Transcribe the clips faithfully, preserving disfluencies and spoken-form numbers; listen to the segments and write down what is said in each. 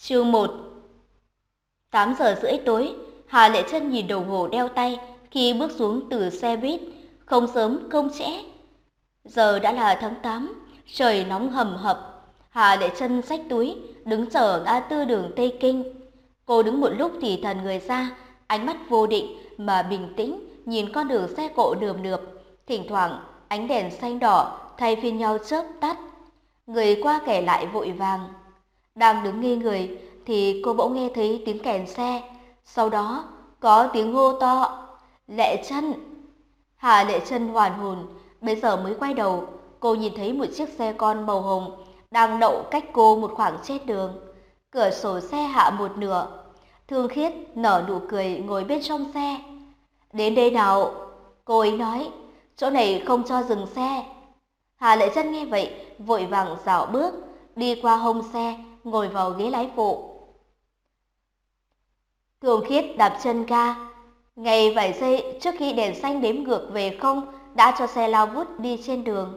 Chương một. Tám giờ rưỡi tối, Hà Lệ Trân nhìn đồng hồ đeo tay khi bước xuống từ xe buýt, không sớm không trễ. Giờ đã là tháng tám, trời nóng hầm hập. Hà Lệ Trân xách túi, đứng chờ ngã tư đường Tây Kinh. Cô đứng một lúc thì thần người ra, ánh mắt vô định mà bình tĩnh nhìn con đường xe cộ nườm nượp. Thỉnh thoảng, ánh đèn xanh đỏ thay phiên nhau chớp tắt. Người qua kẻ lại vội vàng. Đang đứng ngây người thì cô bỗng nghe thấy tiếng kèn xe, sau đó có tiếng hô to, Lệ Trân. Hà Lệ Trân hoàn hồn, bây giờ mới quay đầu, cô nhìn thấy một chiếc xe con màu hồng đang đậu cách cô một khoảng trên đường. Cửa sổ xe hạ một nửa, Thương Khiết nở nụ cười ngồi bên trong xe. Đến đây nào, cô ấy nói, chỗ này không cho dừng xe. Hà Lệ Trân nghe vậy, vội vàng dạo bước, đi qua hông xe, ngồi vào ghế lái phụ. Thường Khiết đạp chân ga, ngay vài giây trước khi đèn xanh đếm ngược về không đã cho xe lao vút đi trên đường.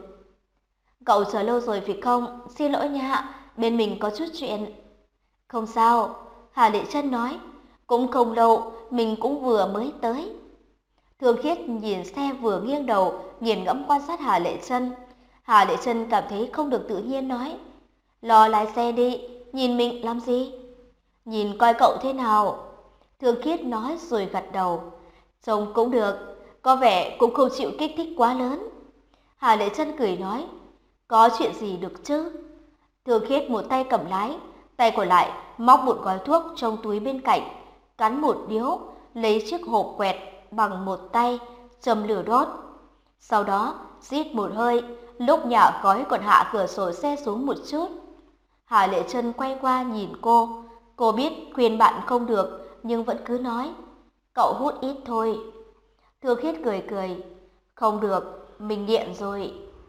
Cậu chờ lâu rồi phải không? Xin lỗi nha, bên mình có chút chuyện. Không sao, Hà Lệ Trân nói, cũng không lâu, mình cũng vừa mới tới. Thường Khiết nhìn xe vừa nghiêng đầu, nghiền ngẫm quan sát Hà Lệ Trân. Hà Lệ Trân cảm thấy không được tự nhiên nói, lo lái xe đi, nhìn mình làm gì? Nhìn coi cậu thế nào? Thường Khiết nói rồi gật đầu. Trông cũng được, có vẻ cũng không chịu kích thích quá lớn. Hà Lệ Trân cười nói, có chuyện gì được chứ? Thường Khiết một tay cầm lái, tay còn lại móc một gói thuốc trong túi bên cạnh, cắn một điếu, lấy chiếc hộp quẹt bằng một tay, châm lửa đốt. Sau đó rít một hơi, lúc nhả khói còn hạ cửa sổ xe xuống một chút. Hà Lệ Trân quay qua nhìn cô, cô biết khuyên bạn không được nhưng vẫn cứ nói, cậu hút ít thôi. Thương Khiết cười cười, không được, mình nghiện rồi.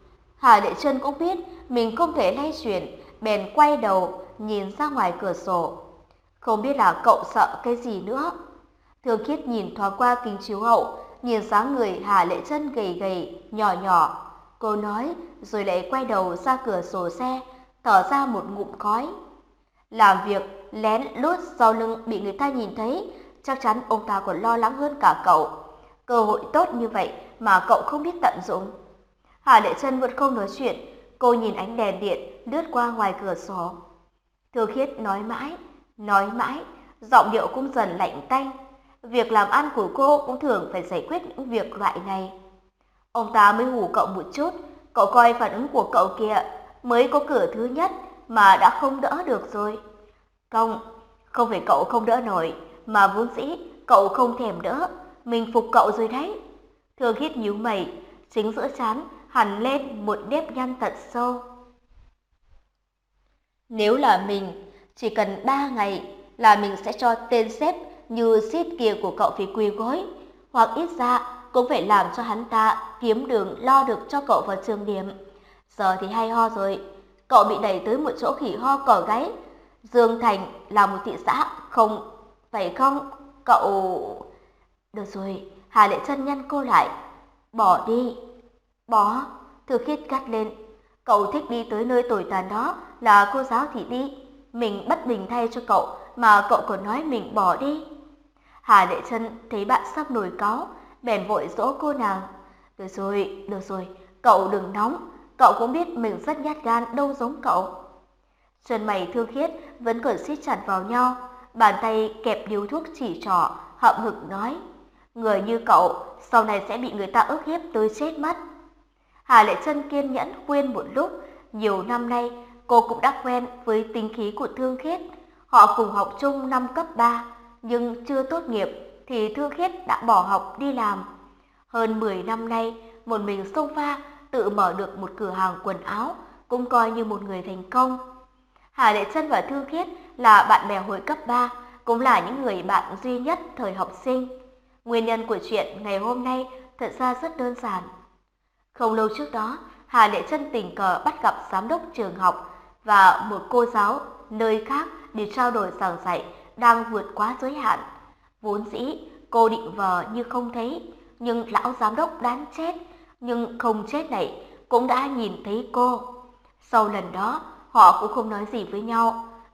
Hà Lệ Trân cũng biết mình không thể lay chuyển, bèn quay đầu nhìn ra ngoài cửa sổ. Không biết là cậu sợ cái gì nữa. Thương Khiết nhìn thoáng qua kính chiếu hậu, nhìn dáng người Hà Lệ Trân gầy gầy, nhỏ nhỏ. Cô nói rồi lại quay đầu ra cửa sổ xe, thở ra một ngụm khói. Làm việc lén lút sau lưng bị người ta nhìn thấy, chắc chắn ông ta còn lo lắng hơn cả cậu. Cơ hội tốt như vậy mà cậu không biết tận dụng. Hà Lệ Trân vẫn không nói chuyện, cô nhìn ánh đèn điện lướt qua ngoài cửa sổ. Thường Khiết nói mãi, nói mãi, giọng điệu cũng dần lạnh tanh. Việc làm ăn của cô cũng thường phải giải quyết những việc loại này. Ông ta mới hù cậu một chút, cậu coi phản ứng của cậu kìa, mới có cửa thứ nhất mà đã không đỡ được rồi. Không, không phải cậu không đỡ nổi, mà vốn dĩ cậu không thèm đỡ, mình phục cậu rồi đấy. Thường Khiết nhíu mày, chính giữa trán hằn lên một nếp nhăn thật sâu. Nếu là mình, chỉ cần ba ngày là mình sẽ cho tên sếp như ship kia của cậu phải quỳ gối, hoặc ít ra cũng phải làm cho hắn ta kiếm đường lo được cho cậu vào trường điểm. Giờ thì hay ho rồi, cậu bị đẩy tới một chỗ khỉ ho cỏ gáy. Dương Thành là một thị xã, không, phải không? Cậu... Được rồi, Hà Lệ Trân nhăn cô lại. Bỏ đi. Bỏ, Thư Khiết gắt lên. Cậu thích đi tới nơi tồi tàn đó là cô giáo thì đi. Mình bất bình thay cho cậu mà cậu còn nói mình bỏ đi. Hà Lệ Trân thấy bạn sắp nổi cáu, bèn vội dỗ cô nàng. Được rồi, được rồi, cậu đừng nóng. Cậu cũng biết mình rất nhát gan, đâu giống cậu. Chân mày Thương Khiết vẫn còn siết chặt vào nhau, bàn tay kẹp điếu thuốc chỉ trỏ, hậm hực nói, người như cậu sau này sẽ bị người ta ức hiếp tới chết mất. Hà Lệ Trân kiên nhẫn khuyên một lúc, nhiều năm nay cô cũng đã quen với tính khí của Thương Khiết. Họ cùng học chung năm cấp ba, nhưng chưa tốt nghiệp thì Thương Khiết đã bỏ học đi làm. Hơn mười năm nay, một mình xông pha tự mở được một cửa hàng quần áo, cũng coi như một người thành công. Hà Lệ Trân và Thương Khiết là bạn bè hồi cấp ba, cũng là những người bạn duy nhất thời học sinh. Nguyên nhân của chuyện ngày hôm nay thật ra rất đơn giản. Không lâu trước đó, Hà Lệ Trân tình cờ bắt gặp giám đốc trường học và một cô giáo nơi khác để trao đổi giảng dạy đang vượt quá giới hạn. Vốn dĩ cô định vờ như không thấy, nhưng lão giám đốc đáng chết, nhưng không chết này cũng đã nhìn thấy cô. Sau lần đó, họ cũng không nói gì với nhau,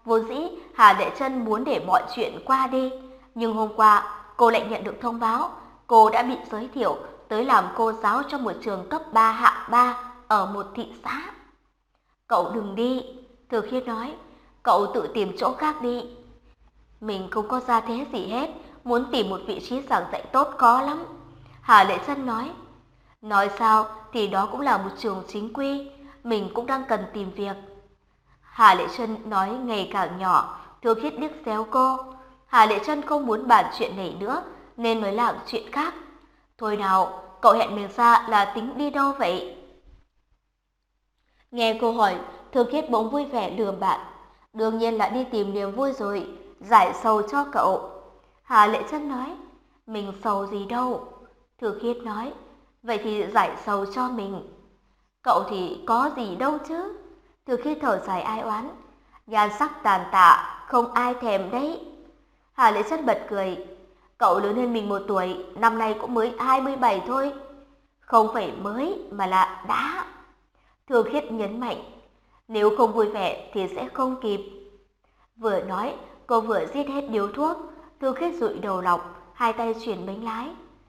Vốn dĩ Hà Lệ Trân muốn để mọi chuyện qua đi, nhưng hôm qua cô lại nhận được thông báo cô đã bị giới thiệu tới làm cô giáo trong một trường cấp ba hạng ba ở một thị xã. Cậu đừng đi, Từ Khiết nói, cậu tự tìm chỗ khác đi. Mình không có gia thế gì hết, muốn tìm một vị trí giảng dạy tốt khó lắm. Hà Lệ Trân nói, nói sao thì đó cũng là một trường chính quy, mình cũng đang cần tìm việc. Hà Lệ Trân nói ngày càng nhỏ, Thư Khiết liếc xéo cô. Hà Lệ Trân không muốn bàn chuyện này nữa, nên nói làm chuyện khác. Thôi nào, cậu hẹn mình ra là tính đi đâu vậy? Nghe cô hỏi, Thư Khiết bỗng vui vẻ lườm bạn. Đương nhiên là đi tìm niềm vui rồi, giải sầu cho cậu. Hà Lệ Trân nói, mình sầu gì đâu. Thư Khiết nói, vậy thì giải sầu cho mình. Cậu thì có gì đâu chứ. Thư Khiết thở dài ai oán, nhan sắc tàn tạ, không ai thèm đấy. Hà Lệ Trân bật cười, cậu lớn hơn mình một tuổi, năm nay cũng mới hai mươi bảy thôi. Không phải mới mà là đã. Thư Khiết nhấn mạnh, nếu không vui vẻ thì sẽ không kịp. Vừa nói, cô vừa giết hết điếu thuốc. Thư Khiết dụi đầu lọc, hai tay chuyển bánh lái.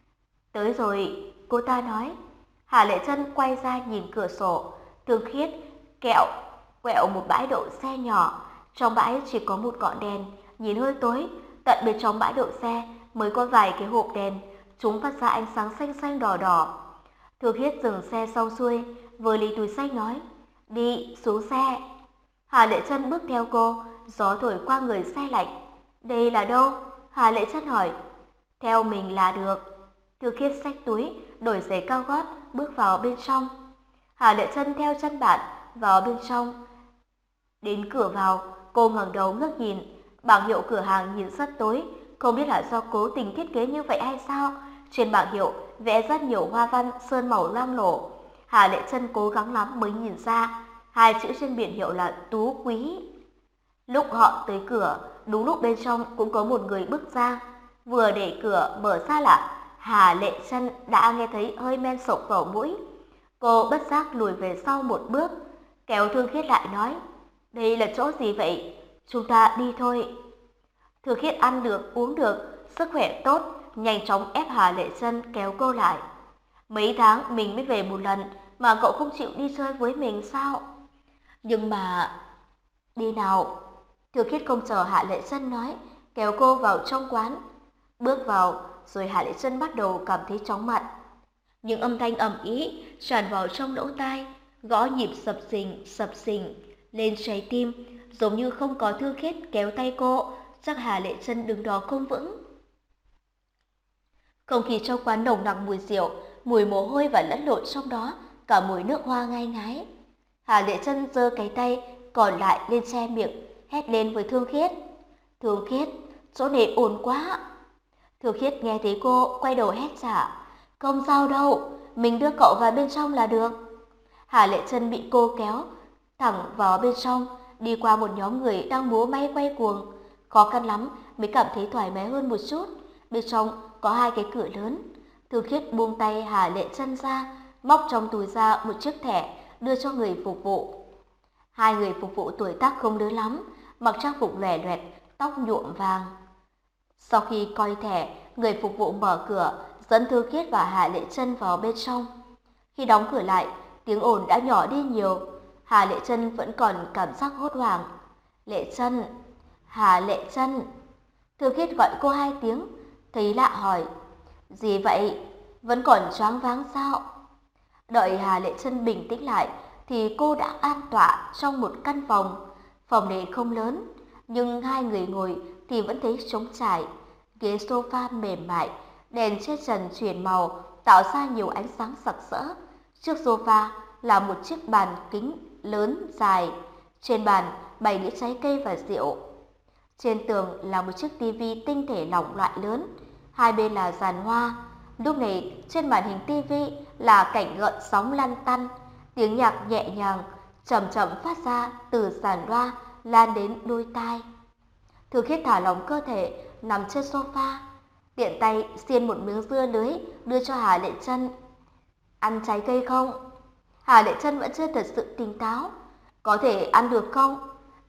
Tới rồi, cô ta nói. Hà Lệ Trân quay ra nhìn cửa sổ. Thư Khiết kẹo quẹo một bãi đậu xe nhỏ. Trong bãi chỉ có một ngọn đèn, nhìn hơi tối. Tận bên trong bãi đậu xe mới có vài cái hộp đèn, chúng phát ra ánh sáng xanh xanh đỏ đỏ. Thư Khiết dừng xe xong xuôi, vừa lấy túi xách nói, đi xuống xe. Hà Lệ Trân bước theo cô, gió thổi qua người xe lạnh. Đây là đâu? Hà Lệ Trân hỏi. Theo mình là được. Thư Khiết xách túi, đổi giày cao gót, bước vào bên trong. Hà Lệ Trân theo chân bạn vào bên trong. Đến cửa vào, cô ngẩng đầu ngước nhìn, bảng hiệu cửa hàng nhìn rất tối, không biết là do cố tình thiết kế như vậy hay sao. Trên bảng hiệu vẽ rất nhiều hoa văn sơn màu loang lổ. Hà Lệ Trân cố gắng lắm mới nhìn ra, hai chữ trên biển hiệu là Tú Quý. Lúc họ tới cửa, đúng lúc bên trong cũng có một người bước ra. Vừa để cửa mở ra là Hà Lệ Trân đã nghe thấy hơi men sộc vào mũi. Cô bất giác lùi về sau một bước, kéo Thư Khiết lại nói, đây là chỗ gì vậy? Chúng ta đi thôi. Thư Khiết ăn được, uống được, sức khỏe tốt, nhanh chóng ép Hà Lệ Trân kéo cô lại. Mấy tháng mình mới về một lần mà cậu không chịu đi chơi với mình sao? Nhưng mà... Đi nào. Thư Khiết không chờ Hạ Lệ Trân nói, kéo cô vào trong quán. Bước vào, rồi Hạ Lệ Trân bắt đầu cảm thấy chóng mặt. Những âm thanh ầm ĩ tràn vào trong lỗ tai, gõ nhịp sập sình, sập sình lên trái tim, giống như không có Thư Khiết kéo tay cô, chắc Hà Lệ Trân đứng đó không vững. Không khí trong quán nồng nặc mùi rượu, mùi mồ hôi và lẫn lộn trong đó, cả mùi nước hoa ngai ngái. Hà Lệ Trân giơ cái tay còn lại lên che miệng, hét lên với Thương Khiết. Thương Khiết, chỗ này ồn quá. Thương Khiết nghe thấy cô, quay đầu hét trả. Không sao đâu, mình đưa cậu vào bên trong là được. Hà Lệ Trân bị cô kéo thẳng vào bên trong, đi qua một nhóm người đang múa may quay cuồng. Khó khăn lắm mới cảm thấy thoải mái hơn một chút. Bên trong có hai cái cửa lớn. Thương Khiết buông tay Hà Lệ Trân ra, móc trong túi ra một chiếc thẻ đưa cho người phục vụ. Hai người phục vụ tuổi tác không lớn lắm, mặc trang phục lòe loẹt, tóc nhuộm vàng. Sau khi coi thẻ, người phục vụ mở cửa, dẫn Thư Khiết và Hà Lệ Trân vào bên trong. Khi đóng cửa lại, tiếng ồn đã nhỏ đi nhiều. Hà Lệ Trân vẫn còn cảm giác hốt hoảng. Lệ Trân, Hà Lệ Trân. Thư Khiết gọi cô hai tiếng, thấy lạ hỏi, gì vậy, vẫn còn choáng váng sao? Đợi Hà Lệ Trân bình tĩnh lại thì cô đã an tọa trong một căn phòng. Phòng này không lớn, nhưng hai người ngồi thì vẫn thấy trống trải. Ghế sofa mềm mại, đèn trên trần chuyển màu tạo ra nhiều ánh sáng sặc sỡ. Trước sofa là một chiếc bàn kính lớn dài. Trên bàn bày đĩa trái cây và rượu. Trên tường là một chiếc tivi tinh thể lỏng loại lớn, hai bên là giàn hoa. Lúc này trên màn hình tivi là cảnh gợn sóng lăn tăn, tiếng nhạc nhẹ nhàng chậm chậm phát ra từ giàn loa lan đến đôi tai. Thư Khiết thả lỏng cơ thể nằm trên sofa, tiện tay xiên một miếng dưa lưới đưa cho Hà Lệ Trân. Ăn trái cây không? Hà Lệ Trân vẫn chưa thật sự tỉnh táo. Có thể ăn được không?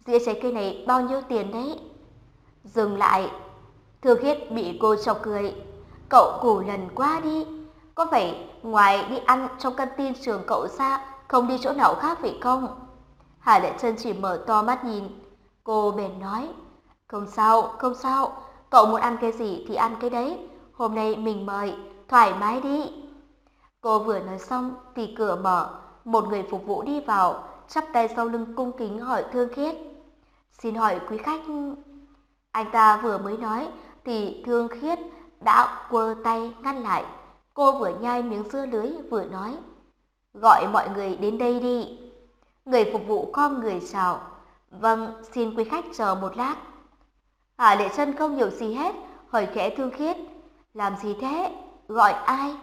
Dĩa trái cây này bao nhiêu tiền đấy? Dừng lại. Thư Khiết bị cô chọc cười. Cậu củ lần qua đi. Có phải ngoài đi ăn trong canteen trường cậu ra, không đi chỗ nào khác phải không? Hà Lệ Trân chỉ mở to mắt nhìn. Cô bèn nói. Không sao, không sao. Cậu muốn ăn cái gì thì ăn cái đấy. Hôm nay mình mời, thoải mái đi. Cô vừa nói xong thì cửa mở. Một người phục vụ đi vào, chắp tay sau lưng cung kính hỏi Thương Khiết. Xin hỏi quý khách... Anh ta vừa mới nói thì Thương Khiết đã quơ tay ngăn lại. Cô vừa nhai miếng dưa lưới vừa nói. Gọi mọi người đến đây đi. Người phục vụ khom người chào. Vâng, xin quý khách chờ một lát. Hà Lệ Trân không hiểu gì hết, hỏi khẽ Thương Khiết. Làm gì thế? Gọi ai?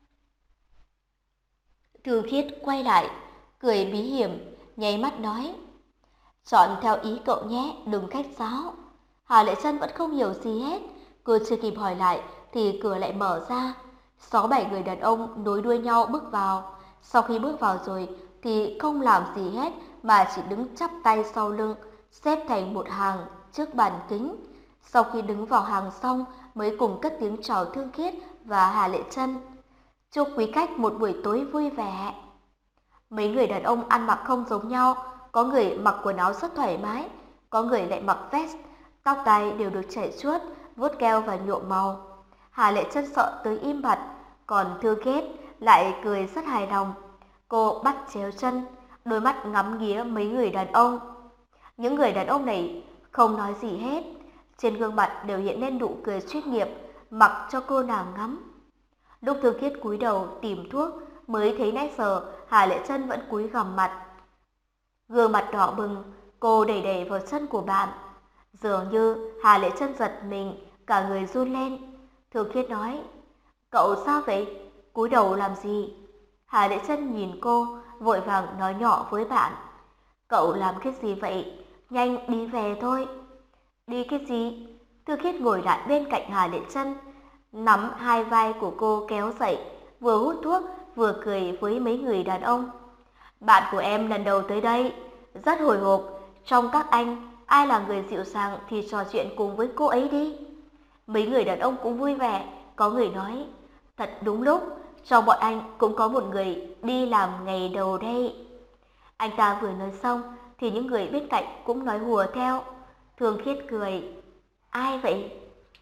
Thương Khiết quay lại, cười bí hiểm, nháy mắt nói. Chọn theo ý cậu nhé, đừng khách sáo. Hà Lệ Trân vẫn không hiểu gì hết, cô chưa kịp hỏi lại thì cửa lại mở ra. Sáu bảy người đàn ông nối đuôi nhau bước vào. Sau khi bước vào rồi thì không làm gì hết mà chỉ đứng chắp tay sau lưng, xếp thành một hàng trước bàn kính. Sau khi đứng vào hàng xong mới cùng cất tiếng chào Thương Khiết và Hà Lệ Trân. Chúc quý khách một buổi tối vui vẻ. Mấy người đàn ông ăn mặc không giống nhau, có người mặc quần áo rất thoải mái, có người lại mặc vest, tóc tai đều được chảy chuốt, vuốt keo và nhuộm màu. Hà Lệ Trân sợ tới im bặt, còn Thương Khiết lại cười rất hài lòng. Cô bắt chéo chân, đôi mắt ngắm nghía mấy người đàn ông. Những người đàn ông này không nói gì hết, trên gương mặt đều hiện lên nụ cười chuyên nghiệp, mặc cho cô nàng ngắm. Lúc Thương Khiết cúi đầu tìm thuốc, mới thấy nãy giờ Hà Lệ Trân vẫn cúi gằm mặt. Gương mặt đỏ bừng, cô đẩy đẩy vào chân của bạn. Dường như Hà Lệ Trân giật mình, cả người run lên. Thương Khiết nói, cậu sao vậy? Cúi đầu làm gì? Hà Lệ Trân nhìn cô, vội vàng nói nhỏ với bạn. Cậu làm cái gì vậy? Nhanh đi về thôi. Đi cái gì? Thương Khiết ngồi lại bên cạnh Hà Lệ Trân, nắm hai vai của cô kéo dậy, vừa hút thuốc vừa cười với mấy người đàn ông. Bạn của em lần đầu tới đây, rất hồi hộp. Trong các anh, ai là người dịu dàng thì trò chuyện cùng với cô ấy đi. Mấy người đàn ông cũng vui vẻ, có người nói, thật đúng lúc, trong bọn anh cũng có một người đi làm ngày đầu đây. Anh ta vừa nói xong thì những người bên cạnh cũng nói hùa theo. Thương Khiết cười, ai vậy?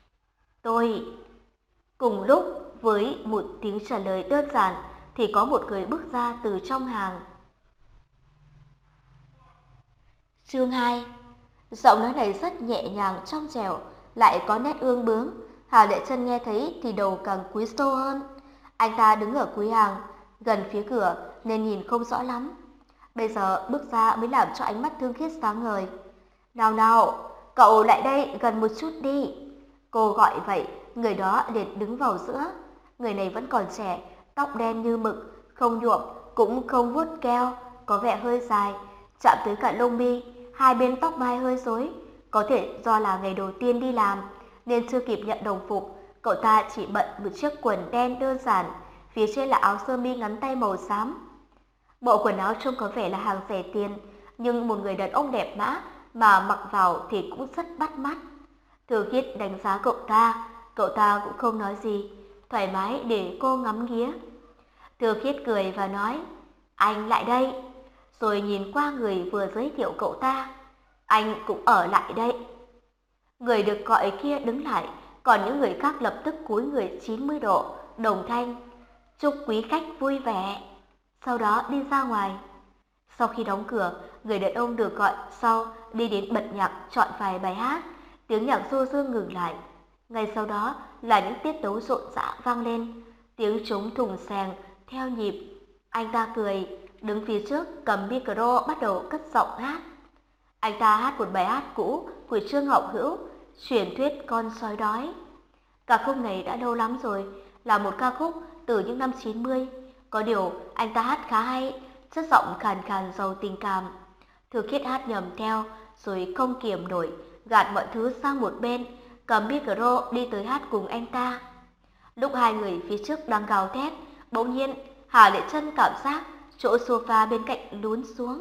Tôi. Cùng lúc với một tiếng trả lời đơn giản thì có một người bước ra từ trong hàng. Chương hai. Giọng nói này rất nhẹ nhàng trong trẻo, lại có nét ương bướng. Hà Lệ Trân nghe thấy thì đầu càng cúi sâu hơn. Anh ta đứng ở cuối hàng, gần phía cửa nên nhìn không rõ lắm. Bây giờ bước ra mới làm cho ánh mắt Thương Khiết sáng ngời. Nào nào, cậu lại đây gần một chút đi. Cô gọi vậy, người đó liền đứng vào giữa. Người này vẫn còn trẻ, tóc đen như mực, không nhuộm, cũng không vuốt keo, có vẻ hơi dài, chạm tới cả lông mi, hai bên tóc mai hơi rối. Có thể do là ngày đầu tiên đi làm nên chưa kịp nhận đồng phục, cậu ta chỉ bận một chiếc quần đen đơn giản, phía trên là áo sơ mi ngắn tay màu xám. Bộ quần áo trông có vẻ là hàng rẻ tiền, nhưng một người đàn ông đẹp mã mà mặc vào thì cũng rất bắt mắt. Thương Khiết đánh giá cậu ta, cậu ta cũng không nói gì, thoải mái để cô ngắm nghía. Thương Khiết cười và nói, anh lại đây, rồi nhìn qua người vừa giới thiệu cậu ta. Anh cũng ở lại đây. Người được gọi kia đứng lại, còn những người khác lập tức cúi người chín mươi độ, đồng thanh, chúc quý khách vui vẻ. Sau đó đi ra ngoài. Sau khi đóng cửa, người đàn ông được gọi sau đi đến bật nhạc chọn vài bài hát. Tiếng nhạc du dương ngừng lại. Ngay sau đó là những tiết tấu rộn rã vang lên, tiếng trống thùng xèng theo nhịp. Anh ta cười, đứng phía trước cầm micro bắt đầu cất giọng hát. Anh ta hát một bài hát cũ của Trương Ngọc Hữu, truyền thuyết con sói đói. Ca khúc này đã lâu lắm rồi, là một ca khúc từ những năm chín mươi. Có điều anh ta hát khá hay, chất giọng khàn khàn giàu tình cảm. Thư Khiết hát nhầm theo, rồi không kiềm nổi, gạt mọi thứ sang một bên, cầm micro đi tới hát cùng anh ta. Lúc hai người phía trước đang gào thét, bỗng nhiên Hà Lệ Trân cảm giác chỗ sofa bên cạnh lún xuống.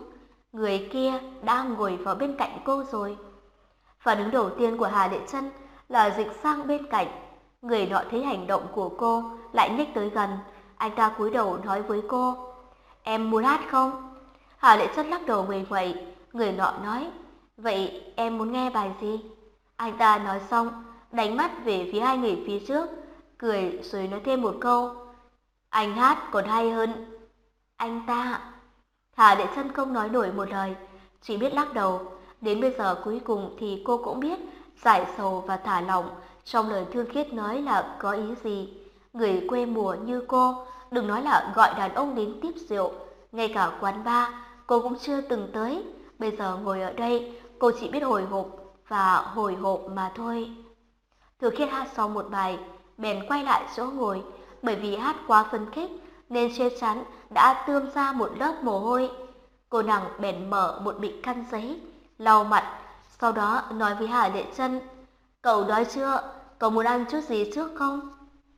người kia đang ngồi vào bên cạnh cô rồi. Phản ứng đầu tiên của Hà Lệ Trân là dịch sang bên cạnh. Người nọ thấy hành động của cô lại nhích tới gần, anh ta cúi đầu nói với cô: "Em muốn hát không?" Hà Lệ Trân lắc đầu nguầy nguậy. Người nọ nói: "Vậy em muốn nghe bài gì?" Anh ta nói xong, đánh mắt về phía hai người phía trước, cười rồi nói thêm một câu: "Anh hát còn hay hơn anh ta." Hà Lệ Trân không nói nổi một lời, chỉ biết lắc đầu. Đến bây giờ cuối cùng thì cô cũng biết giải sầu và thả lỏng trong lời Thương Khiết nói là có ý gì. Người quê mùa như cô, đừng nói là gọi đàn ông đến tiếp rượu, ngay cả quán bar cô cũng chưa từng tới. Bây giờ ngồi ở đây, cô chỉ biết hồi hộp và hồi hộp mà thôi. Thương Khiết hát xong một bài, bèn quay lại chỗ ngồi, bởi vì hát quá phấn khích nên trên trán đã tươm ra một lớp mồ hôi. Cô nàng bèn mở một bịch khăn giấy, lau mặt, sau đó nói với Hà Lệ Trân: "Cậu đói chưa? Cậu muốn ăn chút gì trước không?"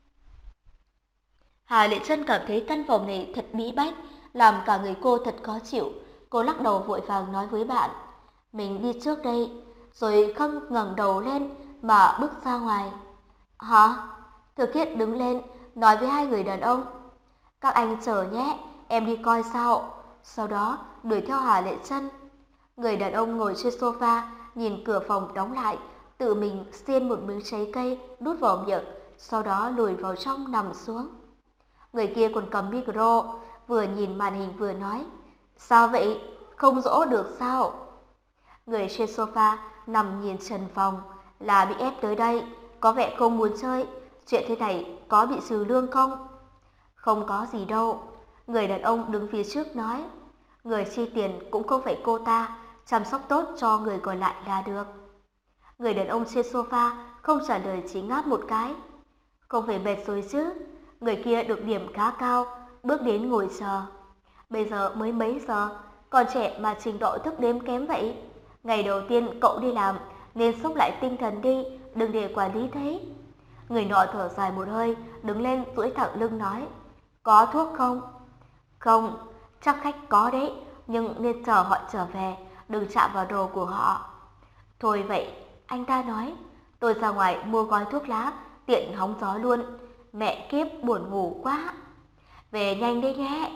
Hà Lệ Trân cảm thấy căn phòng này thật bí bách, làm cả người cô thật khó chịu. Cô lắc đầu vội vàng nói với bạn: "Mình đi trước đây." Rồi không ngẩng đầu lên mà bước ra ngoài. "Hả?" Thực Khiết đứng lên, nói với hai người đàn ông: "Các anh chờ nhé, em đi coi sao." Sau đó đuổi theo Hà Lệ Trân. Người đàn ông ngồi trên sofa, nhìn cửa phòng đóng lại, tự mình xiên một miếng trái cây đút vào miệng, sau đó lùi vào trong nằm xuống. Người kia còn cầm micro, vừa nhìn màn hình vừa nói: "Sao vậy? Không dỗ được sao?" Người trên sofa nằm nhìn trần phòng: "Là bị ép tới đây, có vẻ không muốn chơi. Chuyện thế này có bị trừ lương không?" "Không có gì đâu." Người đàn ông đứng phía trước nói. "Người chi tiền cũng không phải cô ta, chăm sóc tốt cho người còn lại là được." Người đàn ông trên sofa không trả lời, chỉ ngáp một cái. "Không phải mệt rồi chứ?" Người kia được điểm khá cao, bước đến ngồi chờ. "Bây giờ mới mấy giờ, còn trẻ mà trình độ thức đêm kém vậy. Ngày đầu tiên cậu đi làm nên xúc lại tinh thần đi, đừng để quản lý thấy." Người nọ thở dài một hơi, đứng lên duỗi thẳng lưng nói: "Có thuốc không?" "Không, chắc khách có đấy, nhưng nên chờ họ trở về, đừng chạm vào đồ của họ." "Thôi vậy," anh ta nói, "tôi ra ngoài mua gói thuốc lá, tiện hóng gió luôn. Mẹ kiếp, buồn ngủ quá." "Về nhanh đi nhé."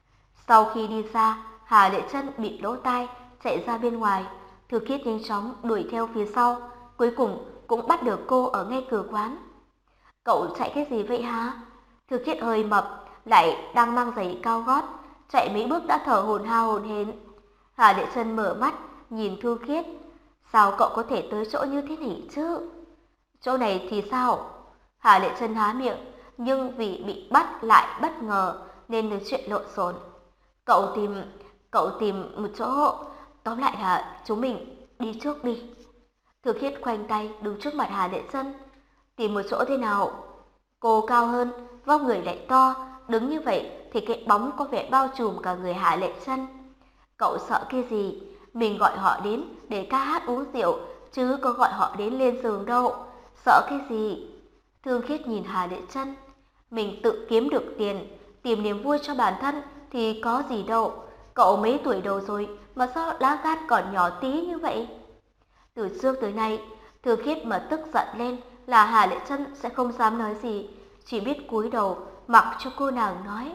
Sau khi đi xa, Hà Lệ Trân bịt lỗ tai, chạy ra bên ngoài. Thư Khiết nhanh chóng đuổi theo phía sau, cuối cùng cũng bắt được cô ở ngay cửa quán. "Cậu chạy cái gì vậy hả?" Thư Khiết hơi mập, lại đang mang giày cao gót, chạy mấy bước đã thở hổn hào hổn hển. Hà Lệ Trân mở mắt, nhìn Thư Khiết: "Sao cậu có thể tới chỗ như thế này chứ?" "Chỗ này thì sao?" Hà Lệ Trân há miệng, nhưng vì bị bắt lại bất ngờ nên nói chuyện lộn xộn. "Cậu tìm, cậu tìm một chỗ, tóm lại là chúng mình đi trước đi." Thư Khiết khoanh tay đứng trước mặt Hà Lệ Trân. "Tìm một chỗ thế nào?" Cô cao hơn, vóc người lại to, đứng như vậy thì cái bóng có vẻ bao trùm cả người Hà Lệ Trân. "Cậu sợ cái gì? Mình gọi họ đến để ca hát uống rượu, chứ có gọi họ đến lên giường đâu. Sợ cái gì?" Thương Khiết nhìn Hà Lệ Trân: "Mình tự kiếm được tiền, tìm niềm vui cho bản thân thì có gì đâu. Cậu mấy tuổi đầu rồi mà sao lá gan còn nhỏ tí như vậy?" Từ trước tới nay, Thương Khiết mà tức giận lên là Hà Lệ Trân sẽ không dám nói gì, chỉ biết cúi đầu mặc cho cô nàng nói.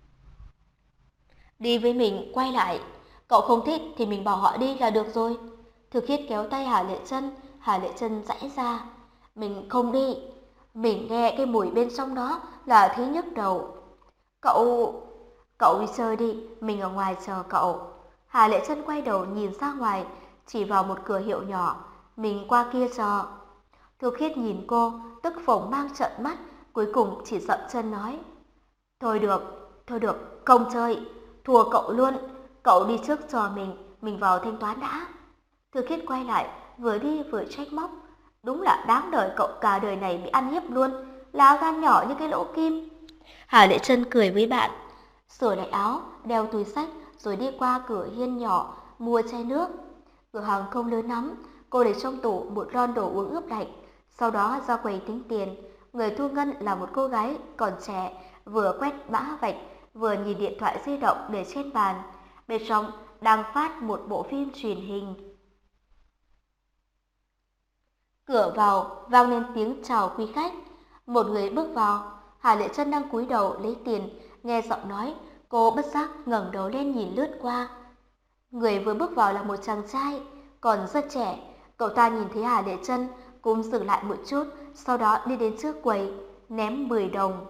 "Đi với mình, quay lại. Cậu không thích thì mình bảo họ đi là được rồi." Thư Khiết kéo tay Hà Lệ Trân, Hà Lệ Trân giãy ra: "Mình không đi. Mình nghe cái mùi bên trong đó là thấy nhức đầu." "Cậu... cậu đi chơi đi, mình ở ngoài chờ cậu." Hà Lệ Trân quay đầu nhìn ra ngoài, chỉ vào một cửa hiệu nhỏ: "Mình qua kia chờ." Thư Khiết nhìn cô, tức phồng mang trợn mắt, cuối cùng chỉ dậm chân nói: "Thôi được, thôi được, không chơi, thua cậu luôn. Cậu đi trước chờ mình, mình vào thanh toán đã." Thư Khiết quay lại, vừa đi vừa trách móc: "Đúng là đáng đời cậu cả đời này bị ăn hiếp luôn, lá gan nhỏ như cái lỗ kim." Hà Lệ Trân cười với bạn, sửa lại áo, đeo túi xách rồi đi qua cửa hiên nhỏ mua chai nước. Cửa hàng không lớn lắm, cô để trong tủ một lon đồ uống ướp lạnh, sau đó ra quầy tính tiền. Người thu ngân là một cô gái còn trẻ, vừa quét mã vạch vừa nhìn điện thoại di động để trên bàn. bên trong đang phát một bộ phim truyền hình. Cửa vào vang lên tiếng chào quý khách. Một người bước vào. Hà Lệ Trân đang cúi đầu lấy tiền, nghe giọng nói, cô bất giác ngẩng đầu lên nhìn lướt qua. Người vừa bước vào là một chàng trai, còn rất trẻ. Cậu ta nhìn thấy Hà Lệ Trân cũng dừng lại một chút, sau đó đi đến trước quầy, ném mười đồng.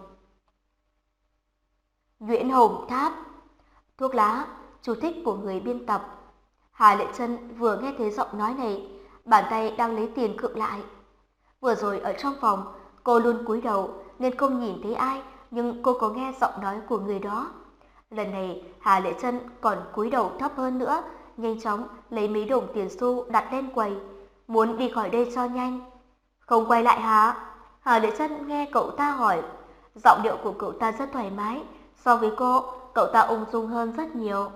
Nguyễn Hồng Tháp, thuốc lá, chú thích của người biên tập. Hà Lệ Trân vừa nghe thấy giọng nói này, bàn tay đang lấy tiền khựng lại. Vừa rồi ở trong phòng, cô luôn cúi đầu nên không nhìn thấy ai, nhưng cô có nghe giọng nói của người đó. Lần này, Hà Lệ Trân còn cúi đầu thấp hơn nữa, nhanh chóng lấy mấy đồng tiền xu đặt lên quầy, muốn đi khỏi đây cho nhanh. Không quay lại hả? Hà Lệ Trân nghe cậu ta hỏi. Giọng điệu của cậu ta rất thoải mái, so với cô, cậu ta ung dung hơn rất nhiều.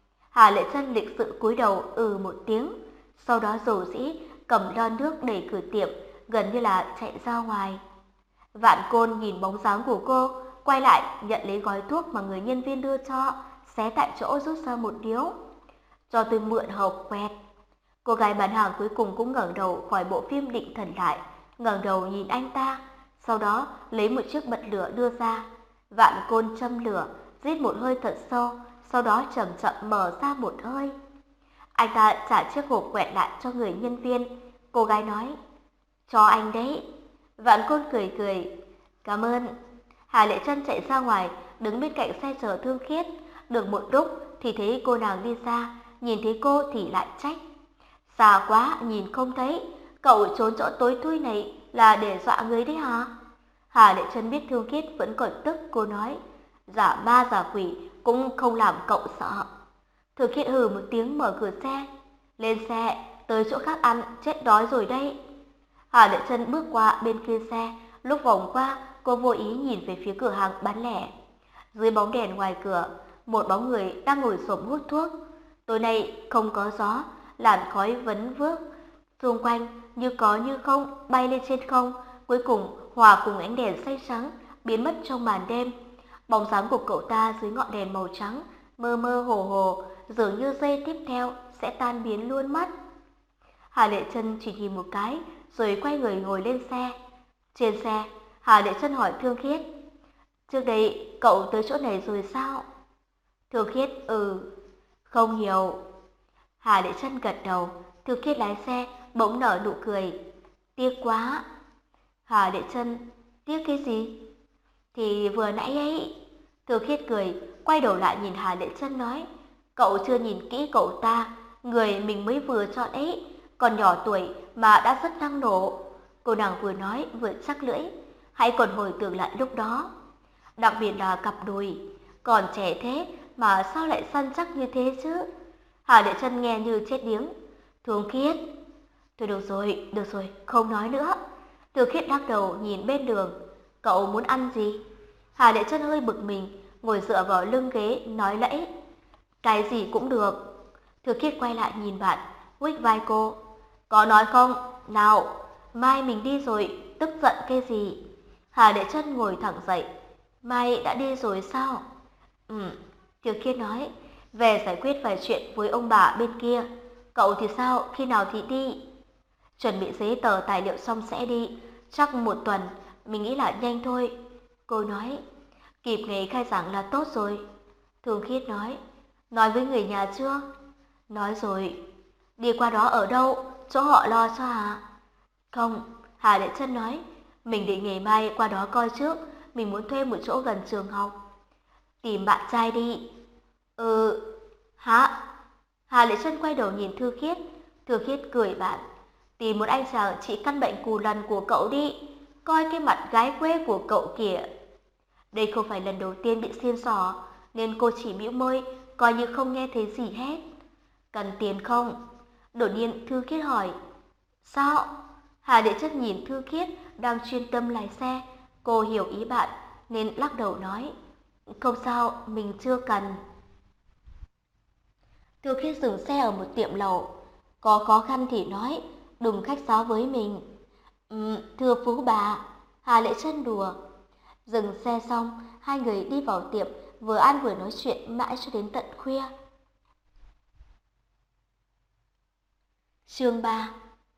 Hà Lệ Trân lịch sự cúi đầu ừ một tiếng, sau đó rầu rĩ cầm lon nước đẩy cửa tiệm, gần như là chạy ra ngoài. Vạn Côn nhìn bóng dáng của cô, quay lại nhận lấy gói thuốc mà người nhân viên đưa cho, xé tại chỗ rút ra một điếu. Cho tôi mượn hộp quẹt. Cô gái bán hàng cuối cùng cũng ngẩng đầu khỏi bộ phim định thần lại, ngẩng đầu nhìn anh ta, sau đó lấy một chiếc bật lửa đưa ra. Vạn Côn châm lửa, rít một hơi thật sâu, sau đó chậm chậm mở ra một hơi. Anh ta trả chiếc hộp quẹt lại cho người nhân viên. Cô gái nói, cho anh đấy. Vạn Côn cười cười, cảm ơn. Hà Lệ Trân chạy ra ngoài, đứng bên cạnh xe chở Thương Khiết. Được một lúc thì thấy cô nàng đi xa, nhìn thấy cô thì lại trách. Xa quá, nhìn không thấy, cậu trốn chỗ tối thui này là để dọa người đấy hả? Hà Lệ Trân biết Thương Khiết vẫn còn tức, cô nói, giả ma giả quỷ cũng không làm cậu sợ. Thương Khiết hừ một tiếng mở cửa xe. Lên xe, tới chỗ khác ăn, chết đói rồi đây. Hà Lệ Trân bước qua bên kia xe, lúc vòng qua, cô vô ý nhìn về phía cửa hàng bán lẻ. Dưới bóng đèn ngoài cửa, một bóng người đang ngồi xổm hút thuốc. Tối nay không có gió, làn khói vấn vước xung quanh như có như không bay lên trên không, cuối cùng hòa cùng ánh đèn xanh trắng biến mất trong màn đêm. Bóng dáng của cậu ta dưới ngọn đèn màu trắng mơ mơ hồ hồ, dường như giây tiếp theo sẽ tan biến luôn mất. Hà Lệ Trân chỉ nhìn một cái rồi quay người ngồi lên xe. Trên xe, Hà Lệ Trân hỏi Thương Khiết, trước đây cậu tới chỗ này rồi sao? Thương Khiết ừ, không nhiều. Hà Lệ Trân gật đầu. Thương Khiết lái xe bỗng nở nụ cười, tiếc quá. Hà Lệ Trân, tiếc cái gì? Thì vừa nãy ấy. Thương Khiết cười, quay đầu lại nhìn Hà Lệ Trân nói, cậu chưa nhìn kỹ cậu ta, người mình mới vừa chọn ấy, còn nhỏ tuổi mà đã rất năng nổ. Cô nàng vừa nói vừa chắc lưỡi, hãy còn hồi tưởng lại lúc đó. Đặc biệt là cặp đùi, còn trẻ thế mà sao lại săn chắc như thế chứ? Hà Lệ Trân nghe như chết điếng. Thương Khiết, thôi được rồi, được rồi, không nói nữa. Thương Khiết lắc đầu nhìn bên đường, cậu muốn ăn gì? Hà Lệ Trân hơi bực mình, ngồi dựa vào lưng ghế nói lẫy, cái gì cũng được. Thương Khiết quay lại nhìn bạn, huých vai cô, có nói không? Nào, mai mình đi rồi, tức giận cái gì? Hà Lệ Trân ngồi thẳng dậy, mai đã đi rồi sao? Ừ, Thương Khiết nói, về giải quyết vài chuyện với ông bà bên kia. Cậu thì sao, khi nào thì đi? Chuẩn bị giấy tờ tài liệu xong sẽ đi, chắc một tuần, mình nghĩ là nhanh thôi. Cô nói, kịp ngày khai giảng là tốt rồi. Thương Khiết nói, nói với người nhà chưa? Nói rồi. Đi qua đó ở đâu? Chỗ họ lo cho hả? Không, Hà Lệ Trân nói, mình định ngày mai qua đó coi trước, mình muốn thuê một chỗ gần trường học. Tìm bạn trai đi. Ừ, hả? Hà Lệ Trân quay đầu nhìn Thư Khiết. Thư Khiết cười bạn, tìm một anh chàng trị căn bệnh cù lần của cậu đi, coi cái mặt gái quê của cậu kìa. Đây không phải lần đầu tiên bị xiên xỏ, nên cô chỉ bĩu môi, coi như không nghe thấy gì hết. Cần tiền không? Đột nhiên Thư Khiết hỏi. Sao? Hà Lệ Trân nhìn Thư Khiết đang chuyên tâm lái xe, cô hiểu ý bạn nên lắc đầu nói, không sao, mình chưa cần. Thư Khiết dừng xe ở một tiệm lẩu, có khó khăn thì nói, đừng khách sáo với mình. Ừ, thưa phú bà, Hà Lệ Trân đùa. Dừng xe xong, hai người đi vào tiệm, vừa ăn vừa nói chuyện mãi cho đến tận khuya. Chương ba.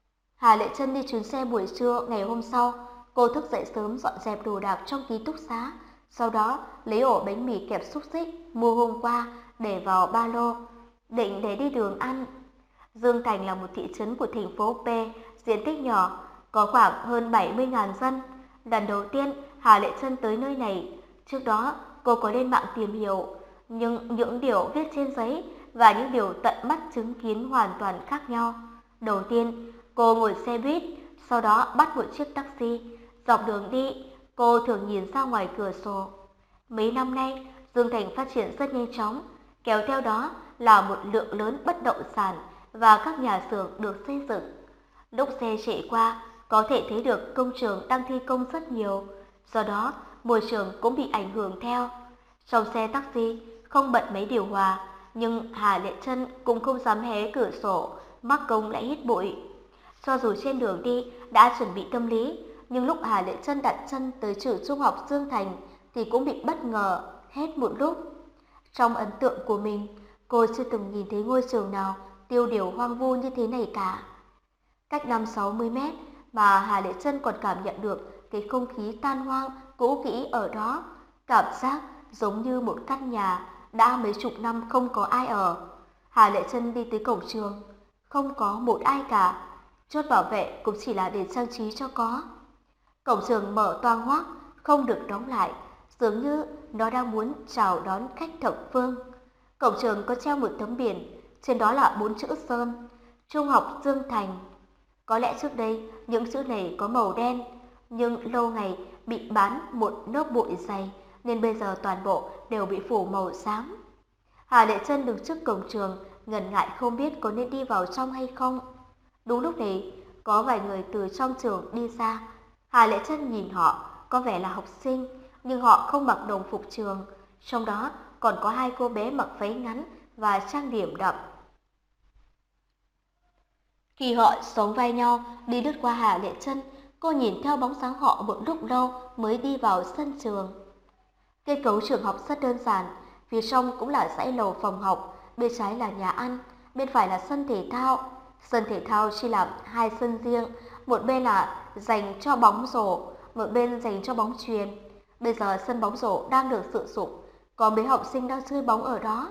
Hà Lệ Trân đi chuyến xe buổi trưa ngày hôm sau, cô thức dậy sớm dọn dẹp đồ đạc trong ký túc xá, sau đó lấy ổ bánh mì kẹp xúc xích mua hôm qua để vào ba lô, định để đi đường ăn. Dương Thành là một thị trấn của thành phố P, diện tích nhỏ, có khoảng hơn bảy mươi nghìn dân. Lần đầu tiên Hà Lệ Trân tới nơi này, trước đó cô có lên mạng tìm hiểu, nhưng những điều viết trên giấy và những điều tận mắt chứng kiến hoàn toàn khác nhau. Đầu tiên, cô ngồi xe buýt, sau đó bắt một chiếc taxi. Dọc đường đi, cô thường nhìn ra ngoài cửa sổ. Mấy năm nay, Dương Thành phát triển rất nhanh chóng, kéo theo đó là một lượng lớn bất động sản và các nhà xưởng được xây dựng. Lúc xe chạy qua, có thể thấy được công trường đang thi công rất nhiều, do đó môi trường cũng bị ảnh hưởng theo. Trong xe taxi không bật máy điều hòa, nhưng Hà Lệ Trân cũng không dám hé cửa sổ, mắc công lại hít bụi. Cho dù trên đường đi đã chuẩn bị tâm lý, nhưng lúc Hà Lệ Trân đặt chân tới trường trung học Dương Thành thì cũng bị bất ngờ hết một lúc. Trong ấn tượng của mình, cô chưa từng nhìn thấy ngôi trường nào tiêu điều hoang vu như thế này cả. Cách năm sáu mươi mét mà Hà Lệ Trân còn cảm nhận được cái không khí tan hoang cũ kỹ ở đó, cảm giác giống như một căn nhà đã mấy chục năm không có ai ở. Hà Lệ Trân đi tới cổng trường, không có một ai cả, chốt bảo vệ cũng chỉ là để trang trí cho có. Cổng trường mở toang hoác, không được đóng lại, dường như nó đang muốn chào đón khách thập phương. Cổng trường có treo một tấm biển, trên đó là bốn chữ sơn, Trung học Dương Thành. Có lẽ trước đây những chữ này có màu đen, nhưng lâu ngày bị bám một lớp bụi dày nên bây giờ toàn bộ đều bị phủ màu xám. Hà Lệ Trân đứng trước cổng trường, ngần ngại không biết có nên đi vào trong hay không. Đúng lúc này, có vài người từ trong trường đi ra. Hà Lệ Trân nhìn họ, có vẻ là học sinh, nhưng họ không mặc đồng phục trường, trong đó còn có hai cô bé mặc váy ngắn và trang điểm đậm. Khi họ sóng vai nhau đi lướt qua Hà Lệ Trân, cô nhìn theo bóng dáng họ một lúc lâu mới đi vào sân trường. Kết cấu trường học rất đơn giản, phía trong cũng là dãy lầu phòng học, bên trái là nhà ăn, bên phải là sân thể thao. Sân thể thao chia làm hai sân riêng, một bên là dành cho bóng rổ, một bên dành cho bóng chuyền. Bây giờ sân bóng rổ đang được sử dụng, có mấy học sinh đang chơi bóng ở đó.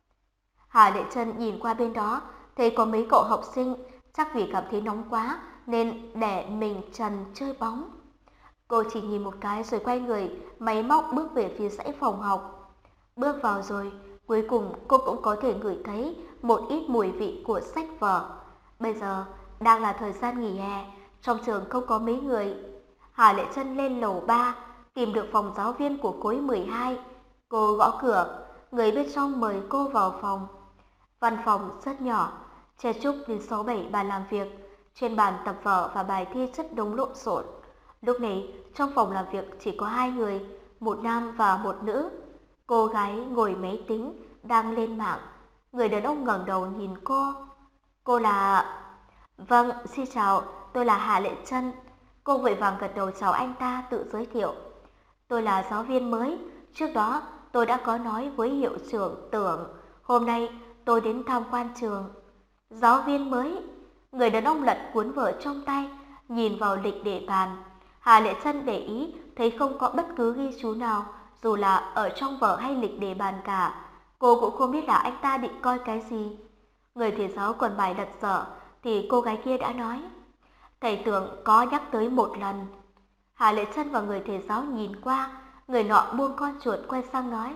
Hà Lệ Trân nhìn qua bên đó, thấy có mấy cậu học sinh, chắc vì cảm thấy nóng quá nên để mình trần chơi bóng. Cô chỉ nhìn một cái rồi quay người, máy móc bước về phía dãy phòng học. Bước vào rồi, cuối cùng cô cũng có thể ngửi thấy một ít mùi vị của sách vở. Bây giờ đang là thời gian nghỉ hè, trong trường không có mấy người. Hà Lệ Trân lên lầu ba, tìm được phòng giáo viên của khối mười hai. Cô gõ cửa, người bên trong mời cô vào phòng. Văn phòng rất nhỏ, che chúc đến sáu bảy bàn làm việc, trên bàn tập vở và bài thi chất đống lộn xộn. Lúc này, trong phòng làm việc chỉ có hai người, một nam và một nữ. Cô gái ngồi máy tính, đang lên mạng. Người đàn ông ngẩng đầu nhìn cô. Cô là... Vâng, xin chào, tôi là Hà Lệ Trân. Cô vội vàng gật đầu chào anh ta, tự giới thiệu. Tôi là giáo viên mới, trước đó tôi đã có nói với hiệu trưởng Tưởng, hôm nay tôi đến tham quan trường. Giáo viên mới? Người đàn ông lật cuốn vở trong tay, nhìn vào lịch đề bàn. Hà Lệ Trân để ý thấy không có bất cứ ghi chú nào, dù là ở trong vở hay lịch đề bàn cả. Cô cũng không biết là anh ta định coi cái gì. Người thầy giáo còn bài đặt dở thì cô gái kia đã nói. Thầy Tưởng có nhắc tới một lần. Hà Lệ Trân và người thầy giáo nhìn qua, người nọ buông con chuột quay sang nói.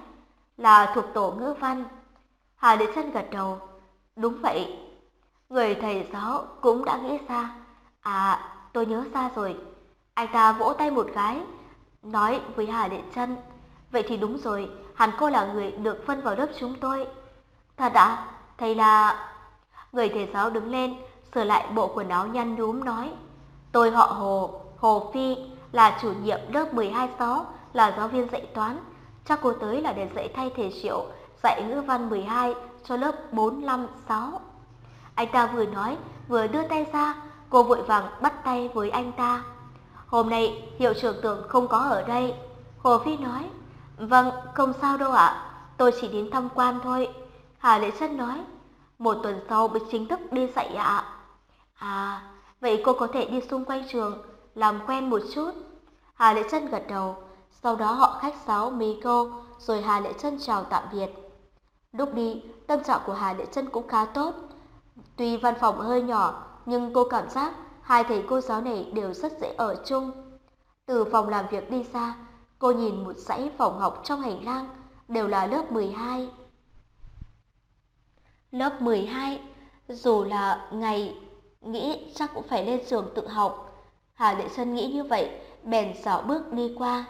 Là thuộc tổ ngữ văn. Hà Lệ Trân gật đầu. Đúng vậy. Người thầy giáo cũng đã nghĩ ra. À, tôi nhớ ra rồi. Anh ta vỗ tay một cái, nói với Hà Lệ Trân. Vậy thì đúng rồi, hẳn cô là người được phân vào lớp chúng tôi. Thật ạ? Thầy là... Người thầy giáo đứng lên, sửa lại bộ quần áo nhăn nhúm nói. Tôi họ Hồ, Hồ Phi, là chủ nhiệm lớp mười hai sáu, là giáo viên dạy toán. Chắc cô tới là để dạy thay thầy Triệu, dạy ngữ văn mười hai cho lớp bốn năm sáu. Anh ta vừa nói, vừa đưa tay ra, cô vội vàng bắt tay với anh ta. Hôm nay hiệu trưởng Tưởng không có ở đây. Hồ Phi nói. Vâng, không sao đâu ạ, tôi chỉ đến tham quan thôi. Hà Lệ Trân nói. Một tuần sau mới chính thức đi dạy ạ. À, vậy cô có thể đi xung quanh trường, làm quen một chút. Hà Lệ Trân gật đầu, sau đó họ khách sáo mấy câu, rồi Hà Lệ Trân chào tạm biệt. Lúc đi, tâm trạng của Hà Lệ Trân cũng khá tốt. Tuy văn phòng hơi nhỏ, nhưng cô cảm giác hai thầy cô giáo này đều rất dễ ở chung. Từ phòng làm việc đi ra, cô nhìn một dãy phòng học trong hành lang, đều là lớp mười hai. Lớp mười hai, dù là ngày nghĩ chắc cũng phải lên trường tự học. Hà Lệ Trân nghĩ như vậy, bèn dạo bước đi qua.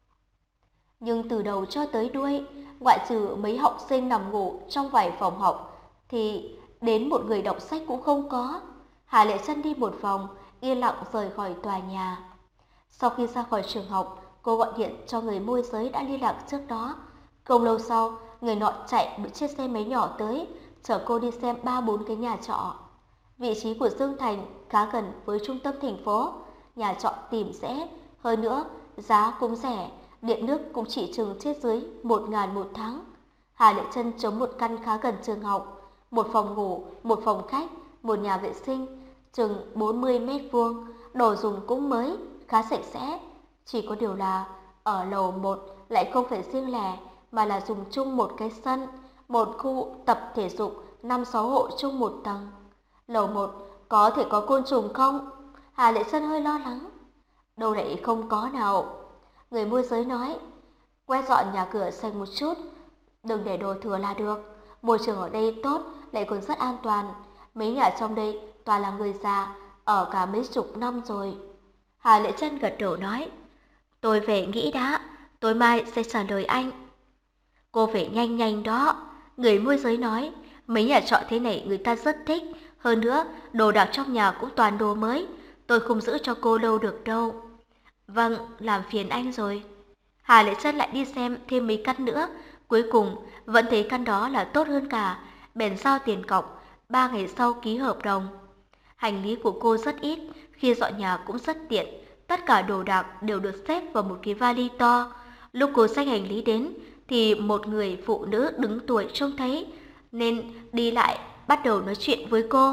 Nhưng từ đầu cho tới đuôi, ngoại trừ mấy học sinh nằm ngủ trong vài phòng học, thì đến một người đọc sách cũng không có. Hà Lệ Trân đi một vòng, yên lặng rời khỏi tòa nhà. Sau khi ra khỏi trường học, cô gọi điện cho người môi giới đã liên lạc trước đó. Không lâu sau, người nọ chạy một chiếc xe máy nhỏ tới, chở cô đi xem ba bốn cái nhà trọ. Vị trí của Dương Thành khá gần với trung tâm thành phố, nhà trọ tìm dễ, hơn nữa giá cũng rẻ, điện nước cũng chỉ chừng trên dưới một ngàn một tháng. Hà Lệ Trân chống một căn khá gần trường học, một phòng ngủ, một phòng khách, một nhà vệ sinh, chừng bốn mươi mét vuông, đồ dùng cũng mới, khá sạch sẽ. Chỉ có điều là ở lầu một lại không phải riêng lẻ, mà là dùng chung một cái sân, một khu tập thể dục, năm sáu hộ chung một tầng. Lầu một có thể có côn trùng không? Hà Lệ Trân hơi lo lắng. Đâu lại không có nào. Người môi giới nói, quét dọn nhà cửa sạch một chút, đừng để đồ thừa là được. Môi trường ở đây tốt, lại còn rất an toàn. Mấy nhà trong đây toàn là người già, ở cả mấy chục năm rồi. Hà Lệ Trân gật đầu nói, tôi về nghĩ đã, tối mai sẽ trả lời anh. Cô phải nhanh nhanh đó. Người môi giới nói, mấy nhà trọ thế này người ta rất thích. Hơn nữa, đồ đạc trong nhà cũng toàn đồ mới. Tôi không giữ cho cô lâu được đâu. Vâng, làm phiền anh rồi. Hà Lệ Trân lại đi xem thêm mấy căn nữa. Cuối cùng, vẫn thấy căn đó là tốt hơn cả. Bèn giao tiền cọc, ba ngày sau ký hợp đồng. Hành lý của cô rất ít, khi dọn nhà cũng rất tiện. Tất cả đồ đạc đều được xếp vào một cái vali to. Lúc cô xách hành lý đến, thì một người phụ nữ đứng tuổi trông thấy, nên đi lại bắt đầu nói chuyện với cô.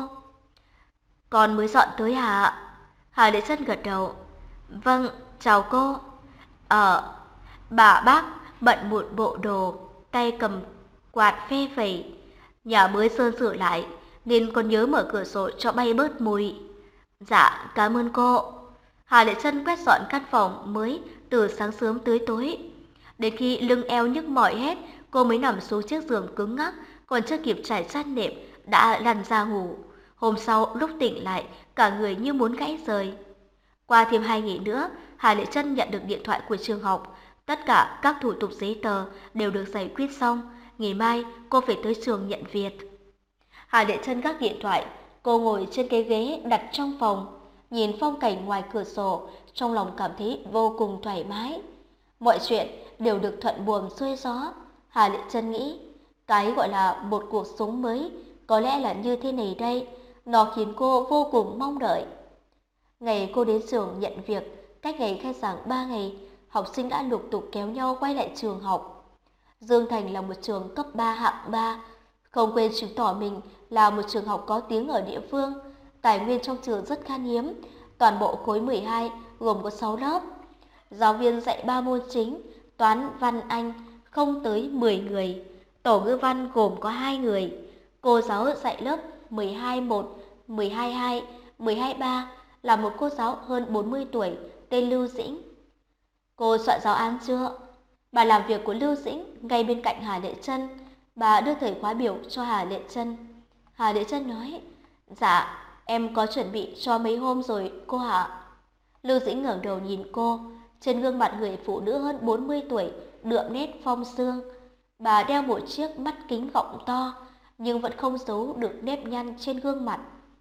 Con mới dọn tới hả? Hà Lệ Trân gật đầu. Vâng, chào cô. Ờ, bà bác bận một bộ đồ, tay cầm quạt phe phẩy. Nhà mới sơn sửa lại, nên con nhớ mở cửa sổ cho bay bớt mùi. Dạ, cảm ơn cô. Hà Lệ Trân quét dọn căn phòng mới từ sáng sớm tới tối. Đến khi lưng eo nhức mỏi hết, cô mới nằm xuống chiếc giường cứng ngắc, còn chưa kịp trải chăn nệm đã lăn ra ngủ. Hôm sau lúc tỉnh lại, cả người như muốn gãy rời. Qua thêm hai ngày nữa, Hà Lệ Trân nhận được điện thoại của trường học. Tất cả các thủ tục giấy tờ đều được giải quyết xong. Ngày mai cô phải tới trường nhận việc. Hà Lệ Trân gác điện thoại, cô ngồi trên cái ghế đặt trong phòng, nhìn phong cảnh ngoài cửa sổ, trong lòng cảm thấy vô cùng thoải mái. Mọi chuyện đều được thuận buồm xuôi gió. Hà Lệ Trân nghĩ, cái gọi là một cuộc sống mới có lẽ là như thế này đây, nó khiến cô vô cùng mong đợi. Ngày cô đến trường nhận việc, cách ngày khai giảng ba ngày, học sinh đã lục tục kéo nhau quay lại trường học. Dương Thành là một trường cấp ba hạng ba, không quên chứng tỏ mình là một trường học có tiếng ở địa phương. Tài nguyên trong trường rất khan hiếm, toàn bộ khối mười hai gồm có sáu lớp. Giáo viên dạy ba môn chính, toán, văn, anh, không tới mười người. Tổ ngữ văn gồm có hai người. Cô giáo dạy lớp mười hai một, mười hai hai, mười hai ba là một cô giáo hơn bốn mươi tuổi, tên Lưu Dĩnh. Cô soạn giáo án chưa? Bà làm việc của Lưu Dĩnh ngay bên cạnh Hà Lệ Trân. Bà đưa thời khóa biểu cho Hà Lệ Trân. Hà Lệ Trân nói, dạ, em có chuẩn bị cho mấy hôm rồi cô ạ. Lưu Dĩnh ngẩng đầu nhìn cô, trên gương mặt người phụ nữ hơn bốn mươi tuổi, đượm nét phong sương. Bà đeo một chiếc mắt kính gọng to, nhưng vẫn không giấu được nếp nhăn trên gương mặt.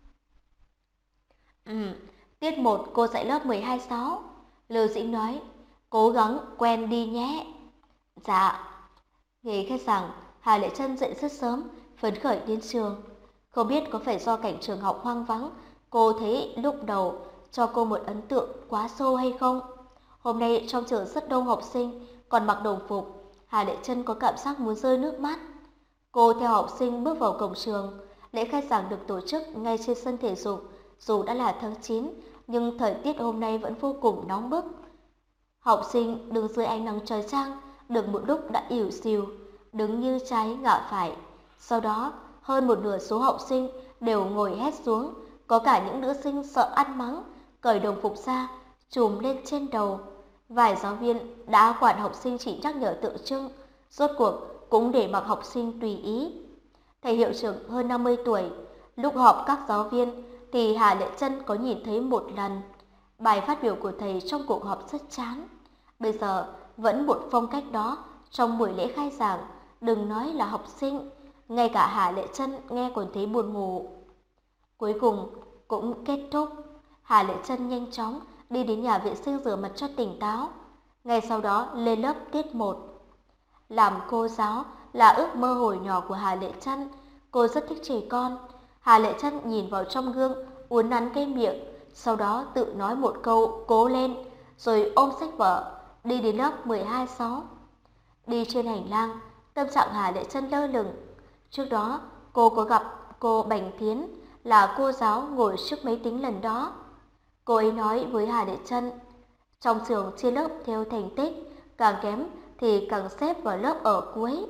Ừ, tiết một cô dạy lớp mười hai sáu. Lưu Dĩnh nói, cố gắng quen đi nhé. Dạ. Ngày khai giảng, Hà Lệ Trân dậy rất sớm, phấn khởi đến trường. Không biết có phải do cảnh trường học hoang vắng, cô thấy lúc đầu cho cô một ấn tượng quá sâu hay không? Hôm nay trong trường rất đông học sinh, còn mặc đồng phục, Hà Lệ Trân có cảm giác muốn rơi nước mắt. Cô theo học sinh bước vào cổng trường, lễ khai giảng được tổ chức ngay trên sân thể dục, dù đã là tháng chín, nhưng thời tiết hôm nay vẫn vô cùng nóng bức. Học sinh đứng dưới ánh nắng trời chang, được một lúc đã ỉu xìu, đứng như trái ngả phải. Sau đó, hơn một nửa số học sinh đều ngồi hét xuống, có cả những nữ sinh sợ ăn mắng, cởi đồng phục ra, trùm lên trên đầu. Vài giáo viên đã quản học sinh chỉ nhắc nhở tượng trưng, rốt cuộc cũng để mặc học sinh tùy ý. Thầy hiệu trưởng hơn năm mươi tuổi, lúc họp các giáo viên thì Hà Lệ Trân có nhìn thấy một lần. Bài phát biểu của thầy trong cuộc họp rất chán. Bây giờ vẫn một phong cách đó trong buổi lễ khai giảng, đừng nói là học sinh, ngay cả Hà Lệ Trân nghe còn thấy buồn ngủ. Cuối cùng cũng kết thúc, Hà Lệ Trân nhanh chóng đi đến nhà vệ sinh rửa mặt cho tỉnh táo. Ngay sau đó lên lớp tiết một. Làm cô giáo là ước mơ hồi nhỏ của Hà Lệ Trân. Cô rất thích trẻ con. Hà Lệ Trân nhìn vào trong gương, uốn nắn cái miệng, sau đó tự nói một câu cố lên, rồi ôm sách vở, đi đến lớp mười hai sáu. Đi trên hành lang, tâm trạng Hà Lệ Trân lơ lửng. Trước đó, cô có gặp cô Bành Tiến, là cô giáo ngồi trước máy tính lần đó. Cô ấy nói với Hà Lệ Trân, trong trường chia lớp theo thành tích, càng kém thì càng xếp vào lớp ở cuối.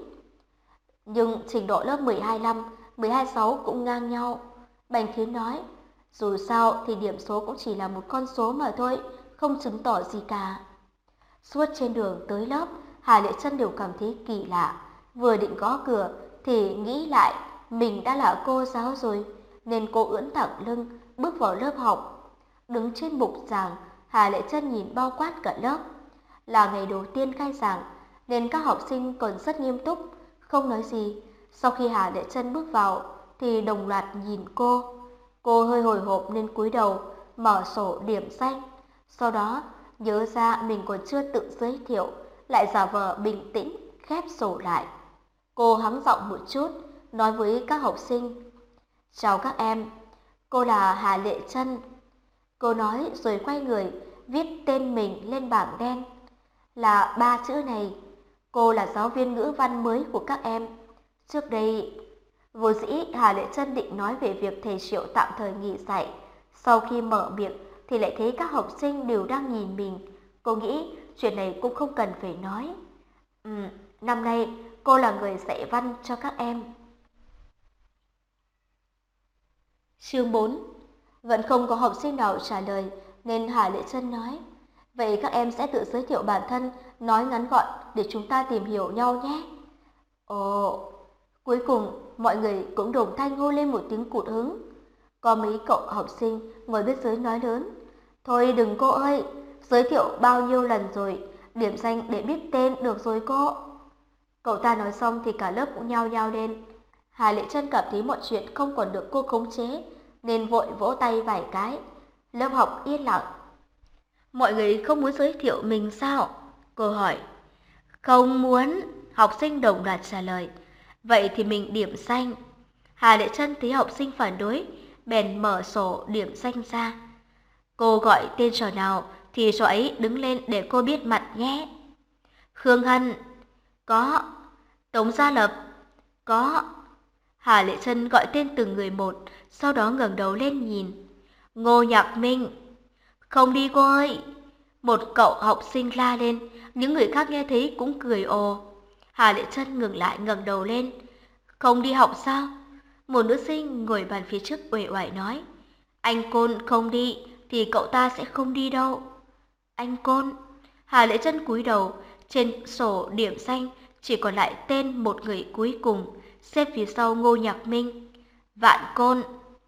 Nhưng trình độ lớp mười hai năm, mười hai sáu cũng ngang nhau. Bành Thiến nói, dù sao thì điểm số cũng chỉ là một con số mà thôi, không chứng tỏ gì cả. Suốt trên đường tới lớp, Hà Lệ Trân đều cảm thấy kỳ lạ. Vừa định gõ cửa thì nghĩ lại mình đã là cô giáo rồi, nên cô ưỡn thẳng lưng bước vào lớp học. Đứng trên bục giảng, Hà Lệ Trân nhìn bao quát cả lớp. Là ngày đầu tiên khai giảng, nên các học sinh còn rất nghiêm túc, không nói gì. Sau khi Hà Lệ Trân bước vào, thì đồng loạt nhìn cô. Cô hơi hồi hộp nên cúi đầu, mở sổ điểm danh. Sau đó, nhớ ra mình còn chưa tự giới thiệu, lại giả vờ bình tĩnh, khép sổ lại. Cô hắng giọng một chút, nói với các học sinh. Chào các em, cô là Hà Lệ Trân. Cô nói rồi quay người, viết tên mình lên bảng đen. Là ba chữ này, cô là giáo viên ngữ văn mới của các em. Trước đây, vốn dĩ Hà Lệ Trân định nói về việc thầy Triệu tạm thời nghỉ dạy. Sau khi mở miệng thì lại thấy các học sinh đều đang nhìn mình. Cô nghĩ chuyện này cũng không cần phải nói. Ừ, năm nay cô là người dạy văn cho các em. Chương bốn. Vẫn không có học sinh nào trả lời, nên Hà Lệ Trân nói, vậy các em sẽ tự giới thiệu bản thân, nói ngắn gọn để chúng ta tìm hiểu nhau nhé. Ồ, cuối cùng mọi người cũng đồng thanh hô lên một tiếng cụt hứng. Có mấy cậu học sinh ngồi bên dưới nói lớn, thôi đừng cô ơi, giới thiệu bao nhiêu lần rồi, điểm danh để biết tên được rồi cô. Cậu ta nói xong thì cả lớp cũng nhao nhao lên. Hà Lệ Trân cảm thấy mọi chuyện không còn được cô khống chế, nên vội vỗ tay vài cái. Lớp học yên lặng. Mọi người không muốn giới thiệu mình sao? Cô hỏi. Không muốn, học sinh đồng loạt trả lời. Vậy thì mình điểm danh. Hà Lệ Trân thấy học sinh phản đối, bèn mở sổ điểm danh ra. Cô gọi tên trò nào thì trò ấy đứng lên để cô biết mặt nhé. Khương Hân. Có. Tống Gia Lập. Có. Hà Lệ Trân gọi tên từng người một, sau đó ngẩng đầu lên nhìn. Ngô Nhạc Minh. Không đi cô ơi. Một cậu học sinh la lên, những người khác nghe thấy cũng cười ồ. Hà Lệ Trân ngừng lại ngẩng đầu lên. Không đi học sao? Một nữ sinh ngồi bàn phía trước uể oải nói. Anh Côn không đi thì cậu ta sẽ không đi đâu. Anh Côn. Hà Lệ Trân cúi đầu, trên sổ điểm danh chỉ còn lại tên một người cuối cùng, xếp phía sau Ngô Nhạc Minh. Vạn Côn.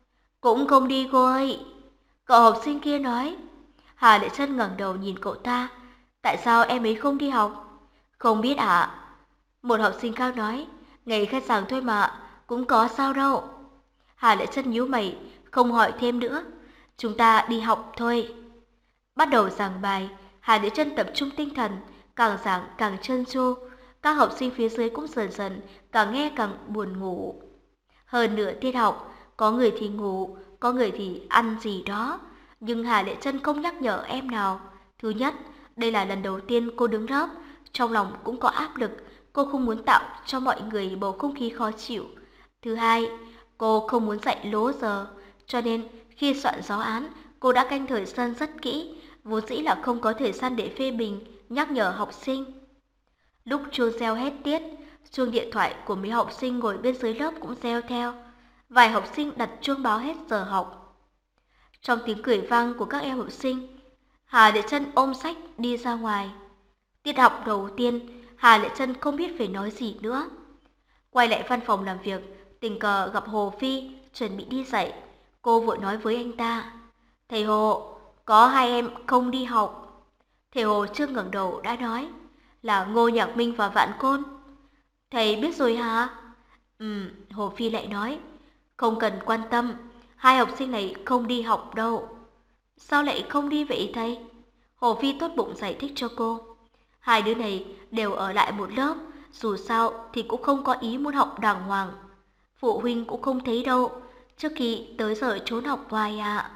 Cũng không đi cô ơi. Cậu học sinh kia nói. Hà Lệ Trân ngẩng đầu nhìn cậu ta. Tại sao em ấy không đi học? Không biết ạ. À? Một học sinh khác nói. Ngày khai giảng thôi mà, cũng có sao đâu. Hà Lệ Trân nhíu mày, không hỏi thêm nữa. Chúng ta đi học thôi. Bắt đầu giảng bài, Hà Lệ Trân tập trung tinh thần, càng giảng càng trơn tru. Các học sinh phía dưới cũng dần dần, càng nghe càng buồn ngủ. Hơn nửa tiết học, có người thì ngủ, có người thì ăn gì đó. Nhưng Hà Lệ Trân không nhắc nhở em nào. Thứ nhất, đây là lần đầu tiên cô đứng lớp, trong lòng cũng có áp lực, cô không muốn tạo cho mọi người bầu không khí khó chịu. Thứ hai, cô không muốn dạy lố giờ, cho nên khi soạn giáo án, cô đã canh thời gian rất kỹ, vốn dĩ là không có thời gian để phê bình, nhắc nhở học sinh. Lúc chuông reo hết tiết, chuông điện thoại của mấy học sinh ngồi bên dưới lớp cũng reo theo. Vài học sinh đặt chuông báo hết giờ học. Trong tiếng cười vang của các em học sinh, Hà Lệ Trân ôm sách đi ra ngoài. Tiết học đầu tiên, Hà Lệ Trân không biết phải nói gì nữa. Quay lại văn phòng làm việc, tình cờ gặp Hồ Phi chuẩn bị đi dạy. Cô vội nói với anh ta, thầy Hồ, có hai em không đi học. Thầy Hồ chưa ngẩng đầu đã nói, là Ngô Nhạc Minh và Vạn Côn. Thầy biết rồi hả? Ừ, Hồ Phi lại nói, không cần quan tâm, hai học sinh này không đi học đâu. Sao lại không đi vậy thầy? Hồ Phi tốt bụng giải thích cho cô. Hai đứa này đều ở lại một lớp, dù sao thì cũng không có ý muốn học đàng hoàng. Phụ huynh cũng không thấy đâu, trước khi tới giờ trốn học hoài ạ.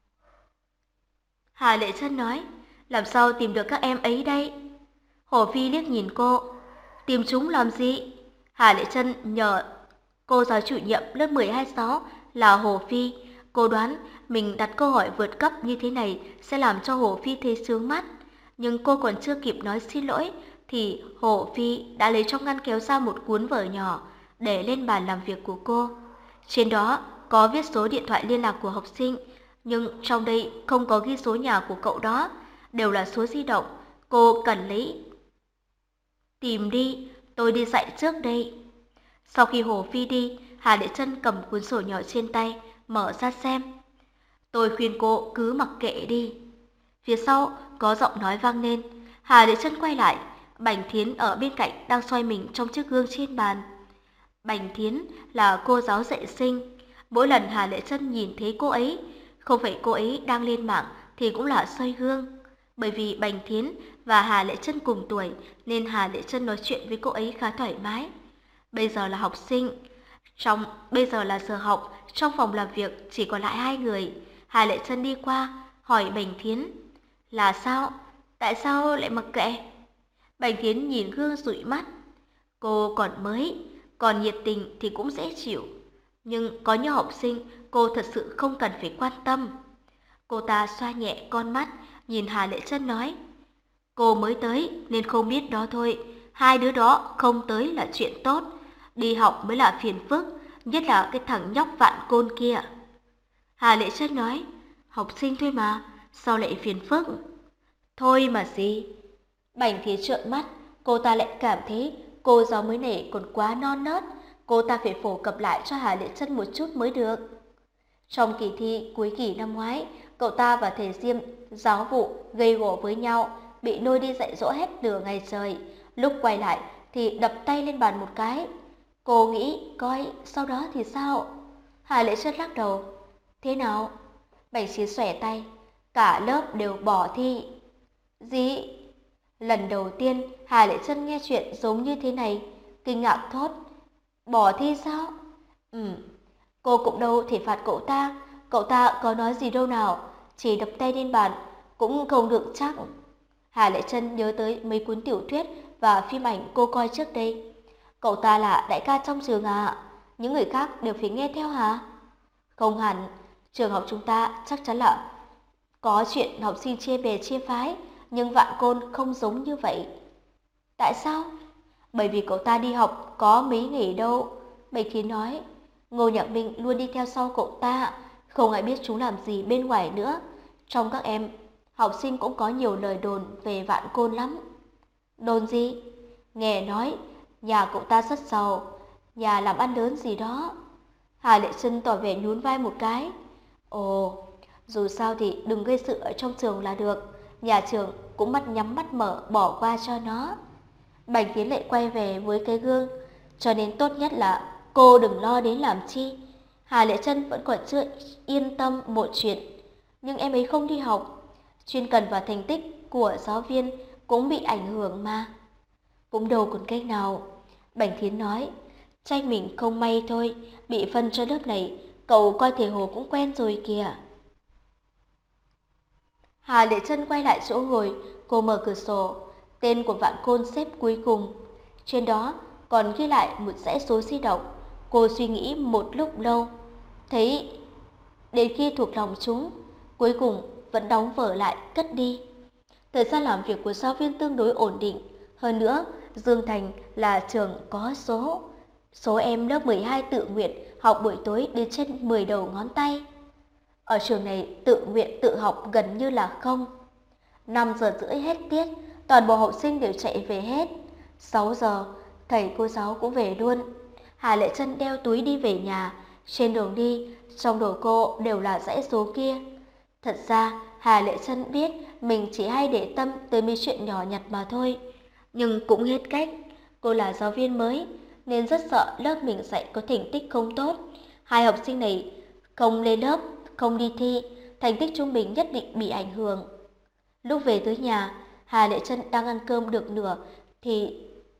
Hà Lệ Trân nói, làm sao tìm được các em ấy đây? Hồ Phi liếc nhìn cô, tìm chúng làm gì? Hà Lệ Trân nhờ cô giáo chủ nhiệm lớp mười hai sáu là Hồ Phi. Cô đoán mình đặt câu hỏi vượt cấp như thế này sẽ làm cho Hồ Phi thấy sướng mắt. Nhưng cô còn chưa kịp nói xin lỗi thì Hồ Phi đã lấy trong ngăn kéo ra một cuốn vở nhỏ để lên bàn làm việc của cô. Trên đó có viết số điện thoại liên lạc của học sinh, nhưng trong đây không có ghi số nhà của cậu đó, đều là số di động. Cô cần lấy tìm đi, tôi đi dạy trước đây. Sau khi Hồ Phi đi, Hà Lệ Trân cầm cuốn sổ nhỏ trên tay, mở ra xem. Tôi khuyên cô cứ mặc kệ đi. Phía sau có giọng nói vang lên. Hà Lệ Trân quay lại, Bành Thiến ở bên cạnh đang xoay mình trong chiếc gương trên bàn. Bành Thiến là cô giáo dạy sinh. Mỗi lần Hà Lệ Trân nhìn thấy cô ấy, không phải cô ấy đang lên mạng thì cũng là soi gương. Bởi vì Bành Thiến và Hà Lệ Trân cùng tuổi nên Hà Lệ Trân nói chuyện với cô ấy khá thoải mái. Bây giờ là học sinh, trong bây giờ là giờ học, trong phòng làm việc chỉ còn lại hai người. Hà Lệ Trân đi qua hỏi Bành Thiến, là sao? Tại sao lại mặc kệ? Bành Thiến nhìn gương dụi mắt. Cô còn mới, còn nhiệt tình thì cũng dễ chịu. Nhưng có những học sinh cô thật sự không cần phải quan tâm. Cô ta xoa nhẹ con mắt, nhìn Hà Lệ Trân nói, cô mới tới nên không biết đó thôi. Hai đứa đó không tới là chuyện tốt, đi học mới là phiền phức, nhất là cái thằng nhóc Vạn Côn kia. Hà Lệ Trân nói, học sinh thôi mà, sao lại phiền phức? Thôi mà gì? Bành Thiến trợn mắt, cô ta lại cảm thấy cô giáo mới này còn quá non nớt, cô ta phải phổ cập lại cho Hà Lệ Trân một chút mới được. Trong kỳ thi cuối kỳ năm ngoái, cậu ta và thầy Diêm giáo vụ gây gổ với nhau, bị lôi đi dạy dỗ hết nửa ngày trời. Lúc quay lại thì đập tay lên bàn một cái. Cô nghĩ coi sau đó thì sao? Hà Lệ Trân lắc đầu. Thế nào? Bành Chiến xòe tay. Cả lớp đều bỏ thi. Gì? Lần đầu tiên Hà Lệ Trân nghe chuyện giống như thế này, kinh ngạc thốt. Bỏ thi sao? Ừ. Cô cũng đâu thể phạt cậu ta, cậu ta có nói gì đâu nào, chỉ đập tay lên bàn, cũng không được chắc. Hà Lệ Trân nhớ tới mấy cuốn tiểu thuyết và phim ảnh cô coi trước đây. Cậu ta là đại ca trong trường à? Những người khác đều phải nghe theo hả? Không hẳn, trường học chúng ta chắc chắn là có chuyện học sinh chia bè chia phái, nhưng Vạn Côn không giống như vậy. Tại sao? Bởi vì cậu ta đi học có mấy nghỉ đâu. Bạch Thiến nói, Ngô Nhạc Minh luôn đi theo sau cậu ta, không ai biết chúng làm gì bên ngoài nữa. Trong các em, học sinh cũng có nhiều lời đồn về Vạn Côn lắm. Đồn gì? Nghe nói, nhà cậu ta rất giàu, nhà làm ăn lớn gì đó. Hà Lệ Trân tỏ vẻ nhún vai một cái. Ồ, dù sao thì đừng gây sự ở trong trường là được, nhà trường cũng mắt nhắm mắt mở bỏ qua cho nó. Bành Tiến lại quay về với cái gương, cho nên tốt nhất là cô đừng lo đến làm chi. Hà Lệ Trân vẫn còn chưa yên tâm một chuyện, nhưng em ấy không đi học, chuyên cần vào thành tích của giáo viên cũng bị ảnh hưởng mà. Cũng đâu còn cách nào. Bành Thiến nói, trách mình không may thôi, bị phân cho lớp này, cậu coi thầy Hồ cũng quen rồi kìa. Hà Lệ Trân quay lại chỗ ngồi, cô mở cửa sổ, tên của Vạn Côn xếp cuối cùng. Trên đó còn ghi lại một dãy số di động. Cô suy nghĩ một lúc lâu, thấy đến khi thuộc lòng chúng, cuối cùng vẫn đóng vở lại cất đi. Thời gian làm việc của giáo viên tương đối ổn định, hơn nữa Dương Thành là trường có số. Số em lớp mười hai tự nguyện học buổi tối đến trên mười đầu ngón tay. Ở trường này tự nguyện tự học gần như là không. năm giờ rưỡi hết tiết, toàn bộ học sinh đều chạy về hết. sáu giờ, thầy cô giáo cũng về luôn. Hà Lệ Trân đeo túi đi về nhà, trên đường đi, trong đầu cô đều là dãy số kia. Thật ra, Hà Lệ Trân biết mình chỉ hay để tâm tới mấy chuyện nhỏ nhặt mà thôi. Nhưng cũng hết cách, cô là giáo viên mới, nên rất sợ lớp mình dạy có thành tích không tốt. Hai học sinh này không lên lớp, không đi thi, thành tích trung bình nhất định bị ảnh hưởng. Lúc về tới nhà, Hà Lệ Trân đang ăn cơm được nửa thì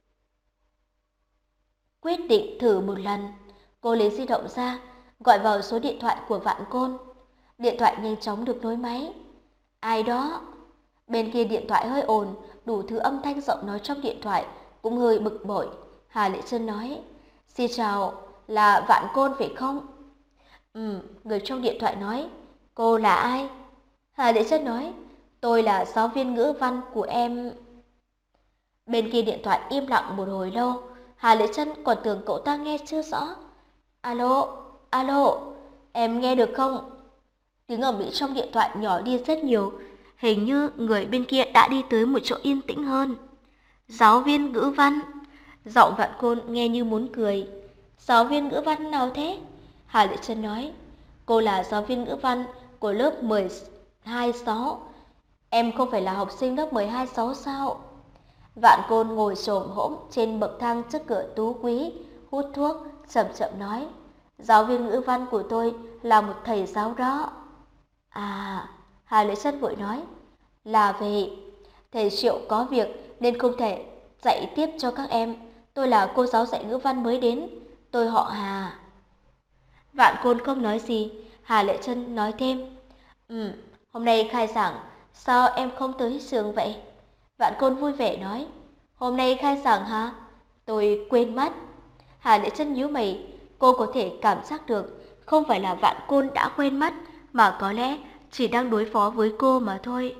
quyết định thử một lần. Cô lấy di động ra, gọi vào số điện thoại của Vạn Côn. Điện thoại nhanh chóng được nối máy. Ai đó? Bên kia điện thoại hơi ồn, đủ thứ âm thanh giọng nói trong điện thoại cũng hơi bực bội. Hà Lệ Trân nói, xin chào, là Vạn Côn phải không? Ừ, người trong điện thoại nói, cô là ai? Hà Lệ Trân nói, tôi là giáo viên ngữ văn của em. Bên kia điện thoại im lặng một hồi lâu, Hà Lệ Trân còn tưởng cậu ta nghe chưa rõ. Alo, alo, em nghe được không? Tiếng ầm ĩ trong điện thoại nhỏ đi rất nhiều, hình như người bên kia đã đi tới một chỗ yên tĩnh hơn. Giáo viên ngữ văn, giọng Vạn Côn nghe như muốn cười. Giáo viên ngữ văn nào thế? Hà Lệ Trân nói, cô là giáo viên ngữ văn của lớp mười hai sáu. Em không phải là học sinh lớp mười hai sáu sao? Vạn Côn ngồi xổm hỗn trên bậc thang trước cửa tú quý, hút thuốc, chậm chậm nói, giáo viên ngữ văn của tôi là một thầy giáo đó. À, Hà Lệ Trân vội nói, là vậy, thầy Triệu có việc nên không thể dạy tiếp cho các em. Tôi là cô giáo dạy ngữ văn mới đến, tôi họ Hà. Vạn Côn không nói gì, Hà Lệ Trân nói thêm, Ừ, hôm nay khai giảng, sao em không tới trường vậy? Vạn Côn vui vẻ nói, hôm nay khai giảng hả? Tôi quên mất. Hà Lệ Trân nhíu mày, cô có thể cảm giác được, không phải là Vạn Côn đã quên mất, mà có lẽ chỉ đang đối phó với cô mà thôi.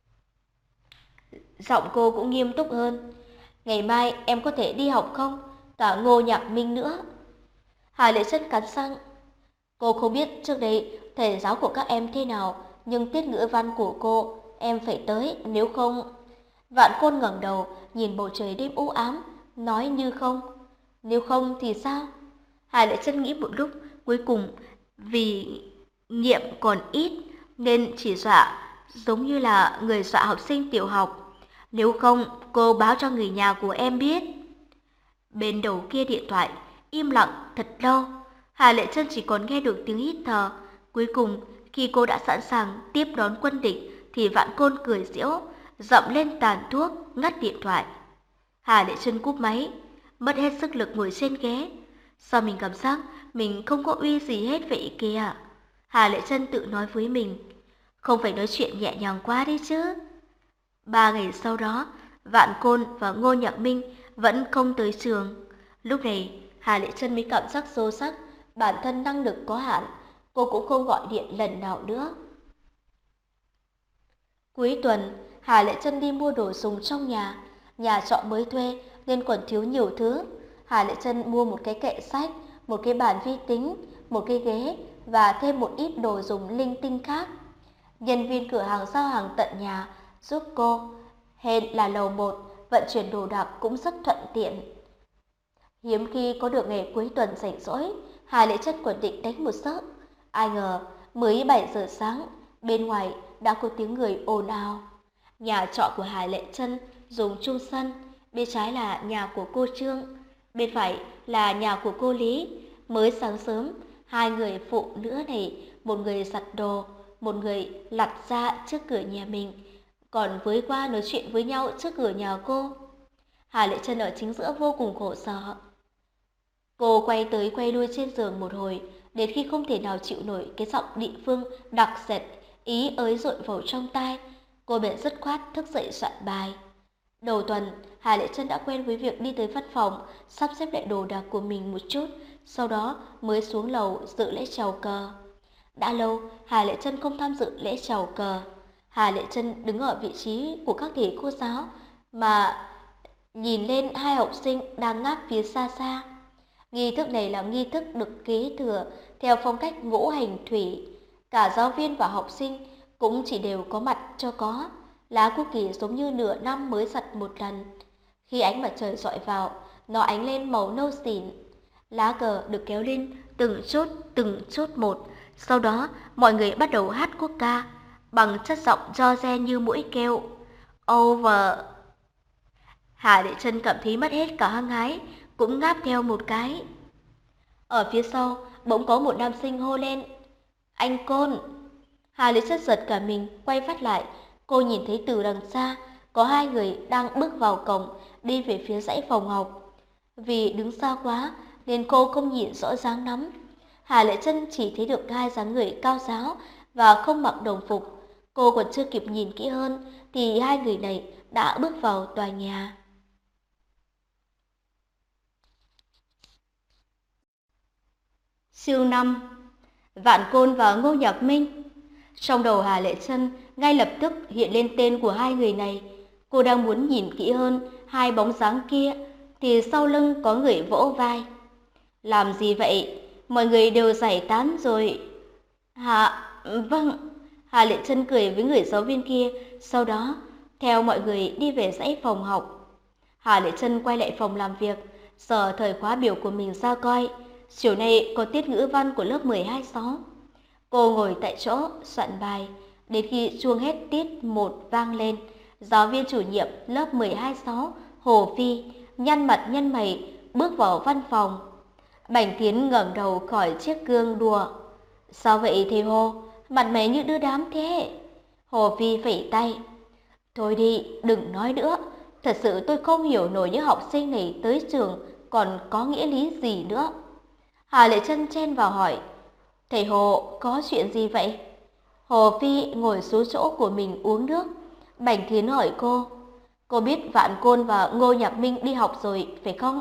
Giọng cô cũng nghiêm túc hơn. Ngày mai em có thể đi học không? Cả Ngô Nhạc Minh nữa. Hà Lệ Trân cắn răng. Cô không biết trước đây thầy giáo của các em thế nào, nhưng tiết ngữ văn của cô em phải tới, nếu không... Vạn Côn ngẩng đầu nhìn bầu trời đêm u ám, nói như không. Nếu không thì sao? Hà Lệ Trân nghĩ một lúc, cuối cùng vì nghiệm còn ít nên chỉ dọa, giống như là người dọa học sinh tiểu học. Nếu không, cô báo cho người nhà của em biết. Bên đầu kia điện thoại, im lặng thật lâu. Hà Lệ Trân chỉ còn nghe được tiếng hít thở. Cuối cùng, khi cô đã sẵn sàng tiếp đón quân địch, thì Vạn Côn cười giễu, dậm lên tàn thuốc, ngắt điện thoại. Hà Lệ Trân cúp máy, mất hết sức lực ngồi trên ghế. Sao mình cảm giác mình không có uy gì hết vậy kìa? Hà Lệ Trân tự nói với mình, không phải nói chuyện nhẹ nhàng quá đi chứ. Ba ngày sau đó, Vạn Côn và Ngô Nhạc Minh vẫn không tới trường. Lúc này, Hà Lệ Trân mới cảm giác sâu sắc, bản thân năng lực có hạn, cô cũng không gọi điện lần nào nữa. Cuối tuần, Hà Lệ Trân đi mua đồ dùng trong nhà, nhà trọ mới thuê nên còn thiếu nhiều thứ. Hà Lệ Trân mua một cái kệ sách, một cái bàn vi tính, một cái ghế và thêm một ít đồ dùng linh tinh khác. Nhân viên cửa hàng giao hàng tận nhà giúp cô, hên là lầu một, vận chuyển đồ đạc cũng rất thuận tiện. Hiếm khi có được ngày cuối tuần rảnh rỗi, Hà Lệ Trân còn định đánh một giấc. Ai ngờ mới bảy giờ sáng, bên ngoài đã có tiếng người ồn ào. Nhà trọ của Hà Lệ Trân dùng chung sân, bên trái là nhà của cô Trương, bên phải là nhà của cô Lý. Mới sáng sớm, hai người phụ nữ này, một người giặt đồ, một người lặt ra trước cửa nhà mình, còn với qua nói chuyện với nhau trước cửa nhà cô. Hà Lệ Trân ở chính giữa vô cùng khổ sở. Cô quay tới quay lui trên giường một hồi, đến khi không thể nào chịu nổi cái giọng địa phương đặc sệt, ý ới dội vào trong tai, cô bèn dứt khoát thức dậy soạn bài. Đầu tuần, Hà Lệ Trân đã quen với việc đi tới văn phòng, sắp xếp lại đồ đạc của mình một chút, sau đó mới xuống lầu dự lễ chào cờ. Đã lâu, Hà Lệ Trân không tham dự lễ chào cờ. Hà Lệ Trân đứng ở vị trí của các thầy cô giáo mà nhìn lên hai học sinh đang ngáp phía xa xa. Nghi thức này là nghi thức được kế thừa theo phong cách ngũ hành thủy. Cả giáo viên và học sinh cũng chỉ đều có mặt cho có. Lá quốc kỳ giống như nửa năm mới giặt một lần. Khi ánh mặt trời rọi vào, nó ánh lên màu nâu xỉn. Lá cờ được kéo lên từng chốt từng chốt một. Sau đó mọi người bắt đầu hát quốc ca bằng chất giọng do re như mũi kêu over. Hà Lệ Trân cảm thấy mất hết cả hăng hái, cũng ngáp theo một cái. Ở phía sau bỗng có một nam sinh hô lên: "Anh Côn!" Hà Lệ Trân giật cả mình, quay phát lại. Cô nhìn thấy từ đằng xa có hai người đang bước vào cổng, đi về phía dãy phòng học. Vì đứng xa quá nên cô không nhìn rõ dáng lắm. Hà Lệ Trân chỉ thấy được hai dáng người cao ráo và không mặc đồng phục. Cô còn chưa kịp nhìn kỹ hơn thì hai người này đã bước vào tòa nhà. Siêu năm, Vạn Côn và Ngô Nhạc Minh. Trong đầu Hà Lệ Trân ngay lập tức hiện lên tên của hai người này. Cô đang muốn nhìn kỹ hơn hai bóng dáng kia thì sau lưng có người vỗ vai. "Làm gì vậy? Mọi người đều giải tán rồi." "Hà, vâng." Hà Lệ Trân cười với người giáo viên kia, sau đó theo mọi người đi về dãy phòng học. Hà Lệ Trân quay lại phòng làm việc, giờ thời khóa biểu của mình ra coi. Chiều nay có tiết ngữ văn của lớp mười hai sáu. Cô ngồi tại chỗ soạn bài, đến khi chuông hết tiết một vang lên, giáo viên chủ nhiệm lớp mười hai sáu Hồ Phi nhăn mặt nhăn mày bước vào văn phòng. Bảnh Thiến ngẩng đầu khỏi chiếc gương đùa: "Sao vậy thầy Hồ? Mặt mày như đưa đám thế." Hồ Phi phẩy tay: "Thôi đi, đừng nói nữa. Thật sự tôi không hiểu nổi những học sinh này tới trường còn có nghĩa lý gì nữa." Hà Lệ Trân chen vào hỏi: "Thầy Hồ, có chuyện gì vậy?" Hồ Phi ngồi xuống chỗ của mình uống nước. Bảnh Thiến hỏi cô: "Cô biết Vạn Côn và Ngô Nhạc Minh đi học rồi, phải không?"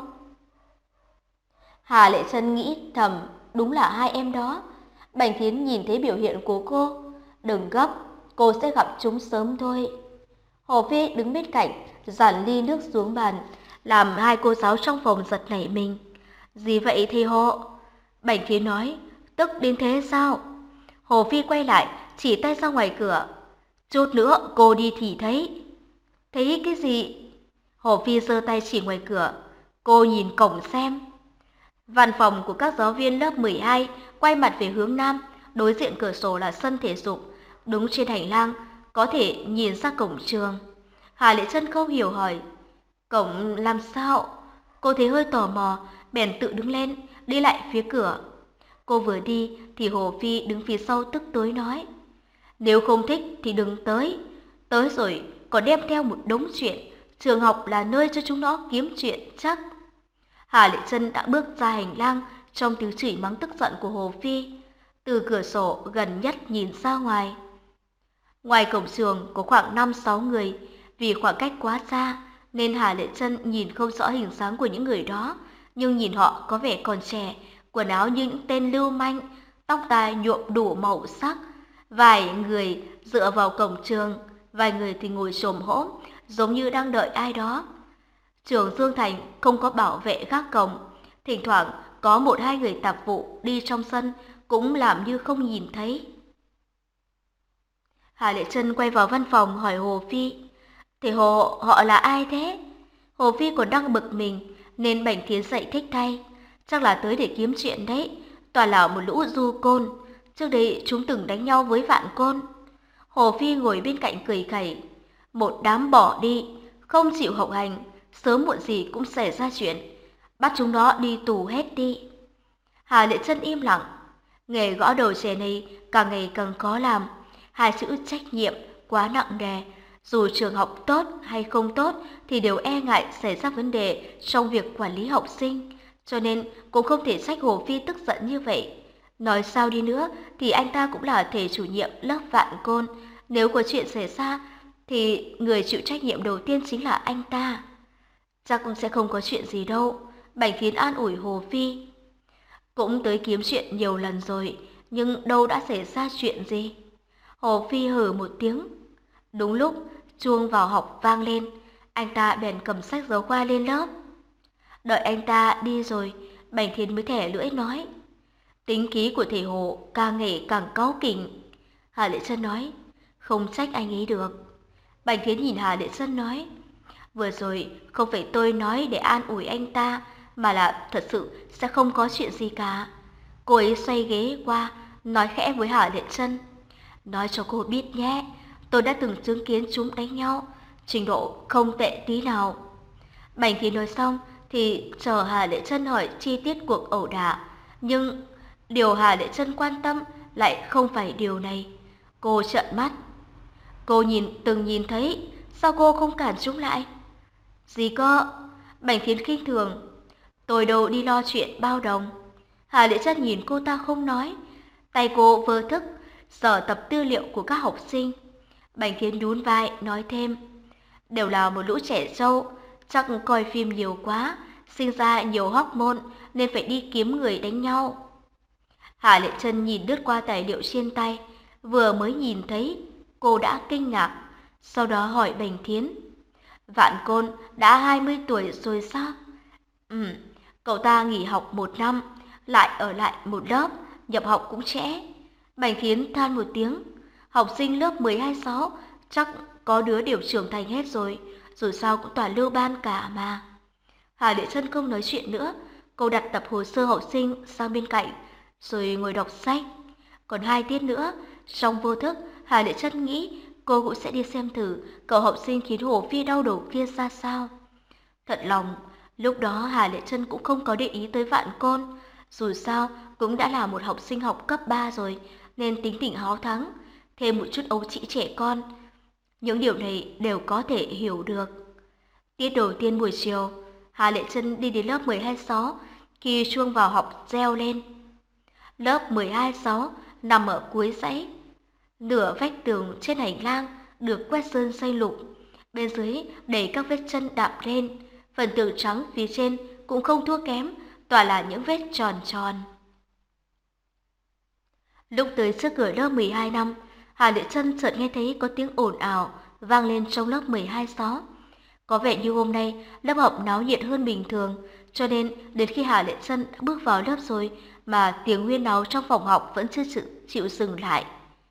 Hà Lệ Trân nghĩ thầm, đúng là hai em đó. Bảnh Thiến nhìn thấy biểu hiện của cô: "Đừng gấp, cô sẽ gặp chúng sớm thôi." Hồ Phi đứng bên cạnh, dàn ly nước xuống bàn, làm hai cô giáo trong phòng giật nảy mình. "Gì vậy thầy Hồ?" Bảnh Thiến nói: "Tức đến thế sao?" Hồ Phi quay lại, chỉ tay ra ngoài cửa: "Chút nữa cô đi thì thấy." "Thấy cái gì?" Hồ Phi giơ tay chỉ ngoài cửa: "Cô nhìn cổng xem." Văn phòng của các giáo viên lớp mười hai quay mặt về hướng nam, đối diện cửa sổ là sân thể dục, đúng trên hành lang có thể nhìn ra cổng trường. Hà Lệ Trân không hiểu hỏi: "Cổng làm sao?" Cô thấy hơi tò mò, bèn tự đứng lên, đi lại phía cửa. Cô vừa đi thì Hồ Phi đứng phía sau tức tối nói: "Nếu không thích thì đừng tới. Tới rồi còn đem theo một đống chuyện, trường học là nơi cho chúng nó kiếm chuyện chắc." Hà Lệ Trân đã bước ra hành lang trong tiếng chửi mắng tức giận của Hồ Phi. Từ cửa sổ gần nhất nhìn ra ngoài. Ngoài cổng trường có khoảng năm sáu người, vì khoảng cách quá xa nên Hà Lệ Trân nhìn không rõ hình dáng của những người đó, nhưng nhìn họ có vẻ còn trẻ, quần áo như những tên lưu manh, tóc tai nhuộm đủ màu sắc. Vài người dựa vào cổng trường, vài người thì ngồi chồm hổm, giống như đang đợi ai đó. Trường Dương Thành không có bảo vệ gác cổng, thỉnh thoảng có một hai người tạp vụ đi trong sân cũng làm như không nhìn thấy. Hà Lệ Trân quay vào văn phòng hỏi Hồ Phi: "Thầy Hồ, họ là ai thế?" Hồ Phi còn đang bực mình nên Bảnh Thiến giải thích thay: "Chắc là tới để kiếm chuyện đấy, toàn là một lũ du côn. Trước đây chúng từng đánh nhau với Vạn Côn." Hồ Phi ngồi bên cạnh cười khẩy: "Một đám bỏ đi, không chịu học hành, sớm muộn gì cũng xảy ra chuyện. Bắt chúng nó đi tù hết đi." Hà Lệ Trân im lặng. Nghề gõ đầu chè này càng ngày càng khó làm. Hai chữ trách nhiệm quá nặng nề. Dù trường học tốt hay không tốt thì đều e ngại xảy ra vấn đề trong việc quản lý học sinh. Cho nên cũng không thể trách Hồ Phi tức giận như vậy. Nói sao đi nữa thì anh ta cũng là thầy chủ nhiệm lớp Vạn Côn. Nếu có chuyện xảy ra thì người chịu trách nhiệm đầu tiên chính là anh ta. Chắc cũng sẽ không có chuyện gì đâu. Bảnh Thiến an ủi Hồ Phi: "Cũng tới kiếm chuyện nhiều lần rồi, nhưng đâu đã xảy ra chuyện gì. Hồ Phi hừ một tiếng. Đúng lúc chuông vào học vang lên, anh ta bèn cầm sách giáo khoa lên lớp. Đợi anh ta đi rồi, Bành Thiến mới thẻ lưỡi nói. Tính khí của thầy Hồ càng ngày càng cáu kỉnh. Hà Lệ Trân nói, không trách anh ấy được. Bành Thiến nhìn Hà Lệ Trân nói, vừa rồi không phải tôi nói để an ủi anh ta, mà là thật sự sẽ không có chuyện gì cả. Cô ấy xoay ghế qua, nói khẽ với Hà Lệ Trân, nói cho cô biết nhé, tôi đã từng chứng kiến chúng đánh nhau, trình độ không tệ tí nào. Bành Thiến nói xong thì chờ Hà Lệ Trân hỏi chi tiết cuộc ẩu đả, nhưng điều Hà Lệ Trân quan tâm lại không phải điều này. Cô trợn mắt. Cô nhìn từng nhìn thấy, sao cô không cản chúng lại? Gì cơ? Bành Thiến khinh thường. Tôi đâu đi lo chuyện bao đồng. Hà Lệ Trân nhìn cô ta không nói. Tay cô vơ thức, sở tập tư liệu của các học sinh. Bành Thiến nhún vai, nói thêm. Đều là một lũ trẻ trâu, chắc coi phim nhiều quá, sinh ra nhiều hormone nên phải đi kiếm người đánh nhau. Hà Lệ Trân nhìn lướt qua tài liệu trên tay, vừa mới nhìn thấy, cô đã kinh ngạc, sau đó hỏi Bành Thiến. Vạn Côn đã hai mươi tuổi rồi sao? Ừ, cậu ta nghỉ học một năm, lại ở lại một lớp, nhập học cũng trễ. Bành Thiến than một tiếng, học sinh lớp mười hai sáu chắc có đứa đều trưởng thành hết rồi, dù sao cũng toàn lưu ban cả mà. Hà Lệ Trân không nói chuyện nữa, cô đặt tập hồ sơ học sinh sang bên cạnh, rồi ngồi đọc sách. Còn hai tiết nữa, trong vô thức, Hà Lệ Trân nghĩ cô cũng sẽ đi xem thử cậu học sinh khiến Hồ Phi đau đầu kia ra sao. Thật lòng, lúc đó Hà Lệ Trân cũng không có để ý tới Vạn Côn, dù sao cũng đã là một học sinh học cấp ba rồi, nên tính tình háo thắng, thêm một chút ấu trĩ trẻ con. Những điều này đều có thể hiểu được. Tiết đầu tiên buổi chiều, Hà Lệ Trân đi đến lớp mười hai sáu khi chuông vào học reo lên. Lớp mười hai sáu nằm ở cuối dãy. Nửa vách tường trên hành lang được quét sơn xanh lục, bên dưới đầy các vết chân đạp lên, phần tường trắng phía trên cũng không thua kém, toàn là những vết tròn tròn. Lúc tới trước cửa lớp mười hai năm, Hà Lệ Trân chợt nghe thấy có tiếng ồn ào vang lên trong lớp mười hai sáu. Có vẻ như hôm nay lớp học náo nhiệt hơn bình thường, cho nên đến khi Hà Lệ Trân đã bước vào lớp rồi mà tiếng huyên náo trong phòng học vẫn chưa chịu, chịu dừng lại.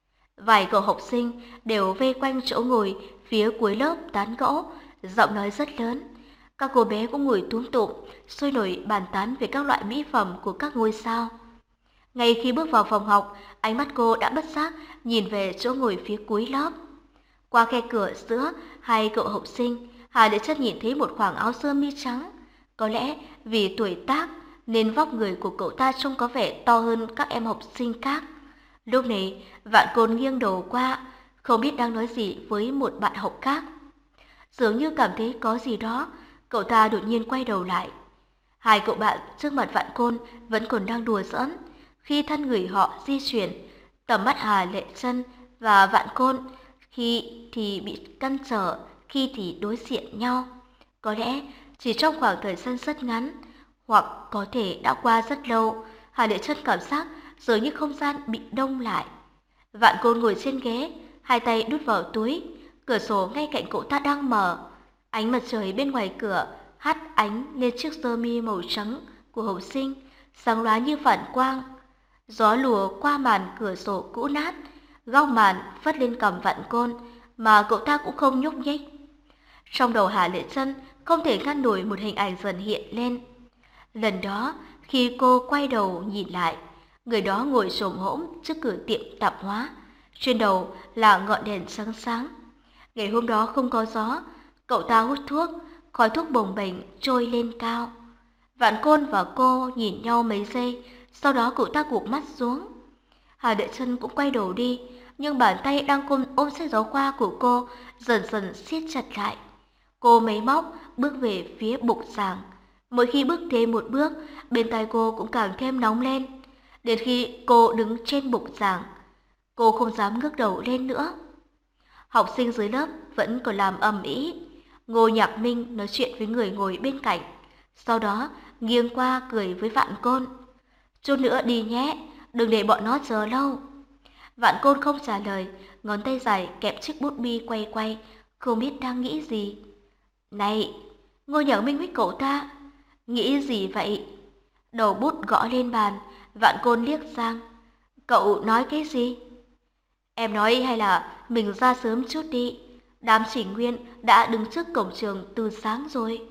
Vài cậu học sinh đều vây quanh chỗ ngồi phía cuối lớp tán gẫu, giọng nói rất lớn. Các cô bé cũng ngồi túm tụm, sôi nổi bàn tán về các loại mỹ phẩm của các ngôi sao. Ngay khi bước vào phòng học, ánh mắt cô đã bất giác nhìn về chỗ ngồi phía cuối lớp. Qua khe cửa giữa hai cậu học sinh, Hà Lệ Trân nhìn thấy một khoảng áo sơ mi trắng. Có lẽ vì tuổi tác nên vóc người của cậu ta trông có vẻ to hơn các em học sinh khác. Lúc này, Vạn Côn nghiêng đầu qua, không biết đang nói gì với một bạn học khác. Dường như cảm thấy có gì đó, cậu ta đột nhiên quay đầu lại. Hai cậu bạn trước mặt Vạn Côn vẫn còn đang đùa giỡn. Khi thân người họ di chuyển, tầm mắt Hà Lệ Trân và Vạn Côn khi thì bị cản trở, khi thì đối diện nhau. Có lẽ chỉ trong khoảng thời gian rất ngắn, hoặc có thể đã qua rất lâu, Hà Lệ Trân cảm giác dường như không gian bị đông lại. Vạn Côn ngồi trên ghế, hai tay đút vào túi, cửa sổ ngay cạnh cậu ta đang mở. Ánh mặt trời bên ngoài cửa hắt ánh lên chiếc sơ mi màu trắng của học sinh, sáng lóa như phản quang. Gió lùa qua màn cửa sổ cũ nát, góc màn phất lên cằm Vạn Côn mà cậu ta cũng không nhúc nhích. Trong đầu Hà Lệ Trân không thể ngăn nổi một hình ảnh dần hiện lên. Lần đó, khi cô quay đầu nhìn lại, người đó ngồi xổm hổm trước cửa tiệm tạp hóa, trên đầu là ngọn đèn sáng sáng. Ngày hôm đó không có gió, cậu ta hút thuốc, khói thuốc bồng bềnh trôi lên cao. Vạn Côn và cô nhìn nhau mấy giây, sau đó cậu ta gục mắt xuống. Hà Lệ Trân cũng quay đầu đi, nhưng bàn tay đang ôm ôm sách giáo khoa của cô dần dần siết chặt lại. Cô máy móc bước về phía bục giảng. Mỗi khi bước thêm một bước, bên tai cô cũng càng thêm nóng lên. Đến khi cô đứng trên bục giảng, cô không dám ngước đầu lên nữa. Học sinh dưới lớp vẫn còn làm ầm ĩ. Ngô Nhạc Minh nói chuyện với người ngồi bên cạnh, sau đó nghiêng qua cười với Vạn Côn. Chút nữa đi nhé, đừng để bọn nó chờ lâu. Vạn Côn không trả lời, ngón tay dài kẹp chiếc bút bi quay quay, không biết đang nghĩ gì. Này, Ngô Nhạc Minh với cậu ta, nghĩ gì vậy? Đầu bút gõ lên bàn, Vạn Côn liếc sang. Cậu nói cái gì? Em nói hay là mình ra sớm chút đi. Đám Trình Nguyên đã đứng trước cổng trường từ sáng rồi.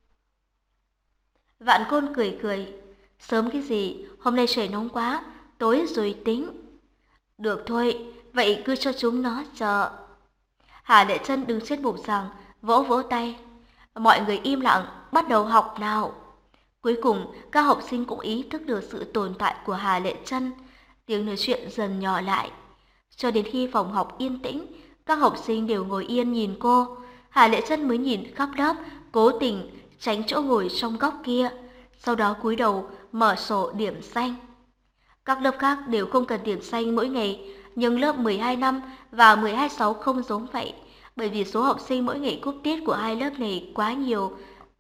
Vạn Côn cười cười. Sớm cái gì, hôm nay trời nóng quá, tối rồi tính. Được thôi, vậy cứ cho chúng nó chờ. Hà Lệ Trân đứng trên bục giảng, vỗ vỗ tay. Mọi người im lặng, bắt đầu học nào. Cuối cùng, các học sinh cũng ý thức được sự tồn tại của Hà Lệ Trân. Tiếng nói chuyện dần nhỏ lại. Cho đến khi phòng học yên tĩnh, các học sinh đều ngồi yên nhìn cô. Hà Lệ Trân mới nhìn khắp lớp, cố tình tránh chỗ ngồi trong góc kia. Sau đó cúi đầu mở sổ điểm danh. Các lớp khác đều không cần điểm danh mỗi ngày, nhưng lớp mười hai năm và mười hai sáu không giống vậy, bởi vì số học sinh mỗi ngày cúp tiết của hai lớp này quá nhiều,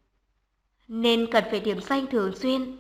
nên cần phải điểm danh thường xuyên.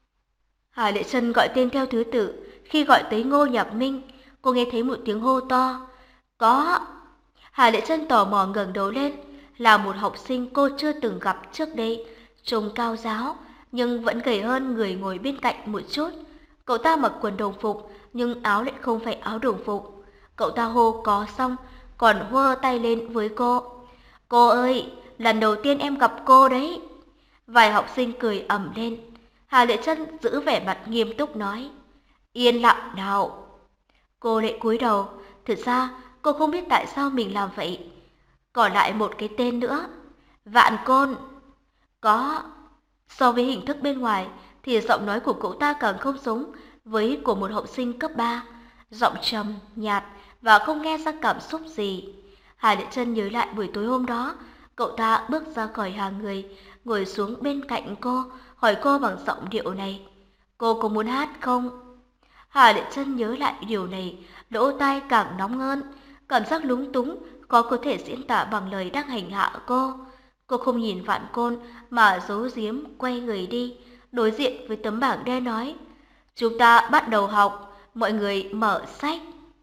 Hà Lệ Trân gọi tên theo thứ tự, khi gọi tới Ngô Nhạc Minh, cô nghe thấy một tiếng hô to. Có! Hà Lệ Trân tò mò ngẩng đầu lên, là một học sinh cô chưa từng gặp trước đây, trông cao ráo, nhưng vẫn gầy hơn người ngồi bên cạnh một chút. Cậu ta mặc quần đồng phục, nhưng áo lại không phải áo đồng phục. Cậu ta hô có xong, còn huơ tay lên với cô. Cô ơi, lần đầu tiên em gặp cô đấy. Vài học sinh cười ầm lên. Hà Lệ Trân giữ vẻ mặt nghiêm túc nói. Yên lặng nào. Cô lại cúi đầu. Thực ra cô không biết tại sao mình làm vậy. Còn lại một cái tên nữa. Vạn Côn. Có. So với hình thức bên ngoài thì giọng nói của cậu ta càng không giống với của một học sinh cấp ba. Giọng trầm, nhạt và không nghe ra cảm xúc gì. Hà Lệ Trân nhớ lại buổi tối hôm đó, cậu ta bước ra khỏi hàng người, ngồi xuống bên cạnh cô, hỏi cô bằng giọng điệu này. Cô có muốn hát không? Hà Lệ Trân nhớ lại điều này, lỗ tai càng nóng hơn, cảm giác lúng túng, khó có thể diễn tả bằng lời đang hành hạ cô. Cô không nhìn Vạn Côn mà giấu giếm quay người đi, đối diện với tấm bảng đen nói. Chúng ta bắt đầu học, mọi người mở sách.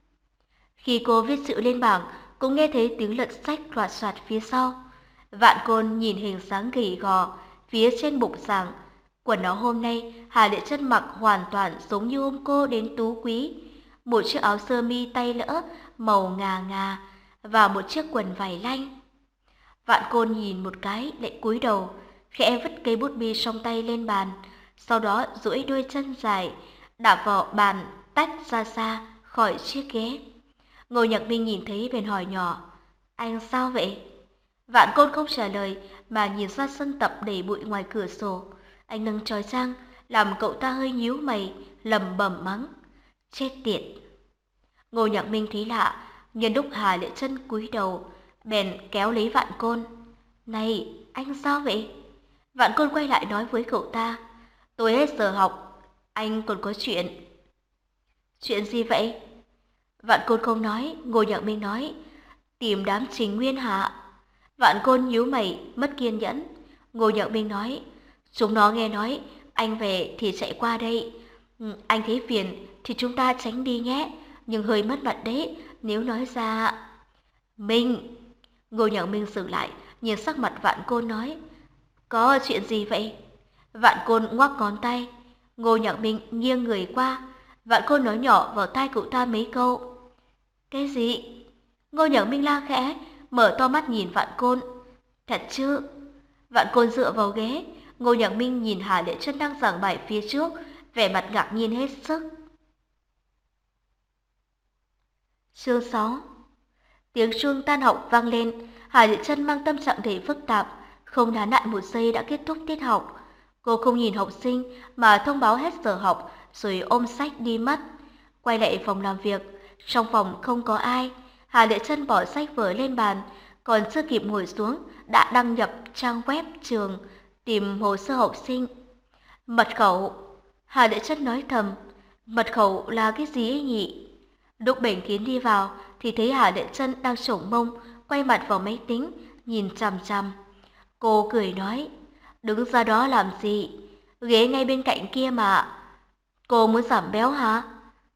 Khi cô viết chữ lên bảng, cũng nghe thấy tiếng lật sách loạt soạt phía sau. Vạn Côn nhìn hình dáng gầy gò phía trên bục giảng. Quần áo hôm nay Hà Lệ Trân mặc hoàn toàn giống như hôm cô đến Tú Quý. Một chiếc áo sơ mi tay lỡ màu ngà ngà và một chiếc quần vải lanh. Vạn Côn nhìn một cái lại cúi đầu, khẽ vứt cây bút bi trong tay lên bàn, sau đó duỗi đôi chân dài, đạp vào bàn tách ra xa khỏi chiếc ghế. Ngô Nhạc Minh nhìn thấy bèn hỏi nhỏ, anh sao vậy? Vạn Côn không trả lời mà nhìn ra sân tập đầy bụi ngoài cửa sổ. Anh nâng chói chang, làm cậu ta hơi nhíu mày, lầm bầm mắng. Chết tiệt! Ngô Nhạc Minh thấy lạ, nhân lúc Hà Lệ Trân cúi đầu, bèn kéo lấy Vạn Côn. Này, anh sao vậy? Vạn Côn quay lại nói với cậu ta. Tôi hết giờ học, anh còn có chuyện. Chuyện gì vậy? Vạn Côn không nói, Ngô Nhạc Minh nói. Tìm đám Trình Nguyên hạ. Vạn Côn nhíu mày, mất kiên nhẫn. Ngô Nhạc Minh nói. Chúng nó nghe nói, anh về thì chạy qua đây. Ừ, anh thấy phiền thì chúng ta tránh đi nhé. Nhưng hơi mất mặt đấy, nếu nói ra... Minh! Ngô Nhạc Minh dừng lại, nhìn sắc mặt Vạn Côn nói. Có chuyện gì vậy? Vạn Côn ngoắc ngón tay. Ngô Nhạc Minh nghiêng người qua. Vạn Côn nói nhỏ vào tai cậu ta mấy câu. Cái gì? Ngô Nhạc Minh la khẽ, mở to mắt nhìn Vạn Côn. Thật chứ? Vạn Côn dựa vào ghế. Ngô Nhạc Minh nhìn Hà Lệ Trân đang giảng bài phía trước, vẻ mặt ngạc nhiên hết sức. Chương sáu. Tiếng chuông tan học vang lên. Hà Lệ Trân mang tâm trạng đầy phức tạp, không nán lại một giây đã kết thúc tiết học. Cô không nhìn học sinh mà thông báo hết giờ học rồi ôm sách đi mất. Quay lại phòng làm việc, trong phòng không có ai. Hà Lệ Trân bỏ sách vở lên bàn, còn chưa kịp ngồi xuống đã đăng nhập trang web trường tìm hồ sơ học sinh. Mật khẩu. Hà Lệ Trân nói thầm, mật khẩu là cái gì ấy nhỉ? Lúc Bỉnh Kiến đi vào thì thấy Hà Lệ Trân đang chổng mông, quay mặt vào máy tính, nhìn chằm chằm. Cô cười nói, đứng ra đó làm gì? Ghế ngay bên cạnh kia mà. Cô muốn giảm béo hả?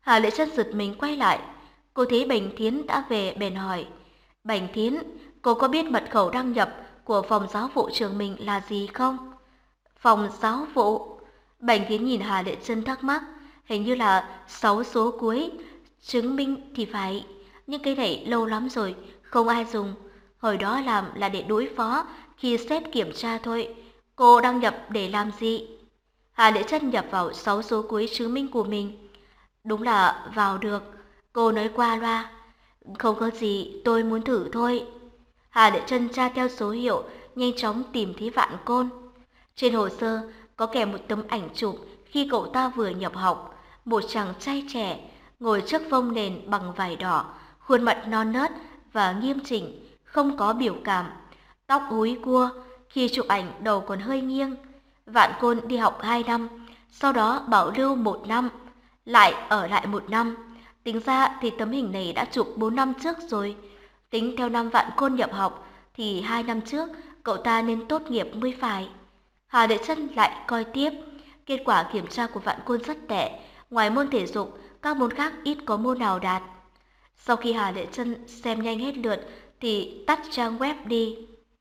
Hà Lệ Chân giật mình quay lại, cô thấy Bành Thiến đã về bèn hỏi, Bành Thiến, cô có biết mật khẩu đăng nhập của phòng giáo vụ trường mình là gì không? Phòng giáo vụ? Bành Thiến nhìn Hà Lệ Chân thắc mắc, hình như là sáu số cuối, chứng minh thì phải, nhưng cái này lâu lắm rồi, không ai dùng. Hồi đó làm là để đối phó khi sếp kiểm tra thôi. Cô đăng nhập để làm gì? Hà Lệ Chân nhập vào sáu số cuối chứng minh của mình. Đúng là vào được, cô nói qua loa. Không có gì, tôi muốn thử thôi. Hà Lệ Chân tra theo số hiệu, nhanh chóng tìm thấy Vạn Côn. Trên hồ sơ có kèm một tấm ảnh chụp khi cậu ta vừa nhập học, một chàng trai trẻ ngồi trước phông nền bằng vải đỏ, khuôn mặt non nớt và nghiêm chỉnh, không có biểu cảm, tóc húi cua, khi chụp ảnh đầu còn hơi nghiêng. Vạn Côn đi học hai năm, sau đó bảo lưu một năm, lại ở lại một năm. Tính ra thì tấm hình này đã chụp bốn năm trước rồi. Tính theo năm Vạn Côn nhập học thì hai năm trước cậu ta nên tốt nghiệp mới phải. Hà Lệ Chân lại coi tiếp. Kết quả kiểm tra của Vạn Côn rất tệ, ngoài môn thể dục, các môn khác ít có môn nào đạt. Sau khi Hà Lệ Chân xem nhanh hết lượt thì tắt trang web đi.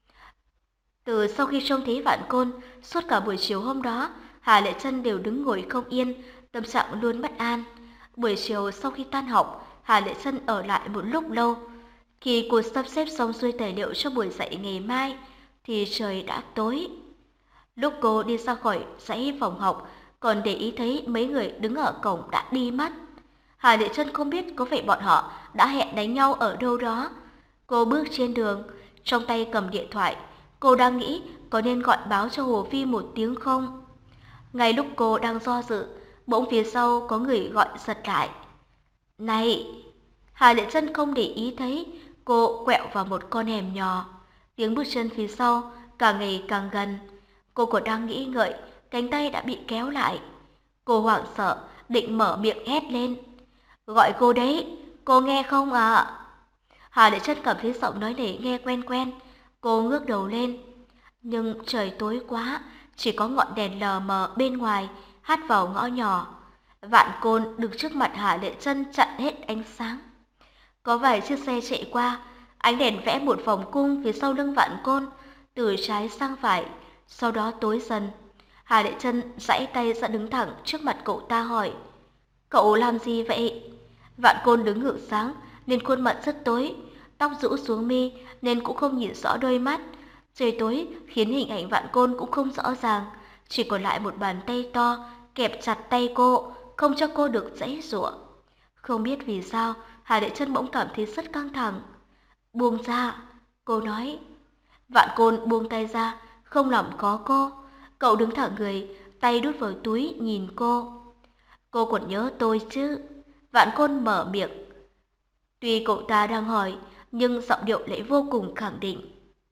Từ sau khi trông thấy Vạn Côn, suốt cả buổi chiều hôm đó, Hà Lệ Chân đều đứng ngồi không yên, tâm trạng luôn bất an. Buổi chiều sau khi tan học, Hà Lệ Chân ở lại một lúc lâu. Khi cô sắp xếp xong xuôi tài liệu cho buổi dạy ngày mai, thì trời đã tối. Lúc cô đi ra khỏi dãy phòng học, còn để ý thấy mấy người đứng ở cổng đã đi mất. Hà Lệ Chân không biết có phải bọn họ đã hẹn đánh nhau ở đâu đó. Cô bước trên đường, trong tay cầm điện thoại. Cô đang nghĩ có nên gọi báo cho Hồ Phi một tiếng không. Ngay lúc cô đang do dự, bỗng phía sau có người gọi giật lại. Này! Hà Lệ Chân không để ý thấy, cô quẹo vào một con hẻm nhỏ. Tiếng bước chân phía sau càng ngày càng gần. Cô còn đang nghĩ ngợi, cánh tay đã bị kéo lại. Cô hoảng sợ, định mở miệng hét lên. Gọi cô đấy, cô nghe không ạ? À? Hà Lệ Chân cảm thấy giọng nói này nghe quen quen. Cô ngước đầu lên. Nhưng trời tối quá, chỉ có ngọn đèn lờ mờ bên ngoài hắt vào ngõ nhỏ. Vạn Côn đứng trước mặt Hà Lệ Chân chặn hết ánh sáng. Có vài chiếc xe chạy qua, ánh đèn vẽ một vòng cung phía sau lưng Vạn Côn, từ trái sang phải, sau đó tối dần. Hà Lệ Chân giãy tay ra đứng thẳng trước mặt cậu ta hỏi, cậu làm gì vậy? Vạn Côn đứng ngược sáng nên khuôn mặt rất tối, tóc rũ xuống mi nên cũng không nhìn rõ đôi mắt. Trời tối khiến hình ảnh Vạn Côn cũng không rõ ràng, chỉ còn lại một bàn tay to kẹp chặt tay cô, không cho cô được giãy giụa. Không biết vì sao, Hà Lệ Chân bỗng cảm thấy rất căng thẳng. Buông ra, cô nói. Vạn Côn buông tay ra, không làm có cô. Cậu đứng thẳng người, tay đút vào túi nhìn cô. Cô còn nhớ tôi chứ? Vạn Côn mở miệng. Tuy cậu ta đang hỏi, nhưng giọng điệu lại vô cùng khẳng định.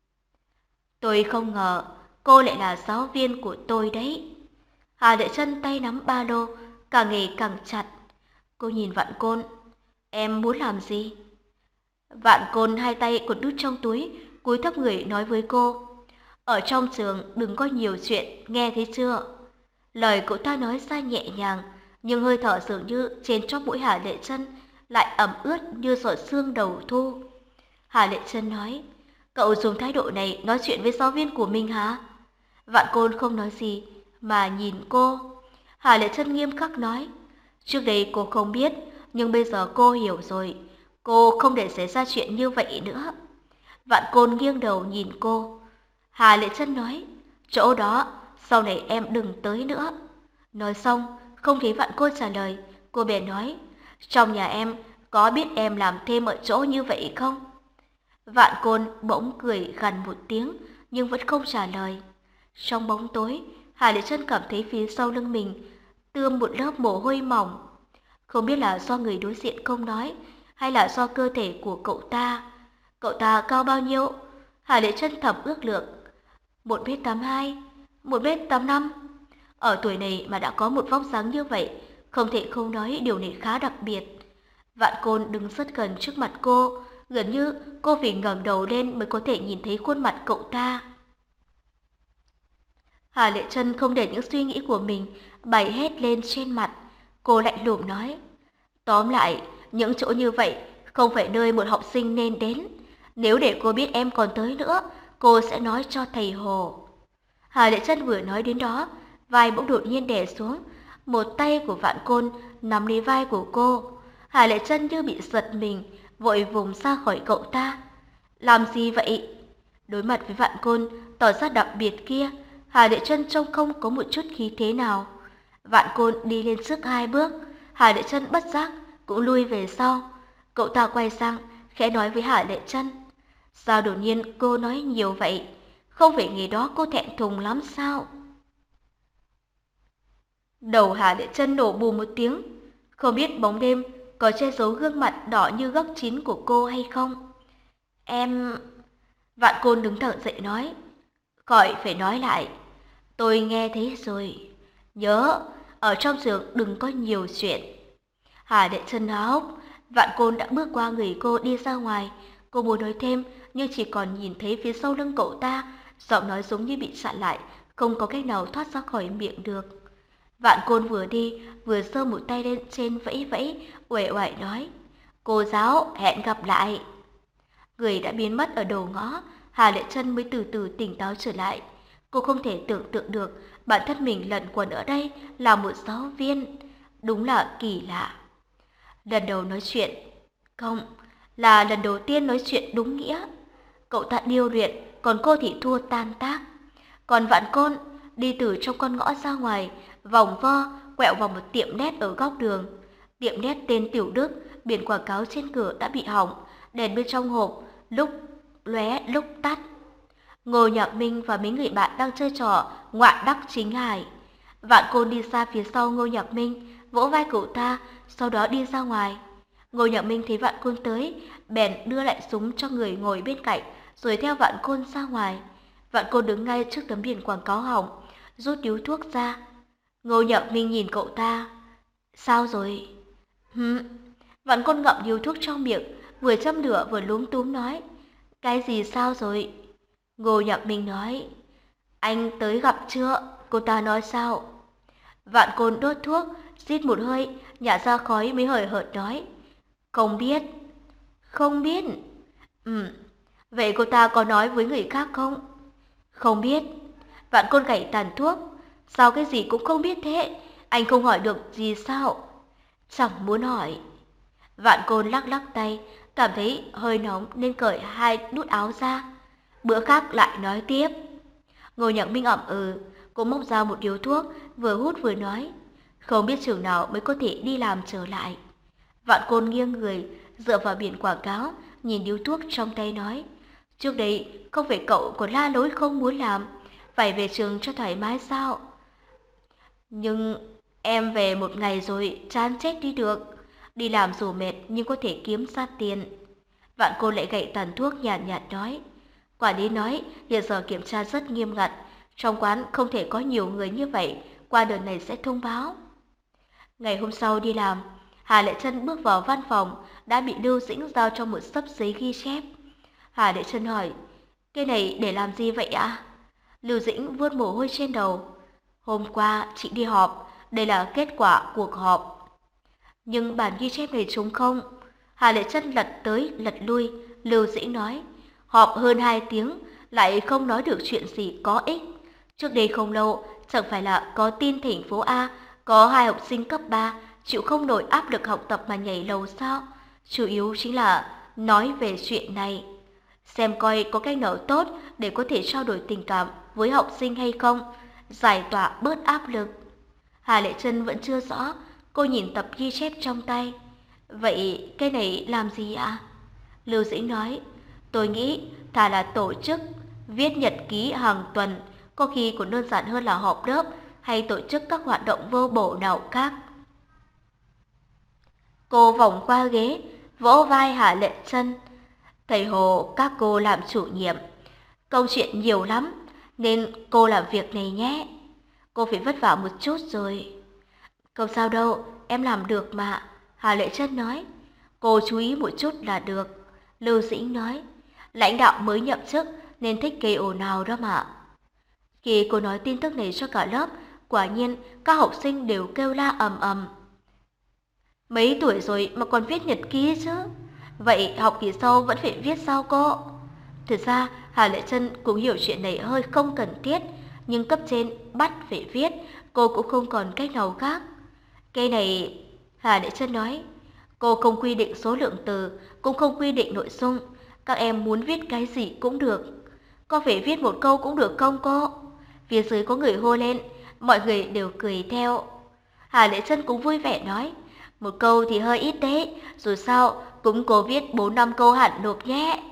Tôi không ngờ cô lại là giáo viên của tôi đấy. Hà Lệ Chân tay nắm ba lô, càng ngày càng chặt. Cô nhìn Vạn Côn. Em muốn làm gì? Vạn Côn hai tay còn đút trong túi, cúi thấp người nói với cô. Ở trong trường đừng có nhiều chuyện, nghe thấy chưa? Lời cậu ta nói ra nhẹ nhàng, nhưng hơi thở dường như trên chóp mũi Hà Lệ Chân lại ẩm ướt như giọt sương đầu thu. Hà Lệ Chân nói, cậu dùng thái độ này nói chuyện với giáo viên của mình hả? Vạn Côn không nói gì, mà nhìn cô. Hà Lệ Chân nghiêm khắc nói, trước đây cô không biết, nhưng bây giờ cô hiểu rồi. Cô không để xảy ra chuyện như vậy nữa. Vạn Côn nghiêng đầu nhìn cô. Hà Lệ Chân nói, chỗ đó, sau này em đừng tới nữa. Nói xong, không thấy Vạn Côn trả lời, cô bèn nói, trong nhà em có biết em làm thêm ở chỗ như vậy không? Vạn Côn bỗng cười gằn một tiếng, nhưng vẫn không trả lời. Trong bóng tối, Hà Lệ Chân cảm thấy phía sau lưng mình tươm một lớp mồ hôi mỏng. Không biết là do người đối diện không nói, hay là do cơ thể của cậu ta. Cậu ta cao bao nhiêu? Hà Lệ Chân thầm ước lượng. Một mét tám hai, một mét tám năm. Ở tuổi này mà đã có một vóc dáng như vậy, không thể không nói điều này khá đặc biệt. Vạn Côn đứng rất gần trước mặt cô, gần như cô phải ngẩng đầu lên mới có thể nhìn thấy khuôn mặt cậu ta. Hà Lệ Chân không để những suy nghĩ của mình bày hết lên trên mặt, cô lạnh lùng nói: Tóm lại, những chỗ như vậy không phải nơi một học sinh nên đến. Nếu để cô biết em còn tới nữa, cô sẽ nói cho thầy Hồ. Hà Lệ Chân vừa nói đến đó, vai bỗng đột nhiên đè xuống, một tay của Vạn Côn nắm lấy vai của cô. Hà Lệ Chân như bị giật mình, vội vùng ra khỏi cậu ta. Làm gì vậy? Đối mặt với Vạn Côn tỏ ra đặc biệt kia, Hà Lệ Chân trông không có một chút khí thế nào. Vạn Côn đi lên trước hai bước, Hà Lệ Chân bất giác cũng lui về sau. Cậu ta quay sang, khẽ nói với Hà Lệ Chân: sao đột nhiên cô nói nhiều vậy? Không phải ngày đó cô thẹn thùng lắm sao? Đầu Hà Lệ Chân nổ bù một tiếng, không biết bóng đêm có che giấu gương mặt đỏ như gấc chín của cô hay không. Em... Vạn Côn đứng thẳng dậy nói: khỏi phải nói lại, tôi nghe thấy rồi. Nhớ, ở trong giường đừng có nhiều chuyện. Hà Lệ Chân há hốc, Vạn Côn đã bước qua người cô đi ra ngoài. Cô muốn nói thêm, nhưng chỉ còn nhìn thấy phía sau lưng cậu ta, giọng nói giống như bị chặn lại, không có cách nào thoát ra khỏi miệng được. Vạn Côn vừa đi, vừa giơ một tay lên trên vẫy vẫy, uể oải nói: cô giáo, hẹn gặp lại. Người đã biến mất ở đầu ngõ, Hà Lệ Chân mới từ từ tỉnh táo trở lại. Cô không thể tưởng tượng được bản thân mình lẩn quẩn ở đây là một giáo viên. Đúng là kỳ lạ. Lần đầu nói chuyện, không, là lần đầu tiên nói chuyện đúng nghĩa. Cậu ta điêu luyện, còn cô thì thua tan tác. Còn Vạn Côn đi từ trong con ngõ ra ngoài, vòng vo, quẹo vào một tiệm nét ở góc đường. Tiệm nét tên Tiểu Đức, biển quảng cáo trên cửa đã bị hỏng, đèn bên trong hộp lúc lóe lúc tắt. Ngô Nhạc Minh và mấy người bạn đang chơi trò ngoạn đắc chính hài. Vạn Côn đi xa phía sau Ngô Nhạc Minh, vỗ vai cậu ta, sau đó đi ra ngoài. Ngô Nhạc Minh thấy Vạn Côn tới, bèn đưa lại súng cho người ngồi bên cạnh, rồi theo Vạn Côn ra ngoài. Vạn Côn đứng ngay trước tấm biển quảng cáo hỏng, rút điếu thuốc ra. Ngô Nhạc Minh nhìn cậu ta: sao rồi? Hừm. Vạn Côn ngậm điếu thuốc trong miệng, vừa châm lửa vừa lúm túm nói: cái gì sao rồi? Ngô Nhạc Minh nói: anh tới gặp chưa? Cô ta nói sao? Vạn Côn đốt thuốc, rít một hơi, nhả ra khói mới hời hợt nói: không biết. Không biết? Ừ. Vậy cô ta có nói với người khác không? Không biết. Vạn Côn gảy tàn thuốc: sao cái gì cũng không biết thế? Anh không hỏi được gì sao? Chẳng muốn hỏi. Vạn Côn lắc lắc tay, cảm thấy hơi nóng nên cởi hai nút áo ra. Bữa khác lại nói tiếp. Ngô Nhạc Minh ậm ừ, cũng móc ra một điếu thuốc, vừa hút vừa nói: không biết chừng nào mới có thể đi làm trở lại. Vạn Côn nghiêng người, dựa vào biển quảng cáo, nhìn điếu thuốc trong tay nói: trước đây không phải cậu còn la lối không muốn làm, phải về trường cho thoải mái sao? Nhưng em về một ngày rồi, chán chết đi được. Đi làm dù mệt nhưng có thể kiếm ra tiền. Vạn Côn lại gậy tàn thuốc nhàn nhạt, nhạt nói: quản lý nói hiện giờ kiểm tra rất nghiêm ngặt, trong quán không thể có nhiều người như vậy, qua đợt này sẽ thông báo. Ngày hôm sau đi làm, Hà Lệ Chân bước vào văn phòng đã bị Lưu Dĩnh giao cho một xấp giấy ghi chép. Hà Lệ Chân hỏi: cái này để làm gì vậy ạ? Lưu Dĩnh vuốt mồ hôi trên đầu: hôm qua chị đi họp, đây là kết quả cuộc họp. Nhưng bản ghi chép này trống không? Hà Lệ Chân lật tới lật lui. Lưu Dĩnh nói: họp hơn hai tiếng lại không nói được chuyện gì có ích. Trước đây không lâu, chẳng phải là có tin thành phố A có hai học sinh cấp ba chịu không nổi áp lực học tập mà nhảy lầu sao? Chủ yếu chính là nói về chuyện này, xem coi có cách nào tốt để có thể trao đổi tình cảm với học sinh hay không, giải tỏa bớt áp lực. Hà Lệ Chân vẫn chưa rõ, cô nhìn tập ghi chép trong tay. Vậy cái này làm gì ạ? Lưu Dĩnh nói: tôi nghĩ thà là tổ chức viết nhật ký hàng tuần, có khi còn đơn giản hơn là họp lớp hay tổ chức các hoạt động vô bổ nào khác. Cô vòng qua ghế, vỗ vai Hà Lệ Chân: thầy Hồ, các cô làm chủ nhiệm, câu chuyện nhiều lắm nên cô làm việc này nhé. Cô phải vất vả một chút rồi. Không sao đâu, em làm được mà, Hà Lệ Chân nói. Cô chú ý một chút là được. Lưu Dĩnh nói: lãnh đạo mới nhậm chức nên thích gây ồn ào đó mà. Khi cô nói tin tức này cho cả lớp, quả nhiên các học sinh đều kêu la ầm ầm. Mấy tuổi rồi mà còn viết nhật ký chứ? Vậy học kỳ sau vẫn phải viết sao cô? Thực ra Hà Lệ Trân cũng hiểu chuyện này hơi không cần thiết, nhưng cấp trên bắt phải viết, cô cũng không còn cách nào khác. Cái này, Hà Lệ Trân nói, cô không quy định số lượng từ, cũng không quy định nội dung. Các em muốn viết cái gì cũng được. Có phải viết một câu cũng được không cô? Phía dưới có người hô lên, mọi người đều cười theo. Hà Lệ Trân cũng vui vẻ nói, một câu thì hơi ít đấy, dù sao cũng cô viết bốn năm câu hẳn nộp nhé.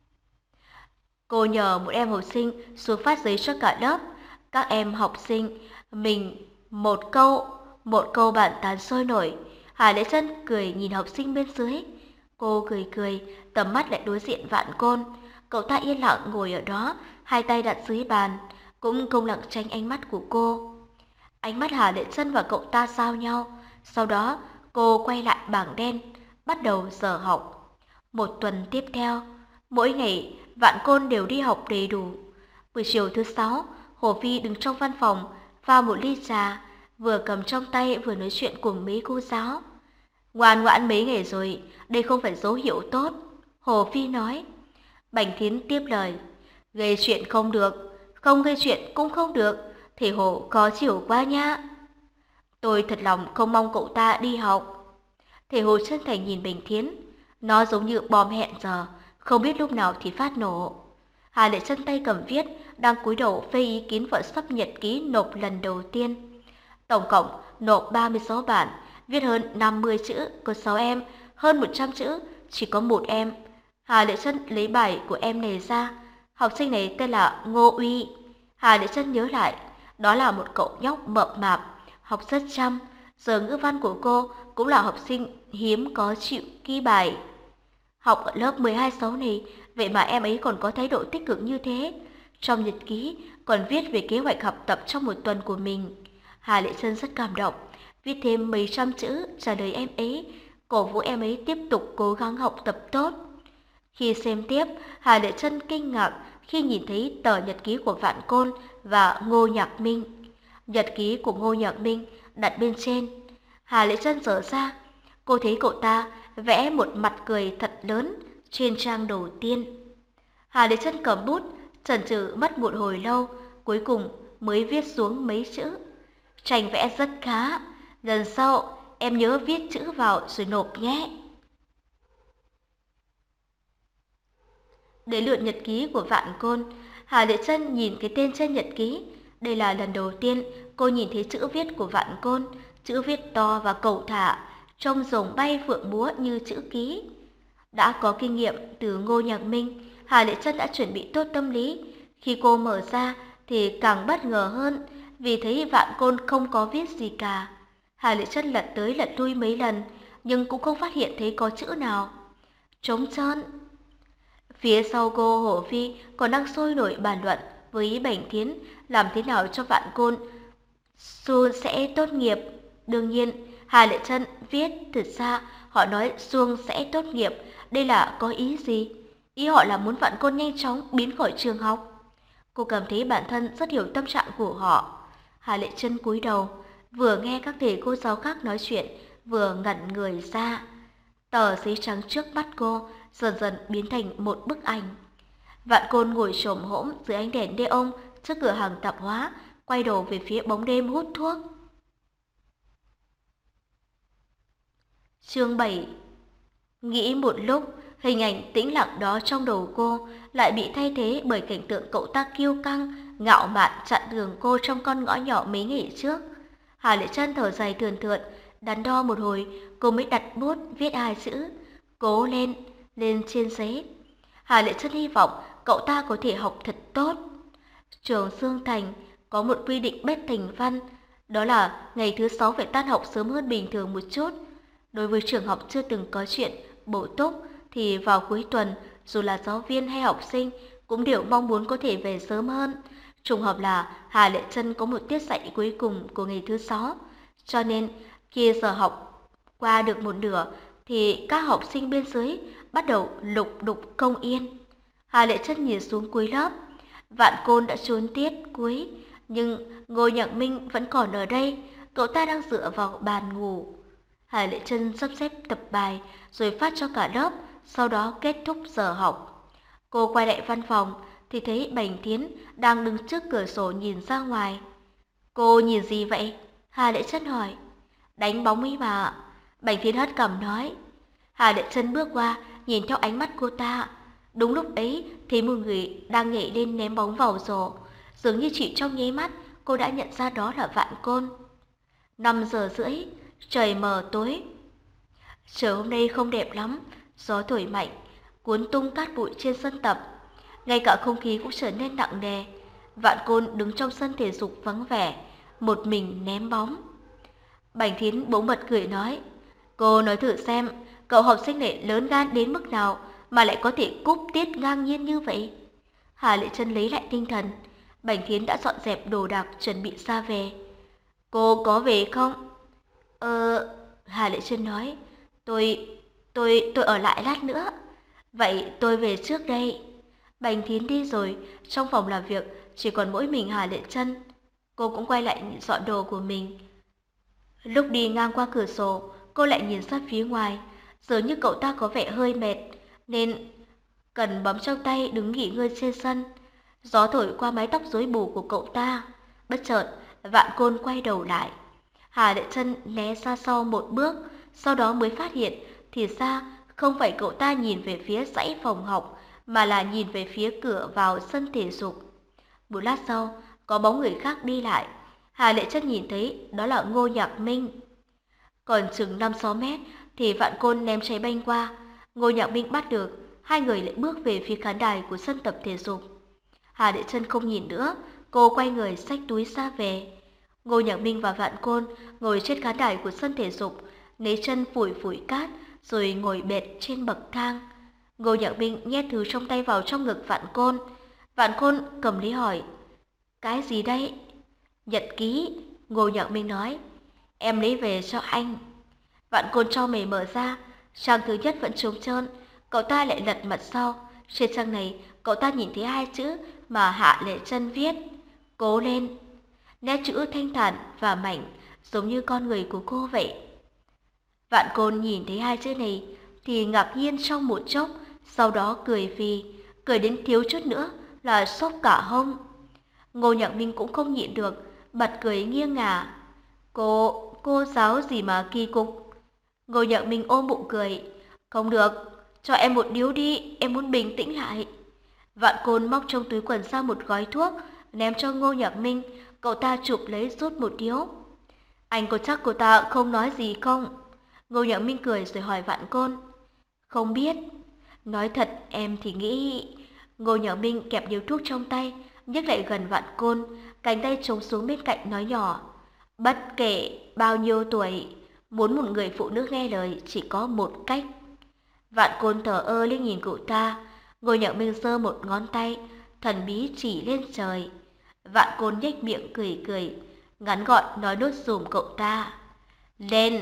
Cô nhờ một em học sinh xuống phát giấy cho cả lớp. Các em học sinh mình một câu, một câu bàn tán sôi nổi. Hà Lễ Trân cười nhìn học sinh bên dưới. Cô cười cười, tầm mắt lại đối diện Vạn Côn. Cậu ta yên lặng ngồi ở đó, hai tay đặt dưới bàn, cũng không lặng tránh ánh mắt của cô. Ánh mắt Hà Lễ Trân và cậu ta giao nhau. Sau đó, cô quay lại bảng đen, bắt đầu giờ học. Một tuần tiếp theo, mỗi ngày Vạn Côn đều đi học đầy đủ. Buổi chiều thứ sáu, Hồ Phi đứng trong văn phòng, pha một ly trà, vừa cầm trong tay vừa nói chuyện cùng mấy cô giáo. Ngoan ngoãn mấy ngày rồi, đây không phải dấu hiệu tốt, Hồ Phi nói. Bành Thiến tiếp lời, gây chuyện không được, không gây chuyện cũng không được, thì Hồ khó chịu quá nhá. Tôi thật lòng không mong cậu ta đi học. Thầy Hồ chân thành nhìn Bành Thiến, nó giống như bom hẹn giờ, không biết lúc nào thì phát nổ. Hà Lệ chân tay cầm viết, đang cúi đầu phê ý kiến vợ sắp nhật ký nộp lần đầu tiên. Tổng cộng nộp ba mươi sáu bản, viết hơn năm mươi chữ, có sáu em, hơn một trăm chữ, chỉ có một em. Hà Lệ chân lấy bài của em này ra, học sinh này tên là Ngô Uy. Hà Lệ chân nhớ lại, đó là một cậu nhóc mập mạp, học rất chăm, giờ ngữ văn của cô cũng là học sinh hiếm có chịu ghi bài. Học ở lớp mười hai sáu này, vậy mà em ấy còn có thái độ tích cực như thế. Trong nhật ký còn viết về kế hoạch học tập trong một tuần của mình. Hà Lệ Trân rất cảm động, viết thêm mấy trăm chữ trả lời em ấy, cổ vũ em ấy tiếp tục cố gắng học tập tốt. Khi xem tiếp, Hà Lệ Trân kinh ngạc khi nhìn thấy tờ nhật ký của Vạn Côn và Ngô Nhạc Minh. Nhật ký của Ngô Nhạc Minh đặt bên trên. Hà Lệ Trân dở ra, cô thấy cậu ta vẽ một mặt cười thật lớn trên trang đầu tiên. Hà Lệ Trân cầm bút, chần chừ mất một hồi lâu, cuối cùng mới viết xuống mấy chữ. Tranh vẽ rất khá, lần sau em nhớ viết chữ vào rồi nộp nhé. Đến lượt nhật ký của Vạn Côn, Hà Lệ Trân nhìn cái tên trên nhật ký. Đây là lần đầu tiên cô nhìn thấy chữ viết của Vạn Côn, chữ viết to và cầu thả, trông rồng bay phượng múa như chữ ký. Đã có kinh nghiệm từ Ngô Nhạc Minh, Hà Lệ Trân đã chuẩn bị tốt tâm lý. Khi cô mở ra thì càng bất ngờ hơn, vì thấy Vạn Côn không có viết gì cả. Hà Lệ Trân lật tới lật lui mấy lần, nhưng cũng không phát hiện thấy có chữ nào. Trống trơn. Phía sau cô, Hổ Phi còn đang sôi nổi bàn luận với Bành Thiến làm thế nào cho Vạn Côn Xuân sẽ tốt nghiệp. Đương nhiên, Hà Lệ Trân viết, thực ra họ nói Xuân sẽ tốt nghiệp, đây là có ý gì? Ý họ là muốn Vạn Côn nhanh chóng biến khỏi trường học. Cô cảm thấy bản thân rất hiểu tâm trạng của họ. Hà Lệ Trân cúi đầu, vừa nghe các thầy cô giáo khác nói chuyện, vừa ngẩn người ra. Tờ giấy trắng trước mắt cô dần dần biến thành một bức ảnh. Vạn Côn ngồi xổm hổm dưới ánh đèn neon trước cửa hàng tạp hóa, quay đầu về phía bóng đêm hút thuốc. Chương bảy. Nghĩ một lúc, hình ảnh tĩnh lặng đó trong đầu cô lại bị thay thế bởi cảnh tượng cậu ta kiêu căng, ngạo mạn chặn đường cô trong con ngõ nhỏ mấy ngày trước. Hà Lệ Trân thở dài thườn thượt, đắn đo một hồi, cô mới đặt bút viết hai chữ cố lên lên trên giấy. Hà Lệ Trân hy vọng cậu ta có thể học thật tốt. Trường Dương Thành có một quy định bất thành văn, đó là ngày thứ sáu phải tan học sớm hơn bình thường một chút. Đối với trường học chưa từng có chuyện bổ túc thì vào cuối tuần, dù là giáo viên hay học sinh cũng đều mong muốn có thể về sớm hơn. Trùng hợp là Hà Lệ Trân có một tiết dạy cuối cùng của ngày thứ sáu, cho nên khi giờ học qua được một nửa thì các học sinh bên dưới bắt đầu lục đục không yên. Hà Lệ Trân nhìn xuống cuối lớp, Vạn Côn đã trốn tiết cuối, nhưng Ngô Nhạc Minh vẫn còn ở đây, cậu ta đang dựa vào bàn ngủ. Hà Lệ Trân sắp xếp tập bài rồi phát cho cả lớp, sau đó kết thúc giờ học. Cô quay lại văn phòng thì thấy Bành Tiến đang đứng trước cửa sổ nhìn ra ngoài. Cô nhìn gì vậy? Hà Lệ Trân hỏi. Đánh bóng ấy mà. Bành Tiến hất cằm nói. Hà Lệ Trân bước qua, nhìn theo ánh mắt cô ta. Đúng lúc ấy thì một người đang nhảy lên ném bóng vào rổ. Dường như chỉ trong nháy mắt cô đã nhận ra đó là Vạn Côn. Năm giờ rưỡi, trời mờ tối. Trời hôm nay không đẹp lắm, gió thổi mạnh, cuốn tung cát bụi trên sân tập. Ngay cả không khí cũng trở nên nặng nề. Vạn Côn đứng trong sân thể dục vắng vẻ, một mình ném bóng. Bành Thiến bỗng bật cười nói, cô nói thử xem, cậu học sinh này lớn gan đến mức nào mà lại có thể cúp tiết ngang nhiên như vậy. Hà Lệ Trân lấy lại tinh thần, Bành Thiến đã dọn dẹp đồ đạc chuẩn bị ra về. Cô có về không? Ờ, Hà Lệ Trân nói, tôi, tôi, tôi ở lại lát nữa. Vậy tôi về trước đây. Bành Thiến đi rồi, trong phòng làm việc chỉ còn mỗi mình Hà Lệ Trân. Cô cũng quay lại dọn đồ của mình. Lúc đi ngang qua cửa sổ, cô lại nhìn ra phía ngoài, dường như cậu ta có vẻ hơi mệt, nên cần bấm trong tay đứng nghỉ ngơi trên sân. Gió thổi qua mái tóc rối bù của cậu ta. Bất chợt, Vạn Côn quay đầu lại. Hà Lệ Trân né ra sau một bước, sau đó mới phát hiện thì ra không phải cậu ta nhìn về phía dãy phòng học, mà là nhìn về phía cửa vào sân thể dục. Một lát sau, có bóng người khác đi lại. Hà Lệ Trân nhìn thấy đó là Ngô Nhạc Minh. Còn chừng năm sáu mét thì Vạn Côn ném trái banh qua. Ngô Nhạc Minh bắt được, hai người lại bước về phía khán đài của sân tập thể dục. Hà Lệ Trân không nhìn nữa, cô quay người xách túi ra về. Ngô Nhạc Minh và Vạn Côn ngồi trên khán đài của sân thể dục, lấy chân phủi phủi cát rồi ngồi bệt trên bậc thang. Ngô Nhạc Minh nhét thứ trong tay vào trong ngực Vạn Côn. Vạn Côn cầm lấy hỏi, cái gì đây? Nhật ký, Ngô Nhạc Minh nói, em lấy về cho anh. Vạn Côn cho mày mở ra, trang thứ nhất vẫn trống trơn, cậu ta lại lật mặt sau. Trên trang này, cậu ta nhìn thấy hai chữ mà Hạ Lệ Trân viết, cố lên. Nét chữ thanh thản và mảnh, giống như con người của cô vậy. Vạn Côn nhìn thấy hai chữ này thì ngạc nhiên trong một chốc, sau đó cười phì, cười đến thiếu chút nữa là sốc cả hông. Ngô Nhạc Minh cũng không nhịn được, bật cười nghiêng ngả. Cô, cô giáo gì mà kỳ cục. Ngô Nhạc Minh ôm bụng cười. Không được, cho em một điếu đi, em muốn bình tĩnh lại. Vạn Côn móc trong túi quần ra một gói thuốc, ném cho Ngô Nhạc Minh, cậu ta chụp lấy rút một điếu. Anh có chắc cô ta không nói gì không? Ngô Nhạc Minh cười rồi hỏi Vạn Côn. Không biết. Nói thật em thì nghĩ... Ngô Nhạc Minh kẹp điếu thuốc trong tay, nhấc lại gần Vạn Côn, cánh tay chống xuống bên cạnh nói nhỏ. Bất kể bao nhiêu tuổi, muốn một người phụ nữ nghe lời chỉ có một cách. Vạn Côn thờ ơ liếc nhìn cậu ta. Ngô Nhạc Minh giơ một ngón tay, thần bí chỉ lên trời. Vạn Côn nhếch miệng cười cười, ngắn gọn nói nốt dùm cậu ta. Lên!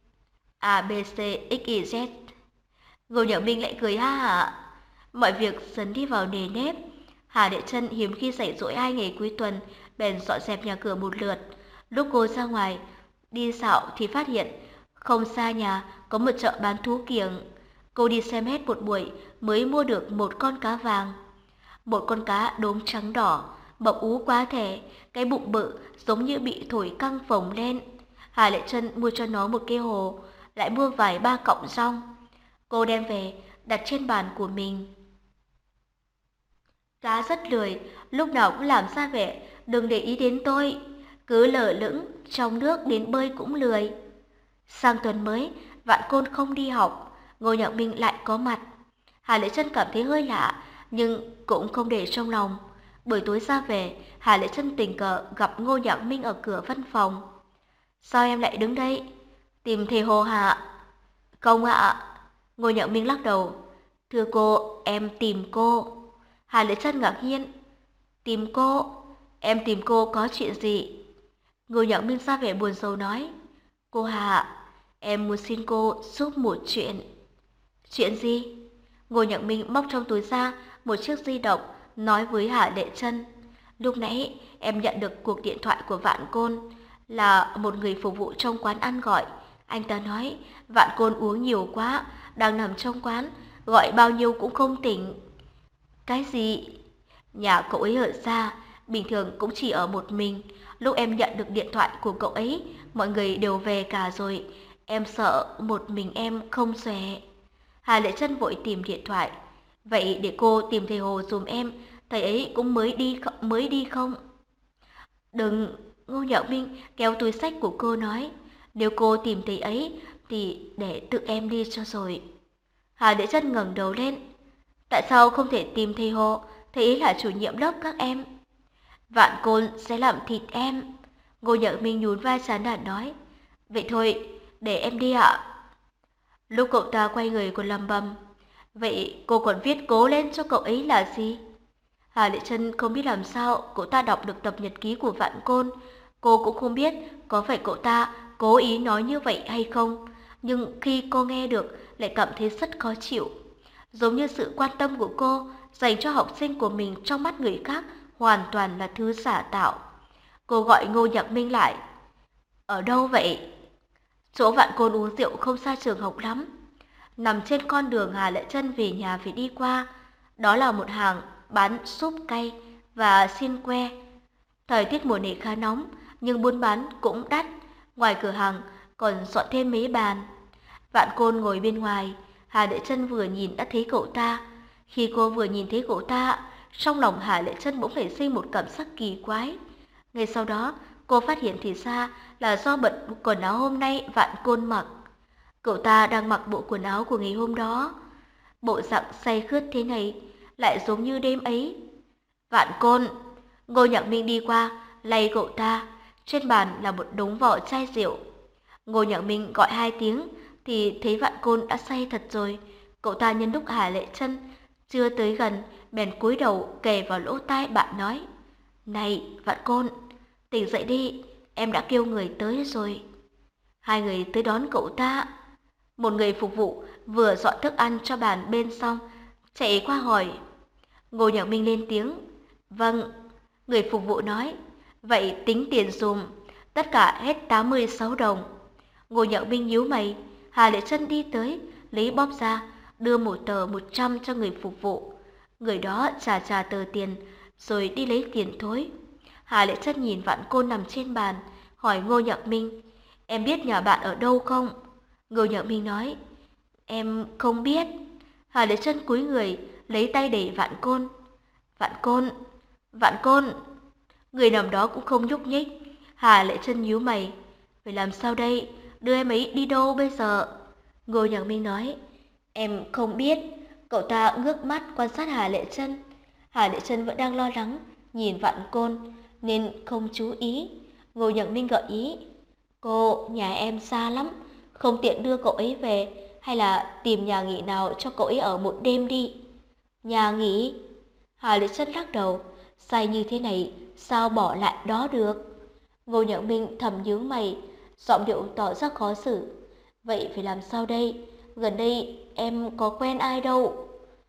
A, B, C, X, Y, Z. Ngô Nhạc Minh lại cười ha hả. Mọi việc dần đi vào nề nếp. Hà Lệ Trân hiếm khi rảnh rỗi hai ngày cuối tuần, bèn dọn dẹp nhà cửa một lượt. Lúc cô ra ngoài đi dạo thì phát hiện không xa nhà có một chợ bán thú kiểng. Cô đi xem hết một buổi mới mua được một con cá vàng. Một con cá đốm trắng đỏ, mập ú quá thể, cái bụng bự giống như bị thổi căng phồng lên. Hà Lệ Trân mua cho nó một cái hồ, lại mua vài ba cọng rong. Cô đem về đặt trên bàn của mình. Cá rất lười, lúc nào cũng làm ra vẻ đừng để ý đến tôi, cứ lờ lững trong nước đến bơi cũng lười. Sang tuần mới, Vạn Côn không đi học, Ngô Nhạc Minh lại có mặt. Hà Lệ Trân cảm thấy hơi lạ, nhưng cũng không để trong lòng. Buổi tối ra về, Hà Lệ Trân tình cờ gặp Ngô Nhạc Minh ở cửa văn phòng. Sao em lại đứng đây? Tìm thầy Hồ hả? Không ạ. Ngô Nhạc Minh lắc đầu. Thưa cô, em tìm cô. Hà Lệ Trân ngạc nhiên. Tìm cô? Em tìm cô có chuyện gì? Ngô Nhạc Minh ra vẻ buồn rầu nói. Cô Hà, em muốn xin cô giúp một chuyện. Chuyện gì? Ngô Nhạc Minh móc trong túi ra một chiếc di động, nói với Hà Lệ Trân. Lúc nãy em nhận được cuộc điện thoại của Vạn Côn, là một người phục vụ trong quán ăn gọi. Anh ta nói Vạn Côn uống nhiều quá, đang nằm trong quán, gọi bao nhiêu cũng không tỉnh. Cái gì? Nhà cậu ấy ở xa, bình thường cũng chỉ ở một mình. Lúc em nhận được điện thoại của cậu ấy, mọi người đều về cả rồi. Em sợ một mình em không xòe. Hà Lệ Trân vội tìm điện thoại. Vậy để cô tìm thầy Hồ dùm em, thầy ấy cũng mới đi mới đi không? Đừng, Ngô Nhạo Minh kéo túi xách của cô nói. Nếu cô tìm thầy ấy thì để tự em đi cho rồi. Hà Lệ Trân ngẩng đầu lên. Tại sao không thể tìm thầy Hồ? Thầy ấy là chủ nhiệm lớp các em. Vạn Côn sẽ làm thịt em. Ngô Nhạo Minh nhún vai chán nản nói. Vậy thôi, để em đi ạ. Lúc cậu ta quay người còn lầm bầm. Vậy cô còn viết cố lên cho cậu ấy là gì? Hà Lệ Trân không biết làm sao cậu ta đọc được tập nhật ký của Vạn Côn. Cô cũng không biết có phải cậu ta cố ý nói như vậy hay không. Nhưng khi cô nghe được lại cảm thấy rất khó chịu. Giống như sự quan tâm của cô dành cho học sinh của mình trong mắt người khác hoàn toàn là thứ giả tạo. Cô gọi Ngô Nhạc Minh lại. Ở đâu vậy? Chỗ Vạn Côn uống rượu không xa trường học lắm. Nằm trên con đường Hà Lệ Trân về nhà phải đi qua. Đó là một hàng bán súp cay và xiên que. Thời tiết mùa này khá nóng, nhưng buôn bán cũng đắt. Ngoài cửa hàng còn dọn thêm mấy bàn. Vạn Côn ngồi bên ngoài, Hà Lệ Trân vừa nhìn đã thấy cậu ta. Khi cô vừa nhìn thấy cậu ta, trong lòng Hà Lệ Trân bỗng nảy sinh một cảm giác kỳ quái. Ngay sau đó, cô phát hiện thì ra là do bận quần áo hôm nay Vạn Côn mặc. Cậu ta đang mặc bộ quần áo của ngày hôm đó. Bộ dạng say khướt thế này lại giống như đêm ấy. Vạn Côn! Ngô Nhạc Minh đi qua, lay cậu ta. Trên bàn là một đống vỏ chai rượu. Ngô Nhạc Minh gọi hai tiếng thì thấy Vạn Côn đã say thật rồi. Cậu ta nhân lúc Hà Lệ Trân chưa tới gần, bèn cúi đầu kề vào lỗ tai bạn nói. Này Vạn Côn, tỉnh dậy đi, em đã kêu người tới rồi. Hai người tới đón cậu ta. Một người phục vụ vừa dọn thức ăn cho bàn bên xong, chạy qua hỏi. Ngô Nhạc Minh lên tiếng. Vâng. Người phục vụ nói. Vậy tính tiền dùm. Tất cả hết tám mươi sáu đồng. Ngô Nhạc Minh nhíu mày. Hà Lệ Trân đi tới, lấy bóp ra, đưa một tờ một trăm cho người phục vụ. Người đó trả trả tờ tiền, rồi đi lấy tiền thối. Hà Lệ Trân nhìn Vạn Côn nằm trên bàn, hỏi Ngô Nhạc Minh. Em biết nhà bạn ở đâu không? Ngô Nhạc Minh nói. Em không biết. Hà Lệ Trân cúi người, lấy tay đẩy Vạn Côn. Vạn Côn! Vạn Côn! Người nằm đó cũng không nhúc nhích. Hà Lệ Trân nhíu mày. Phải làm sao đây? Đưa em ấy đi đâu bây giờ? Ngô Nhạc Minh nói. Em không biết. Cậu ta ngước mắt quan sát Hà Lệ Trân. Hà Lệ Trân vẫn đang lo lắng, nhìn Vạn Côn, nên không chú ý. Ngô Nhạc Minh gợi ý. Cô, nhà em xa lắm, không tiện đưa cậu ấy về, hay là tìm nhà nghỉ nào cho cậu ấy ở một đêm đi. Nhà nghỉ? Hà Lệ Trân lắc đầu. Say như thế này, sao bỏ lại đó được? Ngô Nhạc Minh thầm nhướng mày, giọng điệu tỏ ra khó xử. Vậy phải làm sao đây? Gần đây em có quen ai đâu.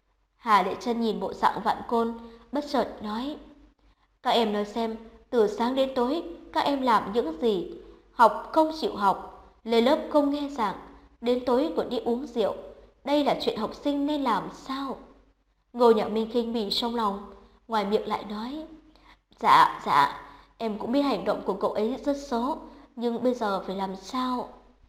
Hà Lệ Trân nhìn bộ dạng Vạn Côn, bất chợt nói. Các em nói xem, từ sáng đến tối, các em làm những gì? Học không chịu học, lên lớp không nghe giảng, đến tối còn đi uống rượu. Đây là chuyện học sinh nên làm sao? Ngô Nhạc Minh khinh bỉ trong lòng, ngoài miệng lại nói. Dạ, dạ, em cũng biết hành động của cậu ấy rất xấu, nhưng bây giờ phải làm sao?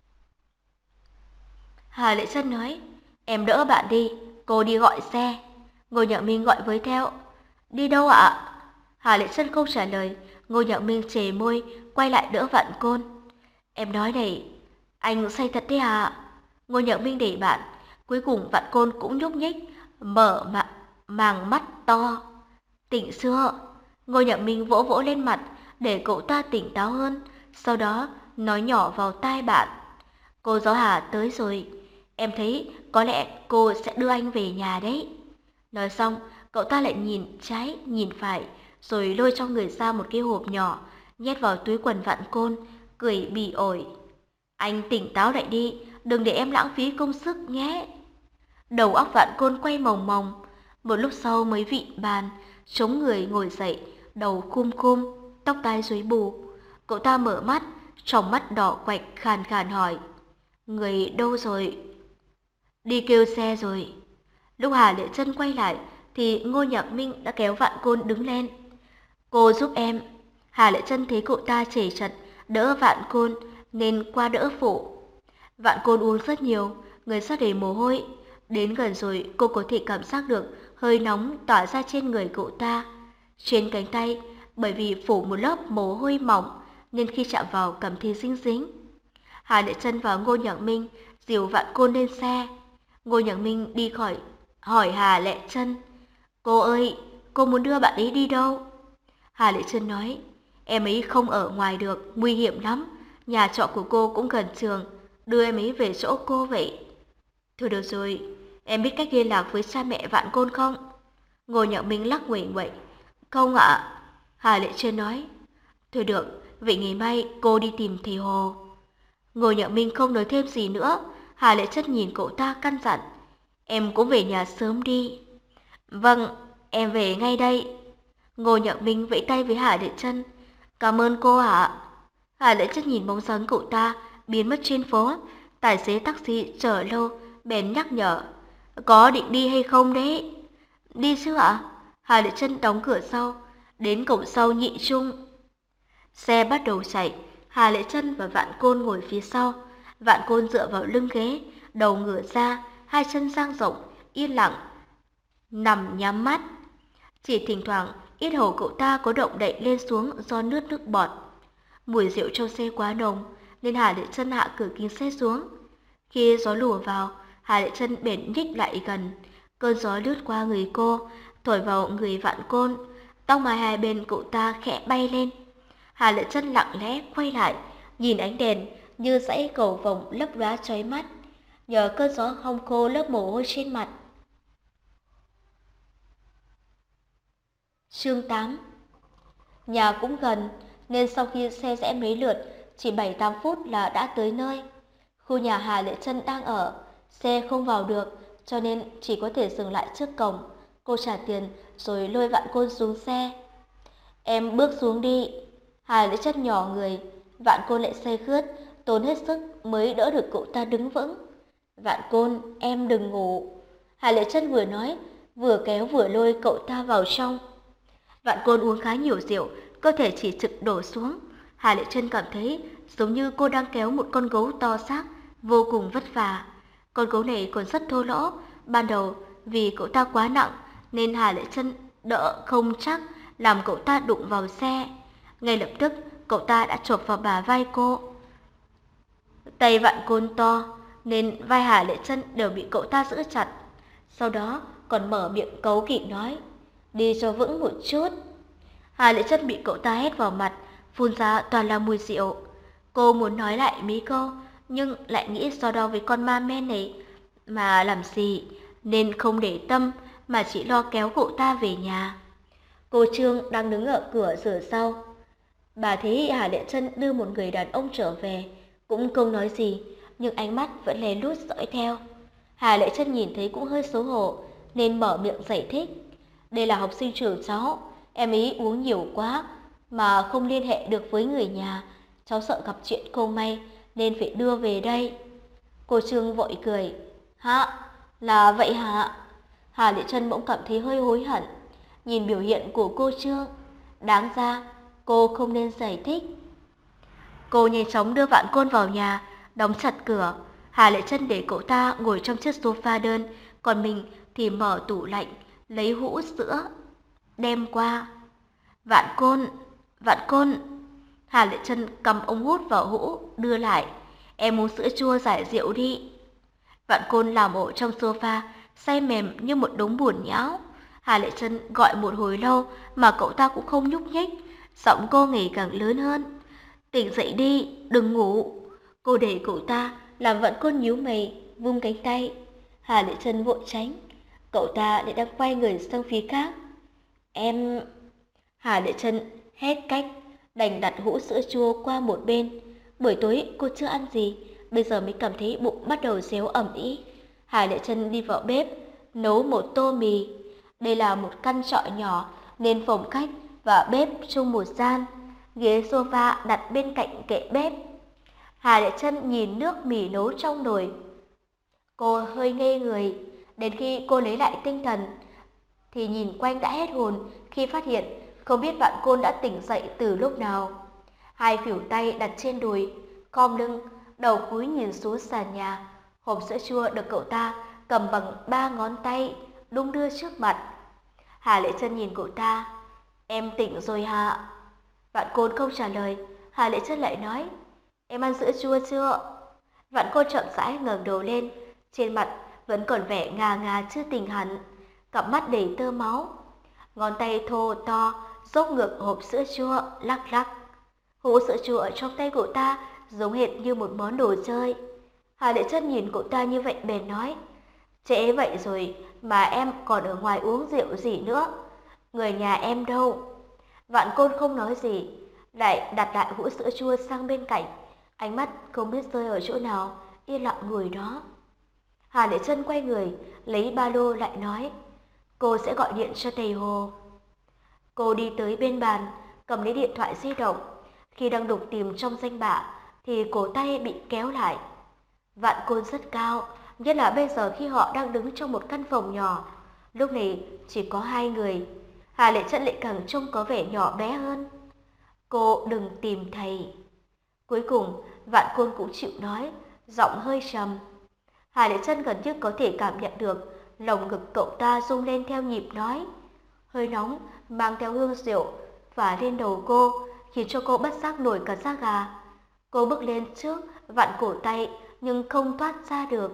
Hà Lệ Trân nói. Em đỡ bạn đi, cô đi gọi xe. Ngô Nhạc Minh gọi với theo. Đi đâu ạ? Hà Lệ Trân không trả lời. Ngô Nhạc Minh chề môi, quay lại đỡ Vạn Côn. Em nói này, anh say thật đấy à? Ngô Nhạc Minh đẩy bạn. Cuối cùng Vạn Côn cũng nhúc nhích, mở mạ, màng mắt to. Tỉnh chưa? Ngô Nhạc Minh vỗ vỗ lên mặt để cậu ta tỉnh táo hơn, sau đó nói nhỏ vào tai bạn. Cô giáo Hà tới rồi, em thấy có lẽ cô sẽ đưa anh về nhà đấy. Nói xong, cậu ta lại nhìn trái, nhìn phải, rồi lôi trong người ra một cái hộp nhỏ, nhét vào túi quần Vạn Côn, cười bỉ ổi. Anh tỉnh táo lại đi, đừng để em lãng phí công sức nhé. Đầu óc Vạn Côn quay mòng mòng, một lúc sau mới vị bàn, chống người ngồi dậy, đầu khum khum, tóc tai rối bù. Cậu ta mở mắt, trong mắt đỏ quạch khàn khàn hỏi. Người đâu rồi? Đi kêu xe rồi. Lúc Hà Lệ Trân quay lại thì Ngô Nhạc Minh đã kéo Vạn Côn đứng lên. Cô giúp em. Hà Lệ Trân thấy cậu ta chề chật đỡ Vạn Côn nên qua đỡ phụ. Vạn Côn uống rất nhiều, người sát đầy mồ hôi. Đến gần rồi cô có thể cảm giác được hơi nóng tỏa ra trên người cậu ta. Trên cánh tay, bởi vì phủ một lớp mồ hôi mỏng nên khi chạm vào cảm thấy dính dính. Hà Lệ Trân và Ngô Nhạc Minh dìu Vạn Côn lên xe. Ngô Nhạc Minh đi khỏi hỏi Hà Lệ Trân: Cô ơi, cô muốn đưa bạn ấy đi đâu? Hà Lệ Trân nói: Em ấy không ở ngoài được, nguy hiểm lắm. Nhà trọ của cô cũng gần trường, đưa em ấy về chỗ cô vậy. Thôi được rồi, em biết cách liên lạc với cha mẹ Vạn Côn không? Ngô Nhạc Minh lắc nguẩy nguậy: Không ạ. Hà Lệ Trân nói: Thôi được, vậy ngày mai cô đi tìm thầy Hồ. Ngô Nhạc Minh không nói thêm gì nữa. Hà Lệ Trân nhìn cậu ta căn dặn: Em cũng về nhà sớm đi. Vâng, em về ngay đây. Ngô Nhạc Minh vẫy tay với Hà Lệ Trân: Cảm ơn cô ạ. Hà Lệ Trân nhìn bóng dáng cậu ta biến mất trên phố. Tài xế taxi chờ lâu bèn nhắc nhở: Có định đi hay không đấy? Đi chứ ạ. Hà Lệ Trân đóng cửa sau, đến cổng sau nhị trung. Xe bắt đầu chạy. Hà Lệ Trân và Vạn Côn ngồi phía sau. Vạn Côn dựa vào lưng ghế, đầu ngửa ra, hai chân dang rộng, yên lặng nằm nhắm mắt. Chỉ thỉnh thoảng yết hầu cậu ta có động đậy lên xuống do nuốt nước bọt. Mùi rượu trong xe quá nồng nên Hà Lệ Trân hạ cửa kính xe xuống. Khi gió lùa vào, Hà Lệ Trân bèn nhích lại gần. Cơn gió lướt qua người cô, thổi vào người Vạn Côn. Tóc mai hai bên cậu ta khẽ bay lên. Hà Lệ Trân lặng lẽ quay lại, nhìn ánh đèn như dãy cầu vồng lấp lóa chói mắt. Nhờ cơn gió hong khô lớp mồ hôi trên mặt. Chương tám. Nhà cũng gần nên sau khi xe rẽ mấy lượt, chỉ bảy tám phút là đã tới nơi. Khu nhà Hà Lệ Trân đang ở, xe không vào được cho nên chỉ có thể dừng lại trước cổng. Cô trả tiền rồi lôi Vạn Côn xuống xe. Em bước xuống đi. Hà Lệ Trân nhỏ người, Vạn Côn lại say khướt, tốn hết sức mới đỡ được cậu ta đứng vững. Vạn Côn, em đừng ngủ. Hà Lệ Trân vừa nói, vừa kéo vừa lôi cậu ta vào trong. Vạn Côn uống khá nhiều rượu, cơ thể chỉ trực đổ xuống. Hà Lệ Trân cảm thấy giống như cô đang kéo một con gấu to xác, vô cùng vất vả. Con gấu này còn rất thô lỗ. Ban đầu vì cậu ta quá nặng nên Hà Lệ Trân đỡ không chắc, làm cậu ta đụng vào xe. Ngay lập tức cậu ta đã chộp vào bả vai cô. Tay Vạn Côn to nên vai Hà Lệ Trân đều bị cậu ta giữ chặt. Sau đó còn mở miệng cấu kỵ nói: Đi cho vững một chút. Hà Lệ Trân bị cậu ta hét vào mặt, phun ra toàn là mùi rượu. Cô muốn nói lại mấy câu nhưng lại nghĩ so đo với con ma men này mà làm gì, nên không để tâm mà chỉ lo kéo cậu ta về nhà. Cô Trương đang đứng ở cửa rửa rau. Bà thấy Hà Lệ Trân đưa một người đàn ông trở về, cũng không nói gì, nhưng ánh mắt vẫn lén lút dõi theo. Hà Lệ Trân nhìn thấy cũng hơi xấu hổ, nên mở miệng giải thích. Đây là học sinh trường cháu, em ấy uống nhiều quá, mà không liên hệ được với người nhà. Cháu sợ gặp chuyện không may, nên phải đưa về đây. Cô Trương vội cười. Hả? Là vậy hả? Hà Lệ Trân bỗng cảm thấy hơi hối hận. Nhìn biểu hiện của cô Trương, đáng ra cô không nên giải thích. Cô nhanh chóng đưa Vạn Côn vào nhà, đóng chặt cửa. Hà Lệ Trân để cậu ta ngồi trong chiếc sofa đơn, còn mình thì mở tủ lạnh, lấy hũ sữa, đem qua. Vạn Côn, Vạn Côn. Hà Lệ Trân cầm ống hút vào hũ, đưa lại. Em uống sữa chua giải rượu đi. Vạn Côn làm ổ trong sofa, say mềm như một đống bùn nhão. Hà Lệ Trân gọi một hồi lâu mà cậu ta cũng không nhúc nhích. Giọng cô ngày càng lớn hơn. Tỉnh dậy đi, đừng ngủ. Cô để cậu ta, làm Vạn Côn nhíu mày, vung cánh tay. Hà Lệ Trân vội tránh. Cậu ta lại đang quay người sang phía khác. Em... Hà Lệ Trân hết cách, đành đặt hũ sữa chua qua một bên. Buổi tối cô chưa ăn gì, bây giờ mới cảm thấy bụng bắt đầu réo ẩm ĩ. Hà Lệ Trân đi vào bếp, nấu một tô mì. Đây là một căn trọ nhỏ nên phòng khách và bếp chung một gian. Ghế sofa đặt bên cạnh kệ bếp. Hà Lệ Chân nhìn nước mì nấu trong nồi. Cô hơi ngây người, đến khi cô lấy lại tinh thần thì nhìn quanh đã hết hồn khi phát hiện không biết bạn Côn đã tỉnh dậy từ lúc nào. Hai khuỷu tay đặt trên đùi, khom lưng, đầu cúi nhìn xuống sàn nhà. Hộp sữa chua được cậu ta cầm bằng ba ngón tay đung đưa trước mặt. Hà Lệ Chân nhìn cậu ta, em tỉnh rồi hả? Vạn Côn không trả lời, Hà Lệ Chân lại nói, em ăn sữa chua chưa? Vạn Côn chậm rãi ngẩng đầu lên, trên mặt vẫn còn vẻ ngà ngà chưa tỉnh hẳn, cặp mắt đầy tơ máu. Ngón tay thô to dốc ngược hộp sữa chua lắc lắc. Hũ sữa chua ở trong tay cậu ta giống hệt như một món đồ chơi. Hà Lệ Chân nhìn cậu ta như vậy bèn nói, trễ vậy rồi mà em còn ở ngoài uống rượu gì nữa? Người nhà em đâu? Vạn Côn không nói gì, lại đặt lại hũ sữa chua sang bên cạnh, ánh mắt không biết rơi ở chỗ nào, yên lặng ngồi đó. Hà Lệ Chân quay người, lấy ba lô lại nói, cô sẽ gọi điện cho thầy Hồ. Cô đi tới bên bàn, cầm lấy điện thoại di động. Khi đang đục tìm trong danh bạ, thì cổ tay bị kéo lại. Vạn Côn rất cao, nhất là bây giờ khi họ đang đứng trong một căn phòng nhỏ. Lúc này chỉ có hai người. Hà Lệ Chân lại càng trông có vẻ nhỏ bé hơn. Cô đừng tìm thầy. Cuối cùng, Vạn Côn cũng chịu nói, giọng hơi trầm. Hà Lệ Chân gần như có thể cảm nhận được lồng ngực cậu ta rung lên theo nhịp nói. Hơi nóng mang theo hương rượu phả lên đầu cô, khiến cho cô bất giác nổi cả da gà. Cô bước lên trước, vặn cổ tay nhưng không thoát ra được.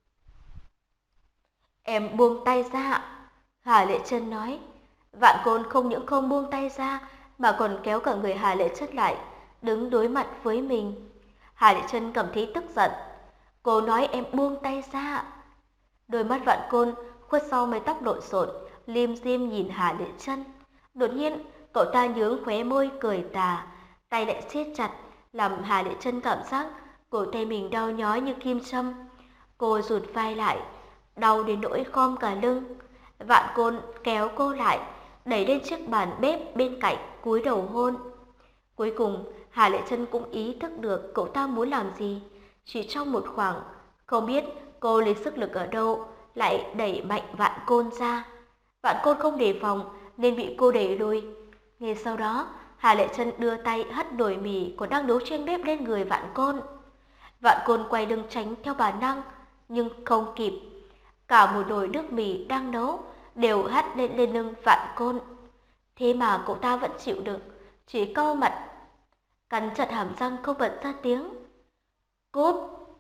Em buông tay ra. Hà Lệ Chân nói. Vạn Côn không những không buông tay ra mà còn kéo cả người Hà Lệ Chân lại, đứng đối mặt với mình. Hà Lệ Chân cảm thấy tức giận. Cô nói em buông tay ra. Đôi mắt Vạn Côn khuất sau mái tóc lộn xộn, lim dim nhìn Hà Lệ Chân. Đột nhiên, cậu ta nhướng khóe môi cười tà, tay lại siết chặt, làm Hà Lệ Chân cảm giác cổ tay mình đau nhói như kim châm. Cô rụt vai lại, đau đến nỗi khom cả lưng. Vạn Côn kéo cô lại, đẩy lên chiếc bàn bếp bên cạnh, cúi đầu hôn. Cuối cùng, Hà Lệ Chân cũng ý thức được cậu ta muốn làm gì. Chỉ trong một khoảng, không biết cô lấy sức lực ở đâu, lại đẩy mạnh Vạn Côn ra. Vạn Côn không đề phòng nên bị cô đẩy lùi. Ngay sau đó, Hà Lệ Chân đưa tay hất nồi mì còn đang nấu trên bếp lên người Vạn Côn. Vạn Côn quay lưng tránh theo bản năng, nhưng không kịp. Cả một nồi nước mì đang nấu đều hất lên lên lưng Vạn Côn. Thế mà cậu ta vẫn chịu đựng, chỉ cau mặt, cắn chặt hàm răng không bật ra tiếng. Cút!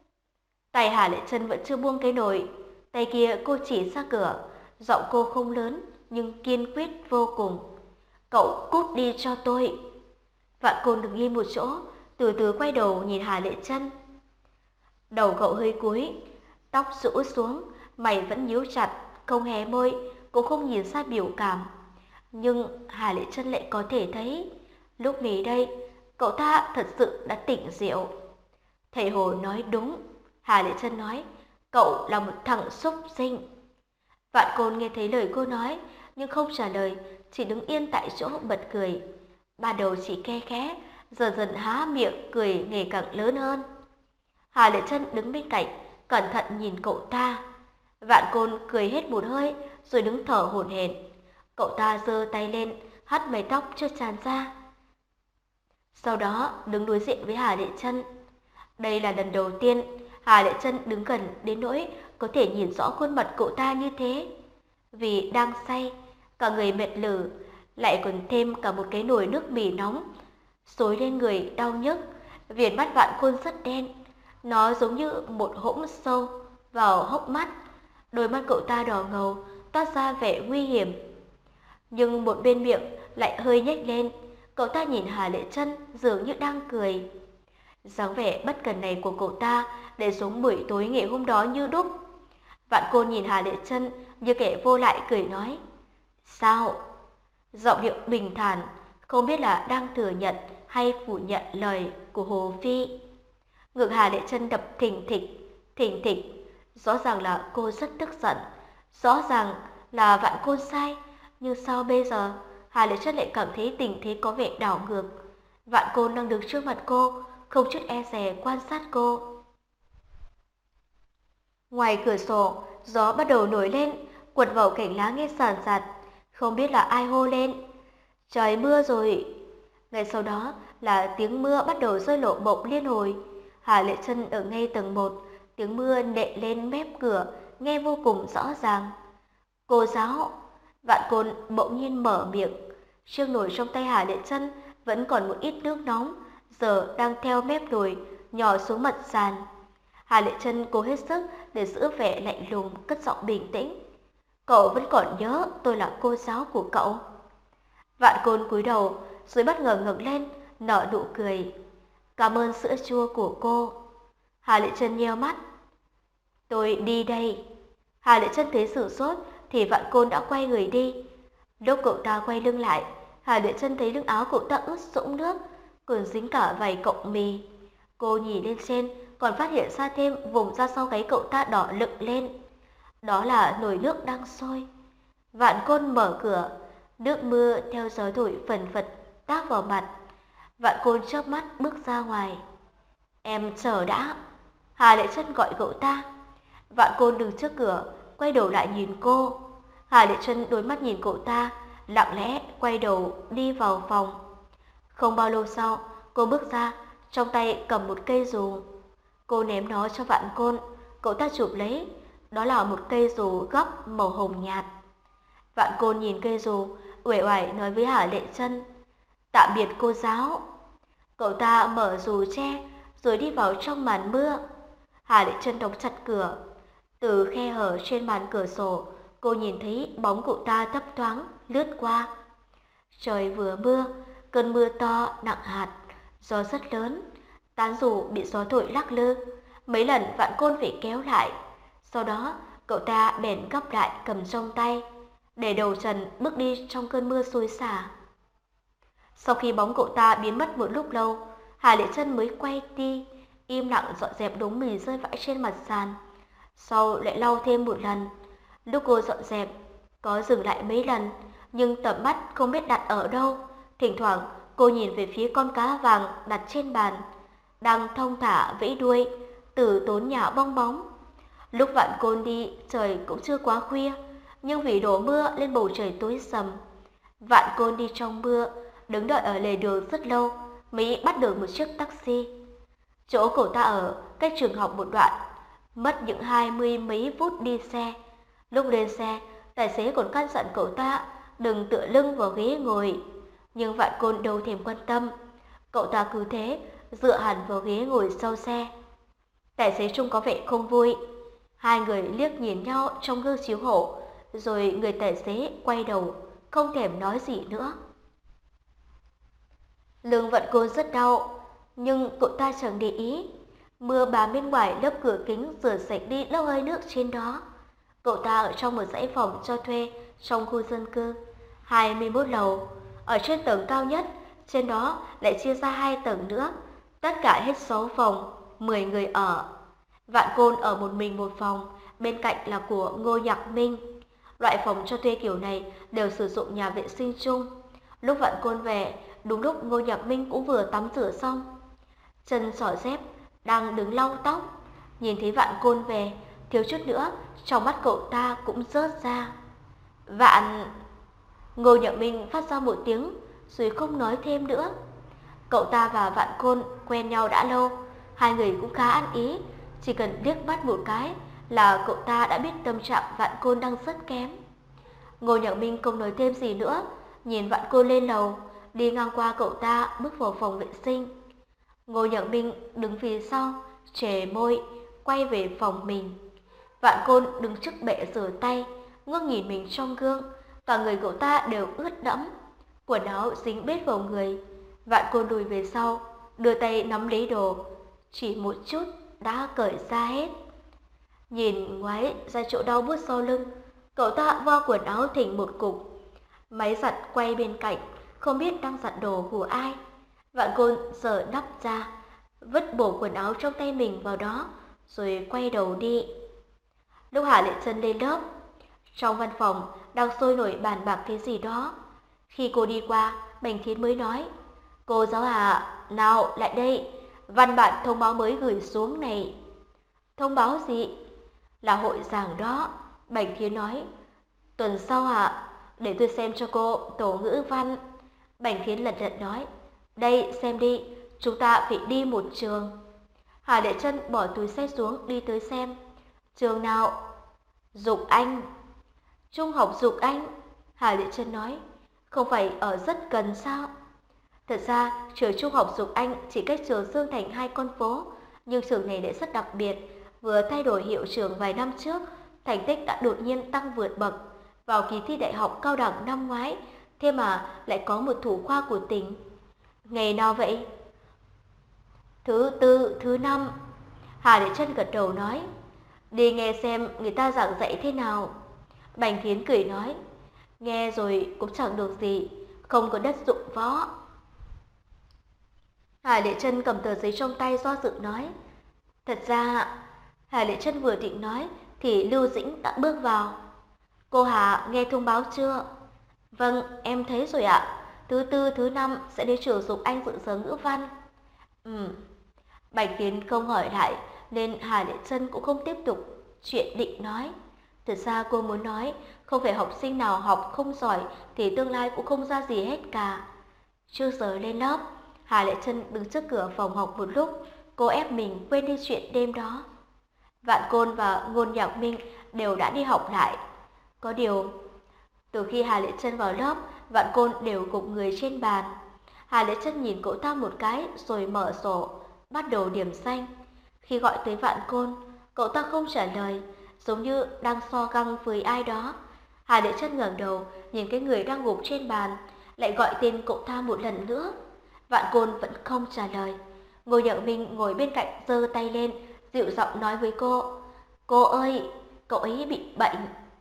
Tay Hà Lệ Chân vẫn chưa buông cái nồi, tay kia cô chỉ ra cửa, giọng cô không lớn nhưng kiên quyết vô cùng. Cậu cút đi cho tôi! Vạn Côn đứng im một chỗ, từ từ quay đầu nhìn Hà Lệ Chân. Đầu cậu hơi cúi, tóc rũ xuống, mày vẫn nhíu chặt, không hé môi, cũng không nhìn ra biểu cảm. Nhưng Hà Lệ Chân lại có thể thấy, lúc này đây, cậu ta thật sự đã tỉnh rượu. Thầy Hồ nói đúng, Hà Lệ Chân nói, cậu là một thằng xúc sinh. Vạn Côn nghe thấy lời cô nói, nhưng không trả lời, chỉ đứng yên tại chỗ bật cười. Ban đầu chỉ khe khẽ, dần dần há miệng cười ngày càng lớn hơn. Hà Lệ Chân đứng bên cạnh, cẩn thận nhìn cậu ta. Vạn Côn cười hết một hơi, rồi đứng thở hổn hển. Cậu ta giơ tay lên, hất mái tóc chưa tràn ra. Sau đó đứng đối diện với Hà Lệ Chân. Đây là lần đầu tiên Hà Lệ Chân đứng gần đến nỗi có thể nhìn rõ khuôn mặt cậu ta như thế. Vì đang say, cả người mệt lử, lại còn thêm cả một cái nồi nước mì nóng xối lên người đau nhức. Viền mắt Vạn Côn rất đen, nó giống như một hõm sâu vào hốc mắt. Đôi mắt cậu ta đỏ ngầu, toát ra vẻ nguy hiểm. Nhưng một bên miệng lại hơi nhếch lên. Cậu ta nhìn Hà Lệ Chân dường như đang cười. Dáng vẻ bất cần này của cậu ta để giống buổi tối ngày hôm đó như đúc. Vạn Côn nhìn Hà Lệ Chân như kẻ vô lại cười nói, sao? Giọng điệu bình thản, không biết là đang thừa nhận hay phủ nhận lời của Hồ Phi. Ngực Hà Lệ Chân đập thình thịch, thình thịch. Rõ ràng là cô rất tức giận, rõ ràng là Vạn Côn sai. Nhưng sao bây giờ Hà Lệ Chân lại cảm thấy tình thế có vẻ đảo ngược. Vạn Côn đang đứng trước mặt cô, không chút e dè quan sát cô. Ngoài cửa sổ, gió bắt đầu nổi lên, quật vào cành lá nghe sàn sạt, không biết là ai hô lên. Trời mưa rồi. Ngay sau đó là tiếng mưa bắt đầu rơi lộ bộp liên hồi. Hà Lệ Trân ở ngay tầng một, tiếng mưa nện lên mép cửa, nghe vô cùng rõ ràng. Cô giáo, Vạn Côn bỗng nhiên mở miệng. Chiếc nồi trong tay Hà Lệ Trân vẫn còn một ít nước nóng, giờ đang theo mép nồi nhỏ xuống mặt sàn. Hà Lệ Trân cố hết sức để giữ vẻ lạnh lùng, cất giọng bình tĩnh. Cậu vẫn còn nhớ tôi là cô giáo của cậu. Vạn Côn cúi đầu, rồi bất ngờ ngẩng lên, nở nụ cười. Cảm ơn sữa chua của cô. Hà Lệ Trân nheo mắt. Tôi đi đây. Hà Lệ Trân thấy sửng sốt thì Vạn Côn đã quay người đi. Lúc cậu ta quay lưng lại, Hà Lệ Trân thấy lưng áo cậu ta ướt sũng nước, còn dính cả vài cọng mì. Cô nhìn lên trên, còn phát hiện ra thêm vùng da sau gáy cậu ta đỏ lựng lên. Đó là nồi nước đang sôi. Vạn Côn mở cửa, nước mưa theo gió thổi phần phật tác vào mặt. Vạn Côn chớp mắt bước ra ngoài. Em chờ đã. Hà Lệ Trân gọi cậu ta. Vạn Côn đứng trước cửa, quay đầu lại nhìn cô. Hà Lệ Trân đối mắt nhìn cậu ta, lặng lẽ quay đầu đi vào phòng. Không bao lâu sau, cô bước ra, trong tay cầm một cây dù. Cô ném nó cho Vạn Côn, cậu ta chụp lấy. Đó là một cây dù gấp màu hồng nhạt. Vạn Côn nhìn cây dù, uể oải nói với Hà Lệ Trân. Tạm biệt cô giáo. Cậu ta mở dù che, rồi đi vào trong màn mưa. Hà Lệ Trân đóng chặt cửa. Từ khe hở trên màn cửa sổ, cô nhìn thấy bóng cậu ta thấp thoáng lướt qua. Trời vừa mưa, cơn mưa to nặng hạt, gió rất lớn, tán dù bị gió thổi lắc lư, mấy lần Vạn Côn phải kéo lại. Sau đó, cậu ta bèn gấp lại cầm trong tay, để đầu trần bước đi trong cơn mưa xối xả. Sau khi bóng cậu ta biến mất một lúc lâu, Hà Lệ Trân mới quay đi, im lặng dọn dẹp đống mì rơi vãi trên mặt sàn. Sau lại lau thêm một lần. Lúc cô dọn dẹp, có dừng lại mấy lần, nhưng tầm mắt không biết đặt ở đâu. Thỉnh thoảng cô nhìn về phía con cá vàng đặt trên bàn, đang thong thả vẫy đuôi, từ tốn nhạo bong bóng. Lúc Vạn Côn đi, trời cũng chưa quá khuya, nhưng vì đổ mưa lên bầu trời tối sầm. Vạn Côn đi trong mưa, đứng đợi ở lề đường rất lâu, mới bắt được một chiếc taxi. Chỗ cậu ta ở cách trường học một đoạn, mất những hai mươi mấy phút đi xe. Lúc lên xe, tài xế còn căn dặn cậu ta đừng tựa lưng vào ghế ngồi, nhưng Vạn Côn đâu thèm quan tâm. Cậu ta cứ thế dựa hẳn vào ghế ngồi sau xe. Tài xế trông có vẻ không vui. Hai người liếc nhìn nhau trong gương chiếu hậu, rồi người tài xế quay đầu, không thèm nói gì nữa. Lưng Vạn Côn rất đau, nhưng cậu ta chẳng để ý. Mưa bám bên ngoài lớp cửa kính rửa sạch đi lớp hơi nước trên đó. Cậu ta ở trong một dãy phòng cho thuê trong khu dân cư, hai mươi mốt lầu. Ở trên tầng cao nhất, trên đó lại chia ra hai tầng nữa, tất cả hết sáu phòng, mười người ở. Vạn Côn ở một mình một phòng, bên cạnh là của Ngô Nhạc Minh. Loại phòng cho thuê kiểu này đều sử dụng nhà vệ sinh chung. Lúc Vạn Côn về, đúng lúc Ngô Nhạc Minh cũng vừa tắm rửa xong. Chân xỏ dép đang đứng lau tóc, nhìn thấy Vạn Côn về, thiếu chút nữa trong mắt cậu ta cũng rớt ra. Vạn... Ngô Nhạc Minh phát ra một tiếng rồi không nói thêm nữa. Cậu ta và Vạn Côn quen nhau đã lâu, hai người cũng khá ăn ý, chỉ cần liếc mắt một cái là cậu ta đã biết tâm trạng Vạn Côn đang rất kém. Ngô Nhạc Minh không nói thêm gì nữa, nhìn Vạn Côn lên lầu, đi ngang qua cậu ta bước vào phòng vệ sinh. Ngô Nhạc Minh đứng phía sau, chề môi, quay về phòng mình. Vạn Côn đứng trước bệ rửa tay, ngước nhìn mình trong gương, cả người cậu ta đều ướt đẫm, quần áo dính bết vào người. Vạn Côn lùi về sau, đưa tay nắm lấy đồ, chỉ một chút đã cởi ra hết. Nhìn ngoái ra chỗ đau buốt sau lưng, cậu ta vo quần áo thành một cục. Máy giặt quay bên cạnh, không biết đang giặt đồ của ai. Vạn Côn giở nắp ra, vứt bộ quần áo trong tay mình vào đó, rồi quay đầu đi. Lúc Hà Lệ Trân lên lớp, trong văn phòng đang sôi nổi bàn bạc cái gì đó. Khi cô đi qua, Bành Thiến mới nói: "Cô giáo Hà, nào lại đây, văn bản thông báo mới gửi xuống này. Thông báo gì? Là hội giảng đó, Bành Thiến nói. Tuần sau ạ, để tôi xem cho cô tổ ngữ văn. Bành Thiến lật đật nói. Đây, xem đi, chúng ta phải đi một trường. Hà Lệ Trân bỏ túi sách xuống đi tới xem. Trường nào? Dục Anh. Trung học Dục Anh. Hà Lệ Trân nói. Không phải ở rất gần sao? Thật ra, trường Trung học Dục Anh chỉ cách trường Dương Thành hai con phố, nhưng trường này lại rất đặc biệt. Vừa thay đổi hiệu trưởng vài năm trước, thành tích đã đột nhiên tăng vượt bậc. Vào kỳ thi đại học cao đẳng năm ngoái, thế mà lại có một thủ khoa của tỉnh. Ngày nào vậy? Thứ tư, thứ năm. Hà Lệ Trân gật đầu nói. Đi nghe xem người ta giảng dạy thế nào. Bành Thiến cười nói. Nghe rồi cũng chẳng được gì, không có đất dụng võ. Hà Lệ Trân cầm tờ giấy trong tay do dự nói. Thật ra, Hà Lệ Trân vừa định nói thì Lưu Dĩnh đã bước vào. Cô Hà nghe thông báo chưa? Vâng, em thấy rồi ạ. Thứ tư, thứ năm sẽ đến trường Dục Anh dự giờ ngữ văn. Ừ. Bành Thiến không hỏi lại nên Hà Lệ Trân cũng không tiếp tục chuyện định nói. Thật ra cô muốn nói không phải học sinh nào học không giỏi thì tương lai cũng không ra gì hết cả. Trước giờ lên lớp, Hà Lệ Trân đứng trước cửa phòng học một lúc, cô ép mình quên đi chuyện đêm đó. Vạn Côn và Ngôn Nhạc Minh đều đã đi học lại. Có điều, từ khi Hà Lệ Trân vào lớp, Vạn Côn đều gục người trên bàn. Hà Lệ Trân nhìn cậu ta một cái rồi mở sổ, bắt đầu điểm danh. Khi gọi tới Vạn Côn, cậu ta không trả lời, giống như đang so găng với ai đó. Hà Lệ Trân ngẩng đầu, nhìn cái người đang gục trên bàn, lại gọi tên cậu ta một lần nữa. Vạn Côn vẫn không trả lời. Ngô Nhạc Minh ngồi bên cạnh giơ tay lên, dịu giọng nói với cô. Cô ơi, cậu ấy bị bệnh.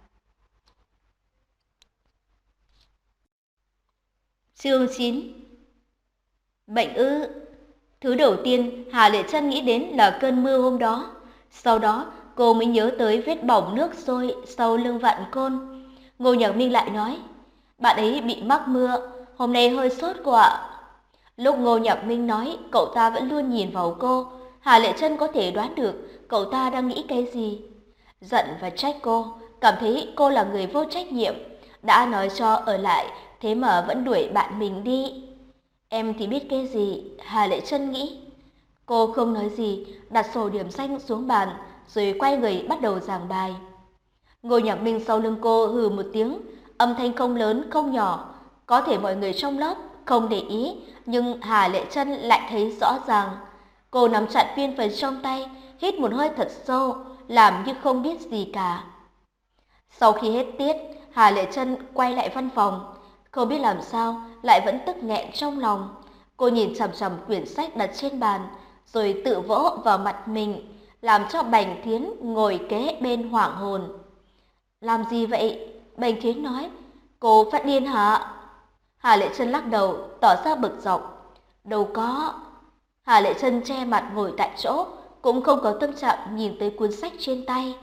Chương chín. Bệnh ư? Thứ đầu tiên Hà Lệ Trân nghĩ đến là cơn mưa hôm đó. Sau đó cô mới nhớ tới vết bỏng nước sôi sau lưng Vạn Côn. Ngô Nhạc Minh lại nói, bạn ấy bị mắc mưa, hôm nay hơi sốt cô ạ. Lúc Ngô Nhạc Minh nói, cậu ta vẫn luôn nhìn vào cô. Hà Lệ Trân có thể đoán được cậu ta đang nghĩ cái gì. Giận và trách cô, cảm thấy cô là người vô trách nhiệm, đã nói cho ở lại, thế mà vẫn đuổi bạn mình đi. Em thì biết cái gì, Hà Lệ Trân nghĩ. Cô không nói gì, đặt sổ điểm danh xuống bàn, rồi quay người bắt đầu giảng bài. Ngô Nhạc Minh sau lưng cô hừ một tiếng, âm thanh không lớn không nhỏ. Có thể mọi người trong lớp không để ý, nhưng Hà Lệ Trân lại thấy rõ ràng. Cô nắm chặt viên phấn trong tay, hít một hơi thật sâu, làm như không biết gì cả. Sau khi hết tiết, Hà Lệ Trân quay lại văn phòng. Không biết làm sao, lại vẫn tức nghẹn trong lòng. Cô nhìn chằm chằm quyển sách đặt trên bàn, rồi tự vỗ vào mặt mình, làm cho Bành Thiến ngồi kế bên hoảng hồn. Làm gì vậy? Bành Thiến nói. Cô phát điên hả? Hà Lệ Trân lắc đầu, tỏ ra bực dọc. Đâu có. Hà Lệ Trân che mặt ngồi tại chỗ, cũng không có tâm trạng nhìn tới cuốn sách trên tay.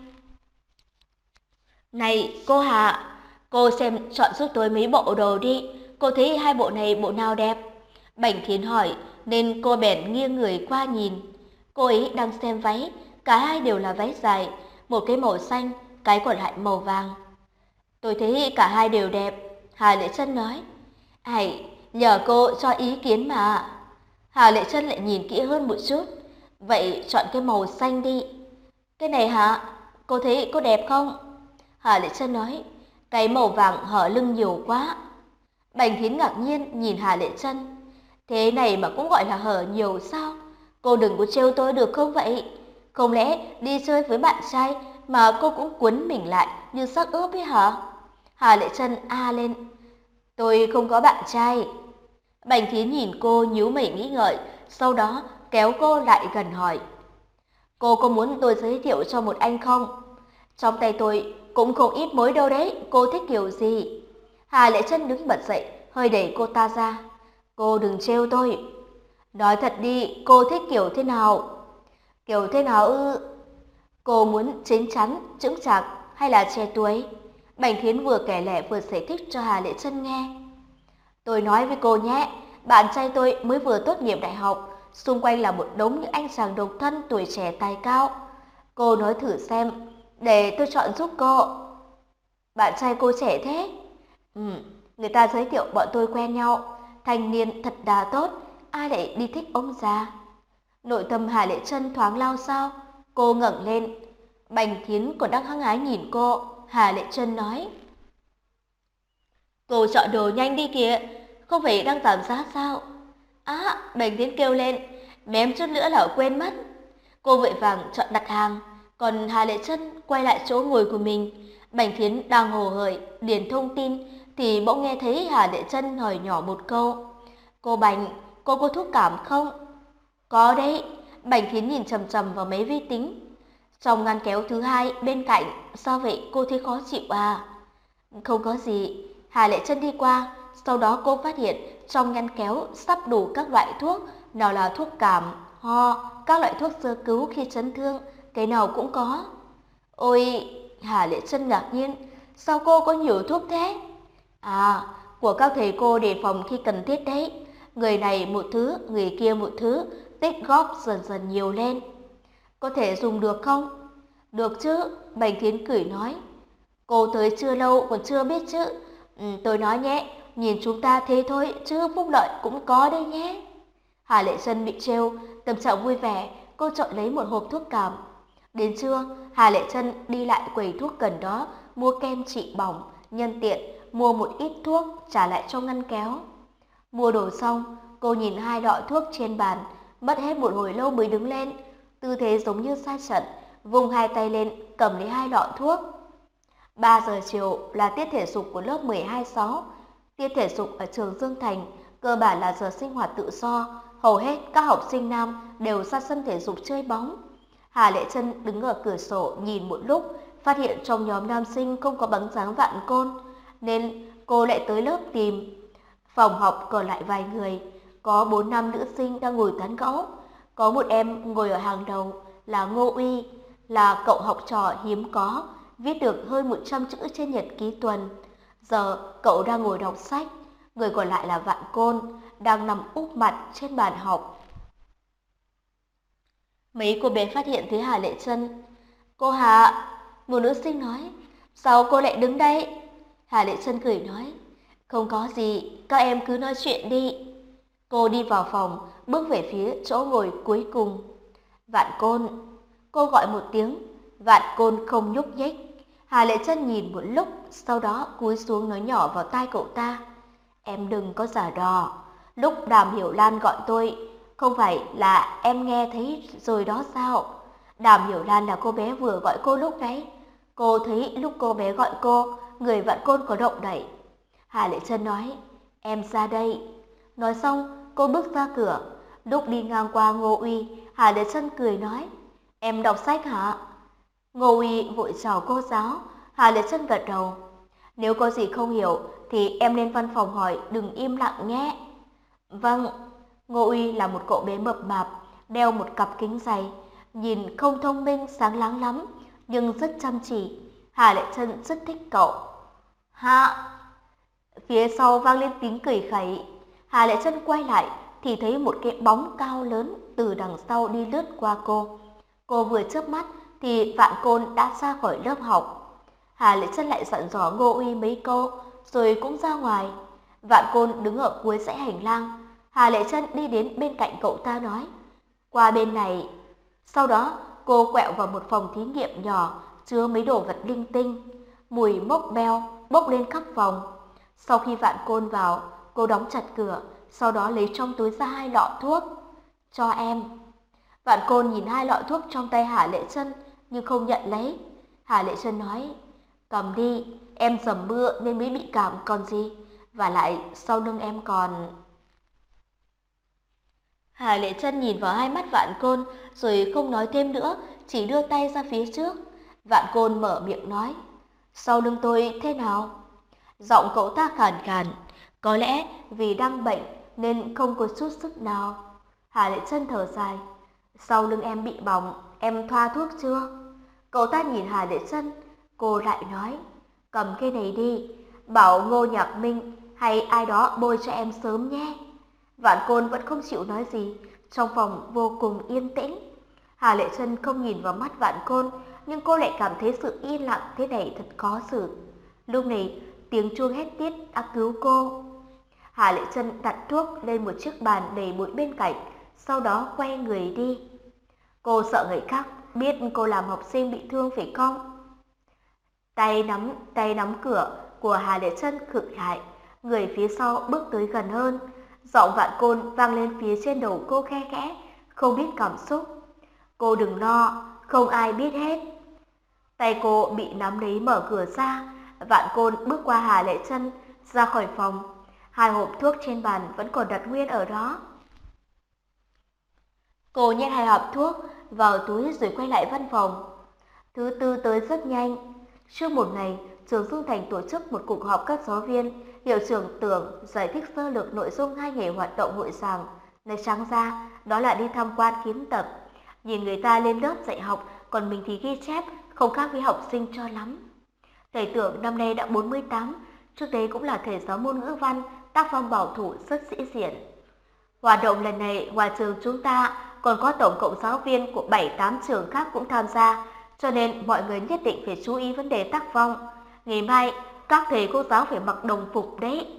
Này cô Hà, cô xem chọn giúp tôi mấy bộ đồ đi. Cô thấy hai bộ này bộ nào đẹp? Bành Thiến hỏi, nên cô bèn nghiêng người qua nhìn. Cô ấy đang xem váy, cả hai đều là váy dài, một cái màu xanh, cái còn lại màu vàng. Tôi thấy cả hai đều đẹp, Hà Lệ Trân nói. Hãy nhờ cô cho ý kiến mà. Hà Lệ Trân lại nhìn kỹ hơn một chút. Vậy chọn cái màu xanh đi. Cái này hả? Cô thấy cô đẹp không? Hà Lệ Trân nói. Cái màu vàng hở lưng nhiều quá. Bành Thiến ngạc nhiên nhìn Hà Lệ Trân. Thế này mà cũng gọi là hở nhiều sao? Cô đừng có trêu tôi được không vậy? Không lẽ đi chơi với bạn trai mà cô cũng quấn mình lại như xác ướp ấy hả? Hà Lệ Trân a lên. Tôi không có bạn trai. Bành Thiến nhìn cô nhíu mày nghĩ ngợi, sau đó kéo cô lại gần hỏi. Cô có muốn tôi giới thiệu cho một anh không? Trong tay tôi cũng không ít mối đâu đấy, cô thích kiểu gì? Hà Lệ Trân đứng bật dậy, hơi đẩy cô ta ra. Cô đừng trêu tôi. Nói thật đi, cô thích kiểu thế nào? Kiểu thế nào ư? Cô muốn chín chắn, chững chạc hay là trẻ tuổi? Bành Thiến vừa kể lể vừa giải thích cho Hà Lệ Trân nghe. Tôi nói với cô nhé, bạn trai tôi mới vừa tốt nghiệp đại học, xung quanh là một đống những anh chàng độc thân tuổi trẻ tài cao. Cô nói thử xem, để tôi chọn giúp cô. Bạn trai cô trẻ thế? Ừ, người ta giới thiệu bọn tôi quen nhau, thanh niên thật đà tốt, ai lại đi thích ông già. Nội tâm Hà Lệ Trân thoáng lao sao, cô ngẩng lên. Bành Thiến còn đang hăng hái nhìn cô, Hà Lệ Trân nói. Cô chọn đồ nhanh đi kìa, không phải đang giảm giá sao? Á, Bành Thiến kêu lên, mém chút nữa là quên mất. Cô vội vàng chọn đặt hàng, còn Hà Lệ Trân quay lại chỗ ngồi của mình. Bành Thiến đang hồ hởi điền thông tin thì bỗng nghe thấy Hà Lệ Trân hỏi nhỏ một câu. Cô Bành, cô có thuốc cảm không? Có đấy. Bành Thiến nhìn chằm chằm vào máy vi tính. Trong ngăn kéo thứ hai bên cạnh, sao vậy, cô thấy khó chịu à? Không có gì. Hà Lệ Trân đi qua, sau đó cô phát hiện trong ngăn kéo sắp đủ các loại thuốc, nào là thuốc cảm, ho, các loại thuốc sơ cứu khi chấn thương, cái nào cũng có. Ôi, Hà Lệ Trân ngạc nhiên, sao cô có nhiều thuốc thế? À, của các thầy cô đề phòng khi cần thiết đấy. Người này một thứ, người kia một thứ, tích góp dần dần nhiều lên. Có thể dùng được không? Được chứ, Bành Thiến cười nói. Cô tới chưa lâu còn chưa biết chứ. Ừ, tôi nói nhé, nhìn chúng ta thế thôi chứ phúc lợi cũng có đây nhé. Hà Lệ Trân bị trêu, tâm trạng vui vẻ, cô chọn lấy một hộp thuốc cảm. Đến trưa, Hà Lệ Trân đi lại quầy thuốc gần đó, mua kem trị bỏng, nhân tiện mua một ít thuốc trả lại cho ngăn kéo. Mua đồ xong, cô nhìn hai lọ thuốc trên bàn, mất hết một hồi lâu mới đứng lên, tư thế giống như sa trận, vùng hai tay lên cầm lấy hai lọ thuốc. Ba giờ chiều là tiết thể dục của lớp mười hai sáu. Tiết thể dục ở trường Dương Thành cơ bản là giờ sinh hoạt tự do, hầu hết các học sinh nam đều ra sân thể dục chơi bóng. Hà Lệ Trân đứng ở cửa sổ nhìn một lúc, phát hiện trong nhóm nam sinh không có bóng dáng Vạn Côn, nên cô lại tới lớp tìm. Phòng học còn lại vài người, có bốn năm nữ sinh đang ngồi tán gẫu. Có một em ngồi ở hàng đầu là Ngô Uy, là cậu học trò hiếm có, viết được hơn một trăm chữ trên nhật ký tuần. Giờ cậu đang ngồi đọc sách, người còn lại là Vạn Côn, đang nằm úp mặt trên bàn học. Mấy cô bé phát hiện thấy Hà Lệ Trân. Cô Hà, một nữ sinh nói, sao cô lại đứng đây? Hà Lệ Trân cười nói, không có gì, các em cứ nói chuyện đi. Cô đi vào phòng, bước về phía chỗ ngồi cuối cùng. Vạn Côn, cô gọi một tiếng, Vạn Côn không nhúc nhích. Hà Lệ Trân nhìn một lúc, sau đó cúi xuống nói nhỏ vào tai cậu ta. Em đừng có giả đò, lúc Đàm Hiểu Lan gọi tôi, không phải là em nghe thấy rồi đó sao? Đàm Hiểu Lan là cô bé vừa gọi cô lúc đấy. Cô thấy lúc cô bé gọi cô, người Vạn Côn có động đậy. Hà Lệ Trân nói, em ra đây. Nói xong, cô bước ra cửa. Lúc đi ngang qua Ngô Uy, Hà Lệ Trân cười nói, em đọc sách hả? Ngô Uy vội chào cô giáo. Hà Lệ Trân gật đầu. Nếu có gì không hiểu thì em lên văn phòng hỏi, đừng im lặng nhé. Vâng. Ngô Uy là một cậu bé mập mạp, đeo một cặp kính dày, nhìn không thông minh sáng láng lắm, nhưng rất chăm chỉ. Hà Lệ Trân rất thích cậu. Hạ! Phía sau vang lên tiếng cười khẩy. Hà Lệ Trân quay lại thì thấy một cái bóng cao lớn từ đằng sau đi lướt qua cô. Cô vừa chớp mắt thì Vạn Côn đã ra khỏi lớp học. Hà Lệ Trân lại dặn dò Ngô Uy mấy câu rồi cũng ra ngoài. Vạn Côn đứng ở cuối dãy hành lang. Hà Lệ Trân đi đến bên cạnh cậu ta nói, qua bên này. Sau đó cô quẹo vào một phòng thí nghiệm nhỏ chứa mấy đồ vật linh tinh. Mùi mốc meo bốc lên khắp phòng. Sau khi Vạn Côn vào, cô đóng chặt cửa, sau đó lấy trong túi ra hai lọ thuốc. Cho em. Vạn Côn nhìn hai lọ thuốc trong tay Hà Lệ Trân nhưng không nhận lấy. Hà Lệ Trân nói, cầm đi, em dầm mưa nên mới bị cảm còn gì. Và lại sau lưng em còn... Hà Lệ Trân nhìn vào hai mắt Vạn Côn rồi không nói thêm nữa, chỉ đưa tay ra phía trước. Vạn Côn mở miệng nói, sau lưng tôi thế nào? Giọng cậu ta khàn khàn, có lẽ vì đang bệnh nên không có chút sức nào. Hà Lệ Trân thở dài, sau lưng em bị bỏng, em thoa thuốc chưa? Cậu ta nhìn Hà Lệ Trân, cô lại nói, cầm cái này đi, bảo Ngô Nhạc Minh hay ai đó bôi cho em sớm nhé. Vạn Côn vẫn không chịu nói gì, trong phòng vô cùng yên tĩnh. Hà Lệ Trân không nhìn vào mắt Vạn Côn, nhưng cô lại cảm thấy sự yên lặng thế này thật khó xử. Lúc này, tiếng chuông hét tiết đã cứu cô. Hà Lệ Trân đặt thuốc lên một chiếc bàn đầy bụi bên cạnh, sau đó quay người đi. Cô sợ người khác biết cô làm học sinh bị thương phải không? Tay nắm tay nắm cửa của Hà Lệ Trân khựng lại, người phía sau bước tới gần hơn. Giọng Vạn Côn vang lên phía trên đầu cô khe khẽ, không biết cảm xúc. Cô đừng lo, không ai biết hết. Tay cô bị nắm lấy mở cửa ra, Vạn Côn bước qua Hà Lệ Trân ra khỏi phòng. Hai hộp thuốc trên bàn vẫn còn đặt nguyên ở đó. Cô nhét hai hộp thuốc vào túi rồi quay lại văn phòng. Thứ tư tới rất nhanh. Trước một ngày, trường Dương Thành tổ chức một cuộc họp các giáo viên. Hiệu trưởng Tưởng giải thích sơ lược nội dung hai ngày hoạt động hội giảng. Nói trắng ra, đó là đi tham quan kiến tập. Nhìn người ta lên lớp dạy học, còn mình thì ghi chép, không khác với học sinh cho lắm. Thầy Tưởng năm nay đã bốn mươi tám, trước đấy cũng là thầy giáo môn ngữ văn, tác phong bảo thủ rất sĩ diện. Hoạt động lần này ngoài trường chúng ta còn có tổng cộng giáo viên của bảy tám trường khác cũng tham gia, cho nên mọi người nhất định phải chú ý vấn đề tác phong. Ngày mai các thầy cô giáo phải mặc đồng phục đấy.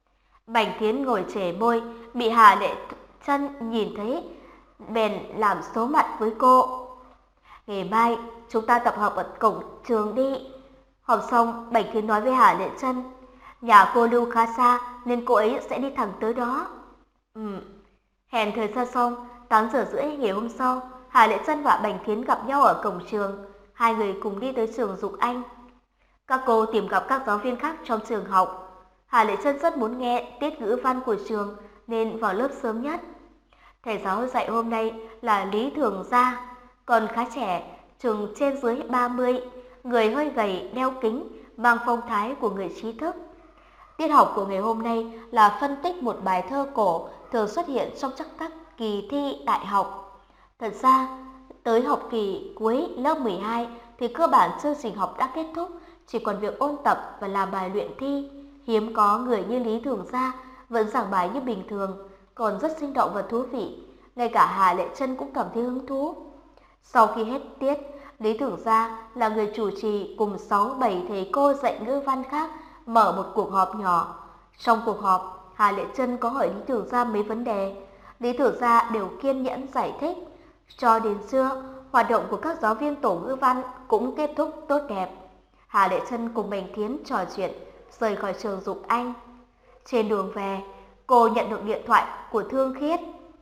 Bành Thiến ngồi chề môi, bị Hà Lệ Trân nhìn thấy bèn làm số mặt với cô. Ngày mai chúng ta tập hợp ở cổng trường đi. Họp xong, Bành Thiến nói với Hà Lệ Trân, nhà cô lưu khá xa nên cô ấy sẽ đi thẳng tới đó. Ừ. Hẹn thời gian xong, tám giờ rưỡi ngày hôm sau, Hà Lệ Trân và Bành Thiến gặp nhau ở cổng trường. Hai người cùng đi tới trường Dục Anh. Các cô tìm gặp các giáo viên khác trong trường học. Hà Lệ Trân rất muốn nghe tiết ngữ văn của trường nên vào lớp sớm nhất. Thầy giáo dạy hôm nay là Lý Thường Gia, còn khá trẻ, chừng trên dưới ba mươi, người hơi gầy, đeo kính, mang phong thái của người trí thức. Tiết học của ngày hôm nay là phân tích một bài thơ cổ thường xuất hiện trong chắc các kỳ thi đại học. Thật ra, tới học kỳ cuối lớp mười hai thì cơ bản chương trình học đã kết thúc, chỉ còn việc ôn tập và làm bài luyện thi. Hiếm có người như Lý Thường Gia vẫn giảng bài như bình thường, còn rất sinh động và thú vị. Ngay cả Hà Lệ Trân cũng cảm thấy hứng thú. Sau khi hết tiết, Lý Thường Gia là người chủ trì cùng sáu bảy thầy cô dạy ngữ văn khác mở một cuộc họp nhỏ. Trong cuộc họp, Hà Lệ Trân có hỏi Lý Thường Gia mấy vấn đề. Lý Thường Gia đều kiên nhẫn giải thích. Cho đến trưa, hoạt động của các giáo viên tổ ngữ văn cũng kết thúc tốt đẹp. Hà Lệ Trân cùng Bành Thiến trò chuyện, rời khỏi trường Dục Anh. Trên đường về, cô nhận được điện thoại của Thương Khiết.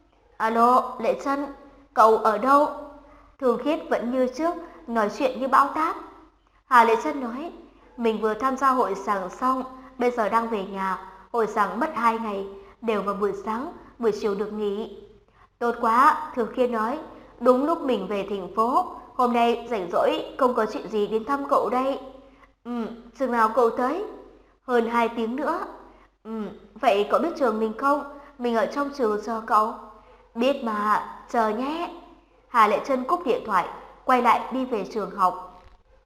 Alo, Lệ Trân, cậu ở đâu? Thương Khiết vẫn như trước, nói chuyện như bão táp. Hà Lệ Trân nói, mình vừa tham gia hội giảng xong, bây giờ đang về nhà. Hội giảng mất hai ngày, đều vào buổi sáng, buổi chiều được nghỉ. Tốt quá, Thương Khiết nói, đúng lúc mình về thành phố, hôm nay rảnh rỗi, không có chuyện gì đến thăm cậu đây. Ừ, chừng nào cậu tới? Hơn hai tiếng nữa. Ừ, vậy cậu biết trường mình không? Mình ở trong trường chờ cậu. Biết mà, chờ nhé. Hà Lệ Trân cúp điện thoại, quay lại đi về trường học.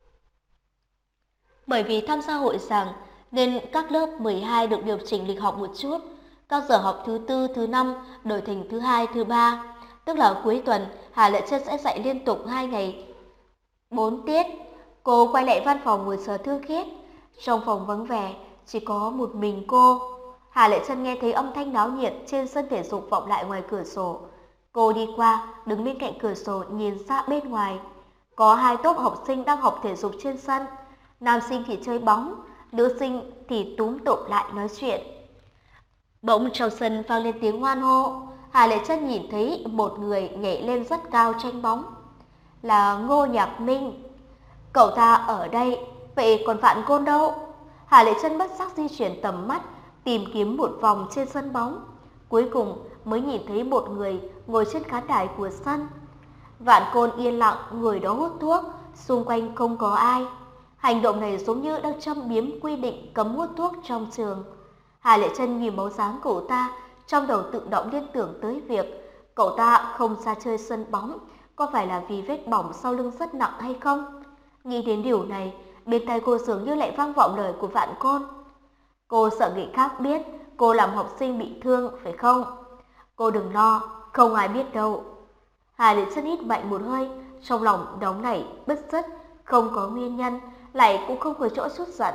Bởi vì tham gia hội giảng nên các lớp mười hai được điều chỉnh lịch học một chút. Các giờ học thứ tư, thứ năm đổi thành thứ hai, thứ ba. Tức là cuối tuần, Hà Lệ Trân sẽ dạy liên tục hai ngày, bốn tiết. Cô quay lại văn phòng ngồi chờ Thương Khiết. Trong phòng vắng vẻ, chỉ có một mình cô. Hà Lệ Trân nghe thấy âm thanh náo nhiệt trên sân thể dục vọng lại ngoài cửa sổ. Cô đi qua, đứng bên cạnh cửa sổ nhìn ra bên ngoài. Có hai tốp học sinh đang học thể dục trên sân. Nam sinh thì chơi bóng, nữ sinh thì túm tụm lại nói chuyện. Bỗng trong sân vang lên tiếng hoan hô. Hà Lệ Trân nhìn thấy một người nhảy lên rất cao tranh bóng. Là Ngô Nhạc Minh. Cậu ta ở đây, vậy còn Vạn Côn đâu? Hà Lệ Trân bất giác di chuyển tầm mắt, tìm kiếm một vòng trên sân bóng. Cuối cùng mới nhìn thấy một người ngồi trên khán đài của sân. Vạn Côn yên lặng ngồi đó hút thuốc, xung quanh không có ai. Hành động này giống như đang châm biếm quy định cấm hút thuốc trong trường. Hà Lệ Trân nhìn bóng dáng cậu ta, trong đầu tự động liên tưởng tới việc cậu ta không ra chơi sân bóng, có phải là vì vết bỏng sau lưng rất nặng hay không? Nghĩ đến điều này, bên tai cô dường như lại vang vọng lời của Vạn Côn. Cô sợ người khác biết cô làm học sinh bị thương, phải không? Cô đừng lo, không ai biết đâu. Hà Liệt Chân hít mạnh một hơi, trong lòng nóng nảy, bứt rứt, không có nguyên nhân, lại cũng không có chỗ chút giận.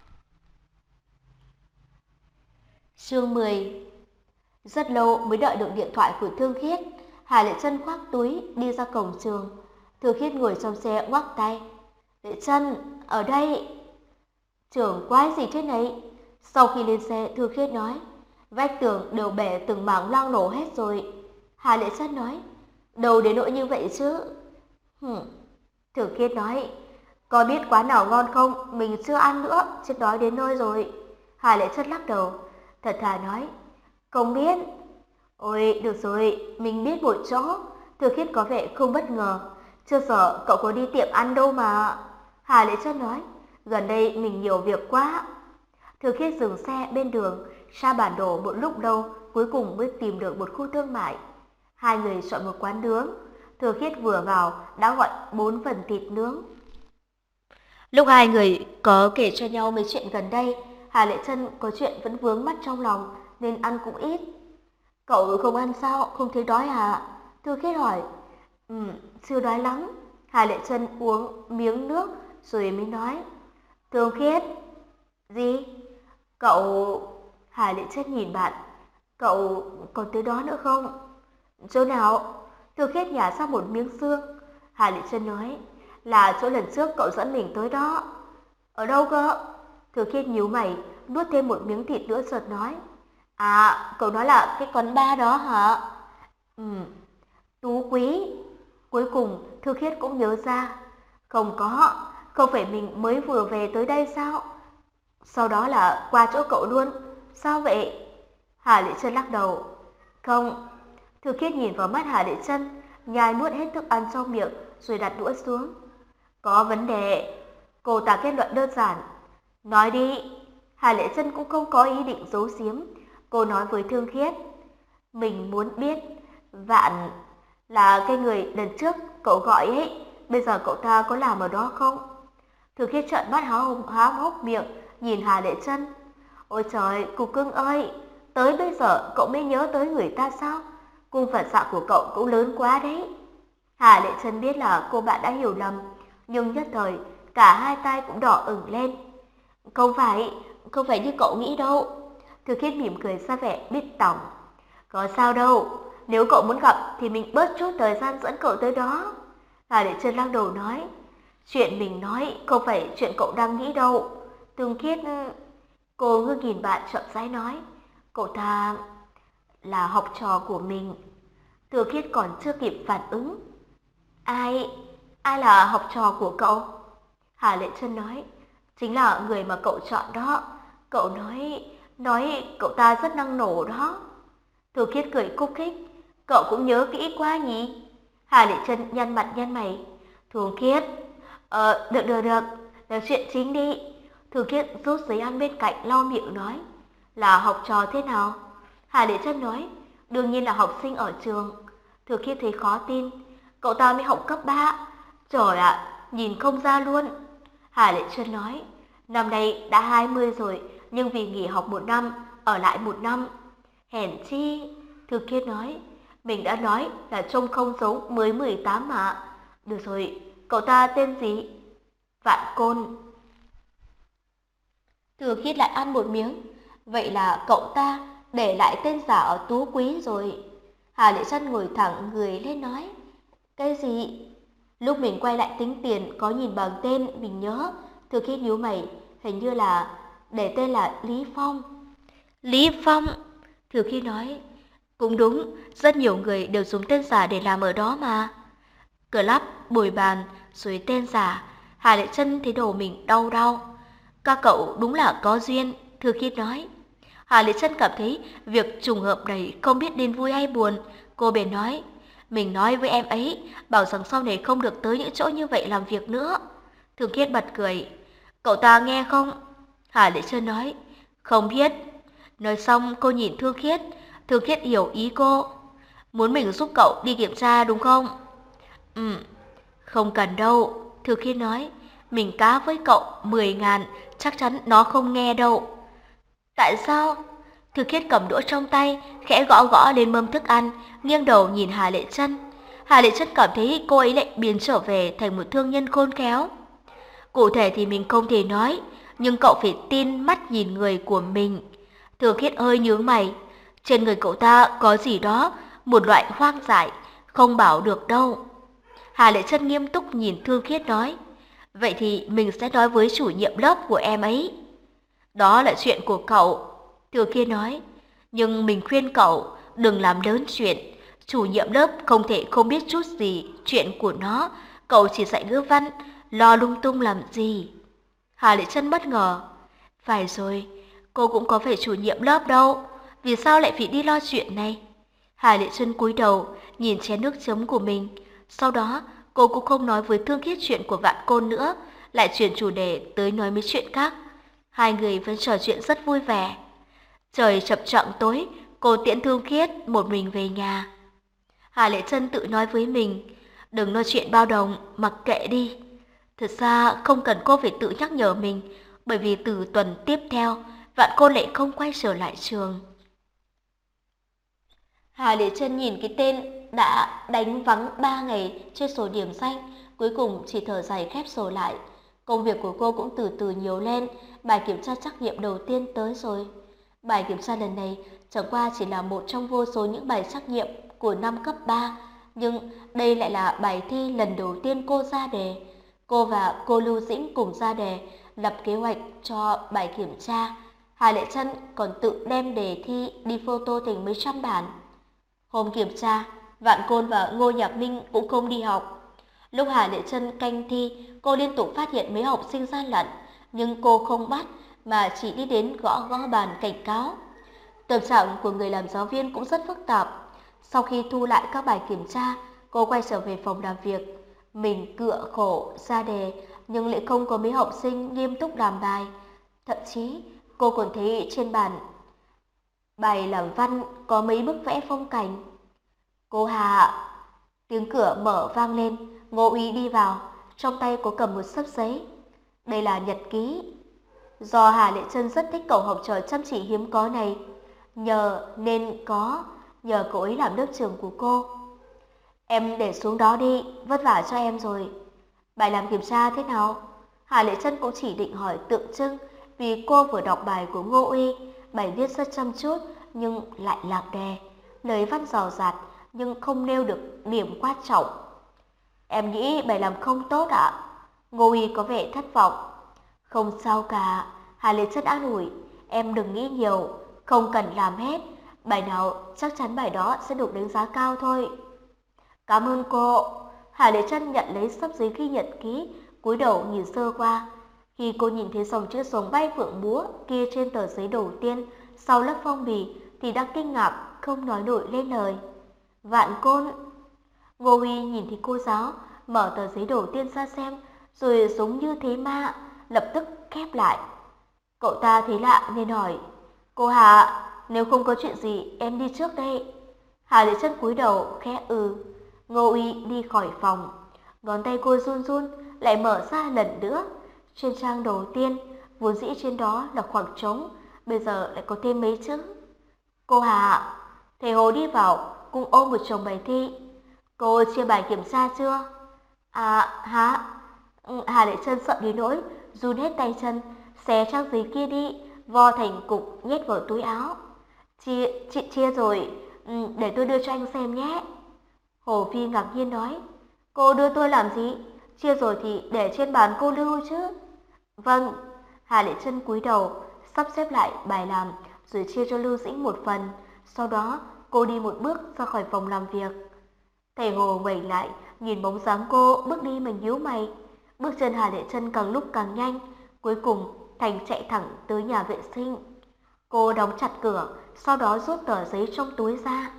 Chương mười. Rất lâu mới đợi được điện thoại của Thương Khiết, Hà Liệt Chân khoác túi đi ra cổng trường. Thương Khiết ngồi trong xe ngoắc tay. Liệt Chân, ở đây. Trường quái gì thế này? Sau khi lên xe, Thương Khiết nói, vách tường đều bể từng mảng loang lổ hết rồi. Hà Liệt Chân nói, đâu đến nỗi như vậy chứ? Hừm. Thương Khiết nói, có biết quán nào ngon không? Mình chưa ăn nữa, chết đói đến nơi rồi. Hà Liệt Chân lắc đầu, thật thà nói, không biết. Ôi, được rồi, mình biết một chỗ. Thương Khiết có vẻ không bất ngờ. Chưa sợ cậu có đi tiệm ăn đâu mà. Hà Liệt Chân nói, gần đây mình nhiều việc quá. Thương Khiết dừng xe bên đường, tra bản đồ một lúc lâu, cuối cùng mới tìm được một khu thương mại. Hai người chọn một quán nướng. Thương Khiết vừa vào đã gọi bốn phần thịt nướng. Lúc hai người có kể cho nhau mấy chuyện gần đây, Hà Lệ Chân có chuyện vẫn vướng mắc trong lòng nên ăn cũng ít. Cậu không ăn sao, không thấy đói hả? Thương Khiết hỏi. Ừ, chưa đói lắm. Hà Lệ Chân uống miếng nước rồi mới nói. Thương Khiết. Gì? Cậu... Hà Lệ Chân nhìn bạn. Cậu còn tới đó nữa không? Chỗ nào? Thương Khiết nhả ra một miếng xương. Hà Lệ Chân nói. Là chỗ lần trước cậu dẫn mình tới đó. Ở đâu cơ? Thương Khiết nhíu mày, nuốt thêm một miếng thịt nữa chợt nói. À, cậu nói là cái quán bar đó hả? Ừ, Tú Quý. Cuối cùng Thương Khiết cũng nhớ ra. Không có, không phải mình mới vừa về tới đây sao? Sau đó là qua chỗ cậu luôn. Sao vậy? Hà Lệ Chân lắc đầu. Không. Thương Khiết nhìn vào mắt Hà Lệ Chân, nhai nuốt hết thức ăn trong miệng rồi đặt đũa xuống. Có vấn đề. Cô ta kết luận đơn giản. Nói đi. Hà Lệ Chân cũng không có ý định giấu giếm. Cô nói với Thương Khiết. Mình muốn biết Vạn là cái người lần trước cậu gọi ấy, bây giờ cậu ta có làm ở đó không? Thương Khiết trợn mắt há hốc há hốc miệng nhìn Hà Lệ Chân. Ôi trời, cục cưng ơi, tới bây giờ cậu mới nhớ tới người ta sao? Cung phản xạ của cậu cũng lớn quá đấy. Hà Lệ Chân biết là cô bạn đã hiểu lầm, nhưng nhất thời cả hai tay cũng đỏ ửng lên. Không phải, không phải như cậu nghĩ đâu. Thương Khiết mỉm cười ra vẻ biết tỏng. Có sao đâu, nếu cậu muốn gặp thì mình bớt chút thời gian dẫn cậu tới đó. Hà Lệ Chân lắc đầu nói. Chuyện mình nói không phải chuyện cậu đang nghĩ đâu. Thương Khiết... Cô ngước nhìn bạn chậm rãi nói. Cậu ta là học trò của mình. Thương Khiết còn chưa kịp phản ứng. Ai? Ai là học trò của cậu? Hà Lệ Chân nói. Chính là người mà cậu chọn đó. Cậu nói... Nói cậu ta rất năng nổ đó. Thương Khiết cười khúc khích. Cậu cũng nhớ kỹ quá nhỉ? Hà Lệ Chân nhăn mặt nhăn mày. Thương Khiết. Ờ, được được được. Nói chuyện chính đi. Thương Khiết rút giấy ăn bên cạnh lau miệng nói. Là học trò thế nào? Hà Lệ Chân nói. Đương nhiên là học sinh ở trường. Thương Khiết thấy khó tin. Cậu ta mới học cấp ba. Trời ạ, à, nhìn không ra luôn. Hà Lệ Chân nói. Năm nay đã hai mươi rồi, nhưng vì nghỉ học một năm, ở lại một năm. Hèn chi. Thương Khiết nói. Mình đã nói là trông không giống mới mười tám mà. Được rồi, cậu ta tên gì? Vạn Côn. Thương Khiết lại ăn một miếng. Vậy là cậu ta để lại tên giả ở Tú Quý rồi. Hà Lệ Chân ngồi thẳng người lên nói. Cái gì? Lúc mình quay lại tính tiền có nhìn bằng tên mình nhớ. Thương Khiết nhíu mày, hình như là để tên là Lý Phong. Lý Phong? Thương Khiết nói. Cũng đúng, rất nhiều người đều dùng tên giả để làm ở đó mà. Club, bồi bàn, rồi tên giả. Hà Lệ Chân thấy đầu mình đau đau. Các cậu đúng là có duyên, Thương Khiết nói. Hà Lệ Chân cảm thấy việc trùng hợp này không biết nên vui hay buồn. Cô bèn nói. Mình nói với em ấy, bảo rằng sau này không được tới những chỗ như vậy làm việc nữa. Thương Khiết bật cười. Cậu ta nghe không? Hà Lệ Chân nói. Không biết. Nói xong cô nhìn Thương Khiết. Thương Khiết hiểu ý cô. Muốn mình giúp cậu đi kiểm tra đúng không? Ừ, không cần đâu. Thương Khiết nói. Mình cá với cậu mười ngàn, chắc chắn nó không nghe đâu. Tại sao? Thư Khiết cầm đũa trong tay, khẽ gõ gõ lên mâm thức ăn, nghiêng đầu nhìn Hà Lệ Chân. Hà Lệ Chân cảm thấy cô ấy lại biến trở về thành một thương nhân khôn khéo. Cụ thể thì mình không thể nói, nhưng cậu phải tin mắt nhìn người của mình. Thư Khiết hơi nhướng mày, trên người cậu ta có gì đó, một loại hoang dại, không bảo được đâu. Hà Lệ Chân nghiêm túc nhìn Thư Khiết nói, vậy thì mình sẽ nói với chủ nhiệm lớp của em ấy. Đó là chuyện của cậu, Thư Khiết nói, nhưng mình khuyên cậu đừng làm lớn chuyện. Chủ nhiệm lớp không thể không biết chút gì chuyện của nó, cậu chỉ dạy ngữ văn, lo lung tung làm gì. Hà Lệ Chân bất ngờ, phải rồi, cô cũng có phải chủ nhiệm lớp đâu, vì sao lại phải đi lo chuyện này? Hà Lệ Chân cúi đầu, nhìn chén nước chấm của mình, sau đó cô cũng không nói với Thương Khiết chuyện của Vạn Côn nữa, lại chuyển chủ đề tới nói mấy chuyện khác. Hai người vẫn trò chuyện rất vui vẻ. Trời chập choạng tối, cô tiễn Thương Khiết một mình về nhà. Hà Lệ Chân tự nói với mình, đừng nói chuyện bao đồng, mặc kệ đi. Thật ra không cần cô phải tự nhắc nhở mình, bởi vì từ tuần tiếp theo, Vạn Côn lại không quay trở lại trường. Hà Lệ Chân nhìn cái tên đã đánh vắng ba ngày trên sổ điểm danh, cuối cùng chỉ thở dài khép sổ lại. Công việc của cô cũng từ từ nhiều lên, bài kiểm tra trắc nghiệm đầu tiên tới rồi. Bài kiểm tra lần này chẳng qua chỉ là một trong vô số những bài trắc nghiệm của năm cấp ba, nhưng đây lại là bài thi lần đầu tiên cô ra đề. Cô và cô Lưu Dĩnh cùng ra đề, lập kế hoạch cho bài kiểm tra. Hà Lệ Chân còn tự đem đề thi đi photo thành mấy trăm bản. Hôm kiểm tra, Vạn Côn và Ngô Nhạc Minh cũng không đi học. Lúc Hà Lệ Chân canh thi, cô liên tục phát hiện mấy học sinh gian lận, nhưng cô không bắt mà chỉ đi đến gõ gõ bàn cảnh cáo. Tâm trạng của người làm giáo viên cũng rất phức tạp. Sau khi thu lại các bài kiểm tra, cô quay trở về phòng làm việc. Mình cựa khổ ra đề, nhưng lại không có mấy học sinh nghiêm túc làm bài. Thậm chí, cô còn thấy trên bàn bài làm văn có mấy bức vẽ phong cảnh. Cô Hà, tiếng cửa mở vang lên, Ngô Úy đi vào, trong tay có cầm một xấp giấy. Đây là nhật ký. Do Hà Lệ Chân rất thích cậu học trò chăm chỉ hiếm có này, nhờ nên có, nhờ cậu ấy làm lớp trưởng của cô. Em để xuống đó đi, vất vả cho em rồi. Bài làm kiểm tra thế nào? Hà Lệ Chân cũng chỉ định hỏi tượng trưng, vì cô vừa đọc bài của Ngô Uy, bài viết rất chăm chút nhưng lại lạc đề, lời văn rào rạt nhưng không nêu được điểm quan trọng. Em nghĩ bài làm không tốt ạ. Ngô Uy có vẻ thất vọng. Không sao cả, Hà Lệ Chân an ủi, em đừng nghĩ nhiều, không cần làm hết, bài nào chắc chắn bài đó sẽ được đánh giá cao thôi. Cảm ơn cô. Hà Lệ Chân nhận lấy xấp giấy ghi nhật ký, cúi đầu nhìn sơ qua. Khi cô nhìn thấy dòng chữ rồng bay phượng múa kia trên tờ giấy đầu tiên sau lớp phong bì thì đang kinh ngạc không nói nổi lên lời. Vạn Côn. Ngô Huy nhìn thấy cô giáo mở tờ giấy đầu tiên ra xem, rồi giống như thế ma, lập tức khép lại. Cậu ta thấy lạ nên hỏi, cô Hà, nếu không có chuyện gì em đi trước đây. Hà Lệ Chân cúi đầu khẽ ừ. Ngô Uy đi khỏi phòng, ngón tay cô run run lại mở ra lần nữa. Trên trang đầu tiên, vốn dĩ trên đó là khoảng trống, bây giờ lại có thêm mấy chữ. Cô Hà, thầy Hồ đi vào cùng ôm một chồng bài thi. Cô chia bài kiểm tra chưa? À, hả? Hà Lệ Chân sợ đến nỗi run hết tay chân, xé trang giấy kia đi, vo thành cục nhét vào túi áo. Chia, chị chia rồi, ừ, để tôi đưa cho anh xem nhé. Hồ Phi ngạc nhiên nói, cô đưa tôi làm gì? Chia rồi thì để trên bàn cô lưu chứ. Vâng. Hà Lệ Chân cúi đầu, sắp xếp lại bài làm rồi chia cho Lưu Dĩnh một phần. Sau đó cô đi một bước ra khỏi phòng làm việc. Thầy Hồ ngoảnh lại, nhìn bóng dáng cô bước đi mà nhíu mày. Bước chân Hà Lệ Chân càng lúc càng nhanh, cuối cùng thành chạy thẳng tới nhà vệ sinh. Cô đóng chặt cửa, sau đó rút tờ giấy trong túi ra.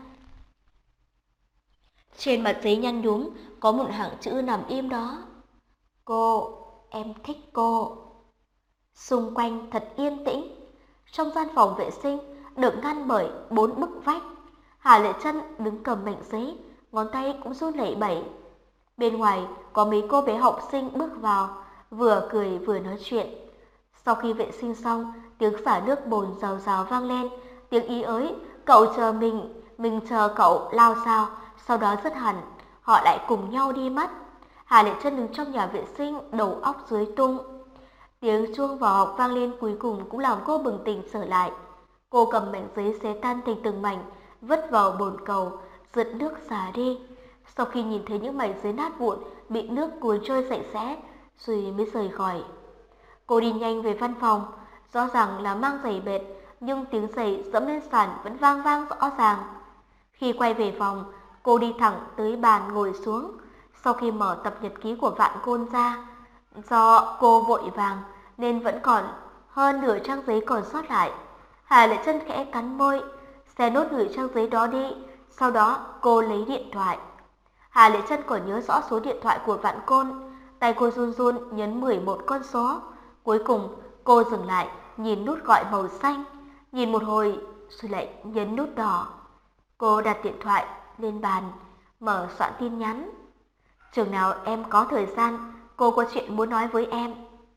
Trên mặt giấy nhăn nhúm có một hàng chữ nằm im đó. Cô, em thích cô. Xung quanh thật yên tĩnh. Trong gian phòng vệ sinh được ngăn bởi bốn bức vách. Hà Lệ Chân đứng cầm mảnh giấy, ngón tay cũng run lẩy bẩy. Bên ngoài có mấy cô bé học sinh bước vào, vừa cười vừa nói chuyện. Sau khi vệ sinh xong, tiếng xả nước bồn rào rào vang lên, tiếng ý ới, cậu chờ mình, mình chờ cậu lao sao, sau đó rất hẳn, họ lại cùng nhau đi mất. Hà Lệ Chân đứng trong nhà vệ sinh, đầu óc rối tung. Tiếng chuông vào học vang lên cuối cùng cũng làm cô bừng tỉnh trở lại. Cô cầm mảnh giấy xé tan thành từng mảnh, vứt vào bồn cầu, giật nước xả đi. Sau khi nhìn thấy những mảnh giấy nát vụn bị nước cuốn trôi sạch sẽ, rồi mới rời khỏi. Cô đi nhanh về văn phòng, rõ ràng là mang giày bệt, nhưng tiếng giày dẫm lên sàn vẫn vang vang rõ ràng. Khi quay về phòng, cô đi thẳng tới bàn ngồi xuống. Sau khi mở tập nhật ký của Vạn Côn ra, do cô vội vàng nên vẫn còn hơn nửa trang giấy còn sót lại. Hà Lệ Chân khẽ cắn môi, xé nốt nửa trang giấy đó đi, sau đó cô lấy điện thoại. Hà Lệ Chân còn nhớ rõ số điện thoại của Vạn Côn, tay cô run run nhấn mười một con số. Cuối cùng, cô dừng lại, nhìn nút gọi màu xanh, nhìn một hồi rồi lại nhấn nút đỏ. Cô đặt điện thoại lên bàn, mở soạn tin nhắn. Chừng nào em có thời gian, cô có chuyện muốn nói với em.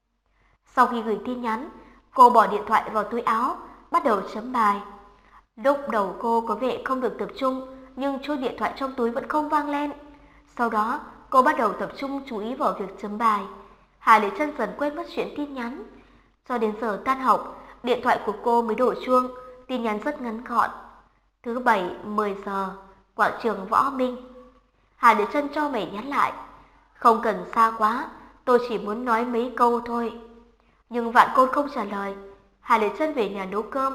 Sau khi gửi tin nhắn, cô bỏ điện thoại vào túi áo, bắt đầu chấm bài. Lúc đầu cô có vẻ không được tập trung, nhưng chuông điện thoại trong túi vẫn không vang lên. Sau đó, cô bắt đầu tập trung chú ý vào việc chấm bài. Hà Lệ Chân dần quên mất chuyện tin nhắn. Cho đến giờ tan học, điện thoại của cô mới đổ chuông, tin nhắn rất ngắn gọn. Thứ bảy mười giờ, quảng trường Võ Minh. Hà Lệ Chân cho mày nhắn lại. Không cần xa quá, tôi chỉ muốn nói mấy câu thôi. Nhưng Vạn Côn không trả lời. Hà Lệ Chân về nhà nấu cơm.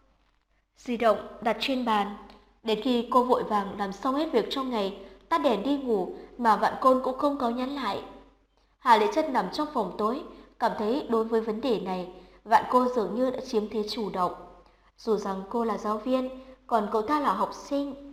Di động đặt trên bàn. Đến khi cô vội vàng làm xong hết việc trong ngày, tắt đèn đi ngủ mà Vạn Côn cũng không có nhắn lại. Hà Lệ Chân nằm trong phòng tối, cảm thấy đối với vấn đề này, Vạn Côn dường như đã chiếm thế chủ động. Dù rằng cô là giáo viên, còn cậu ta là học sinh,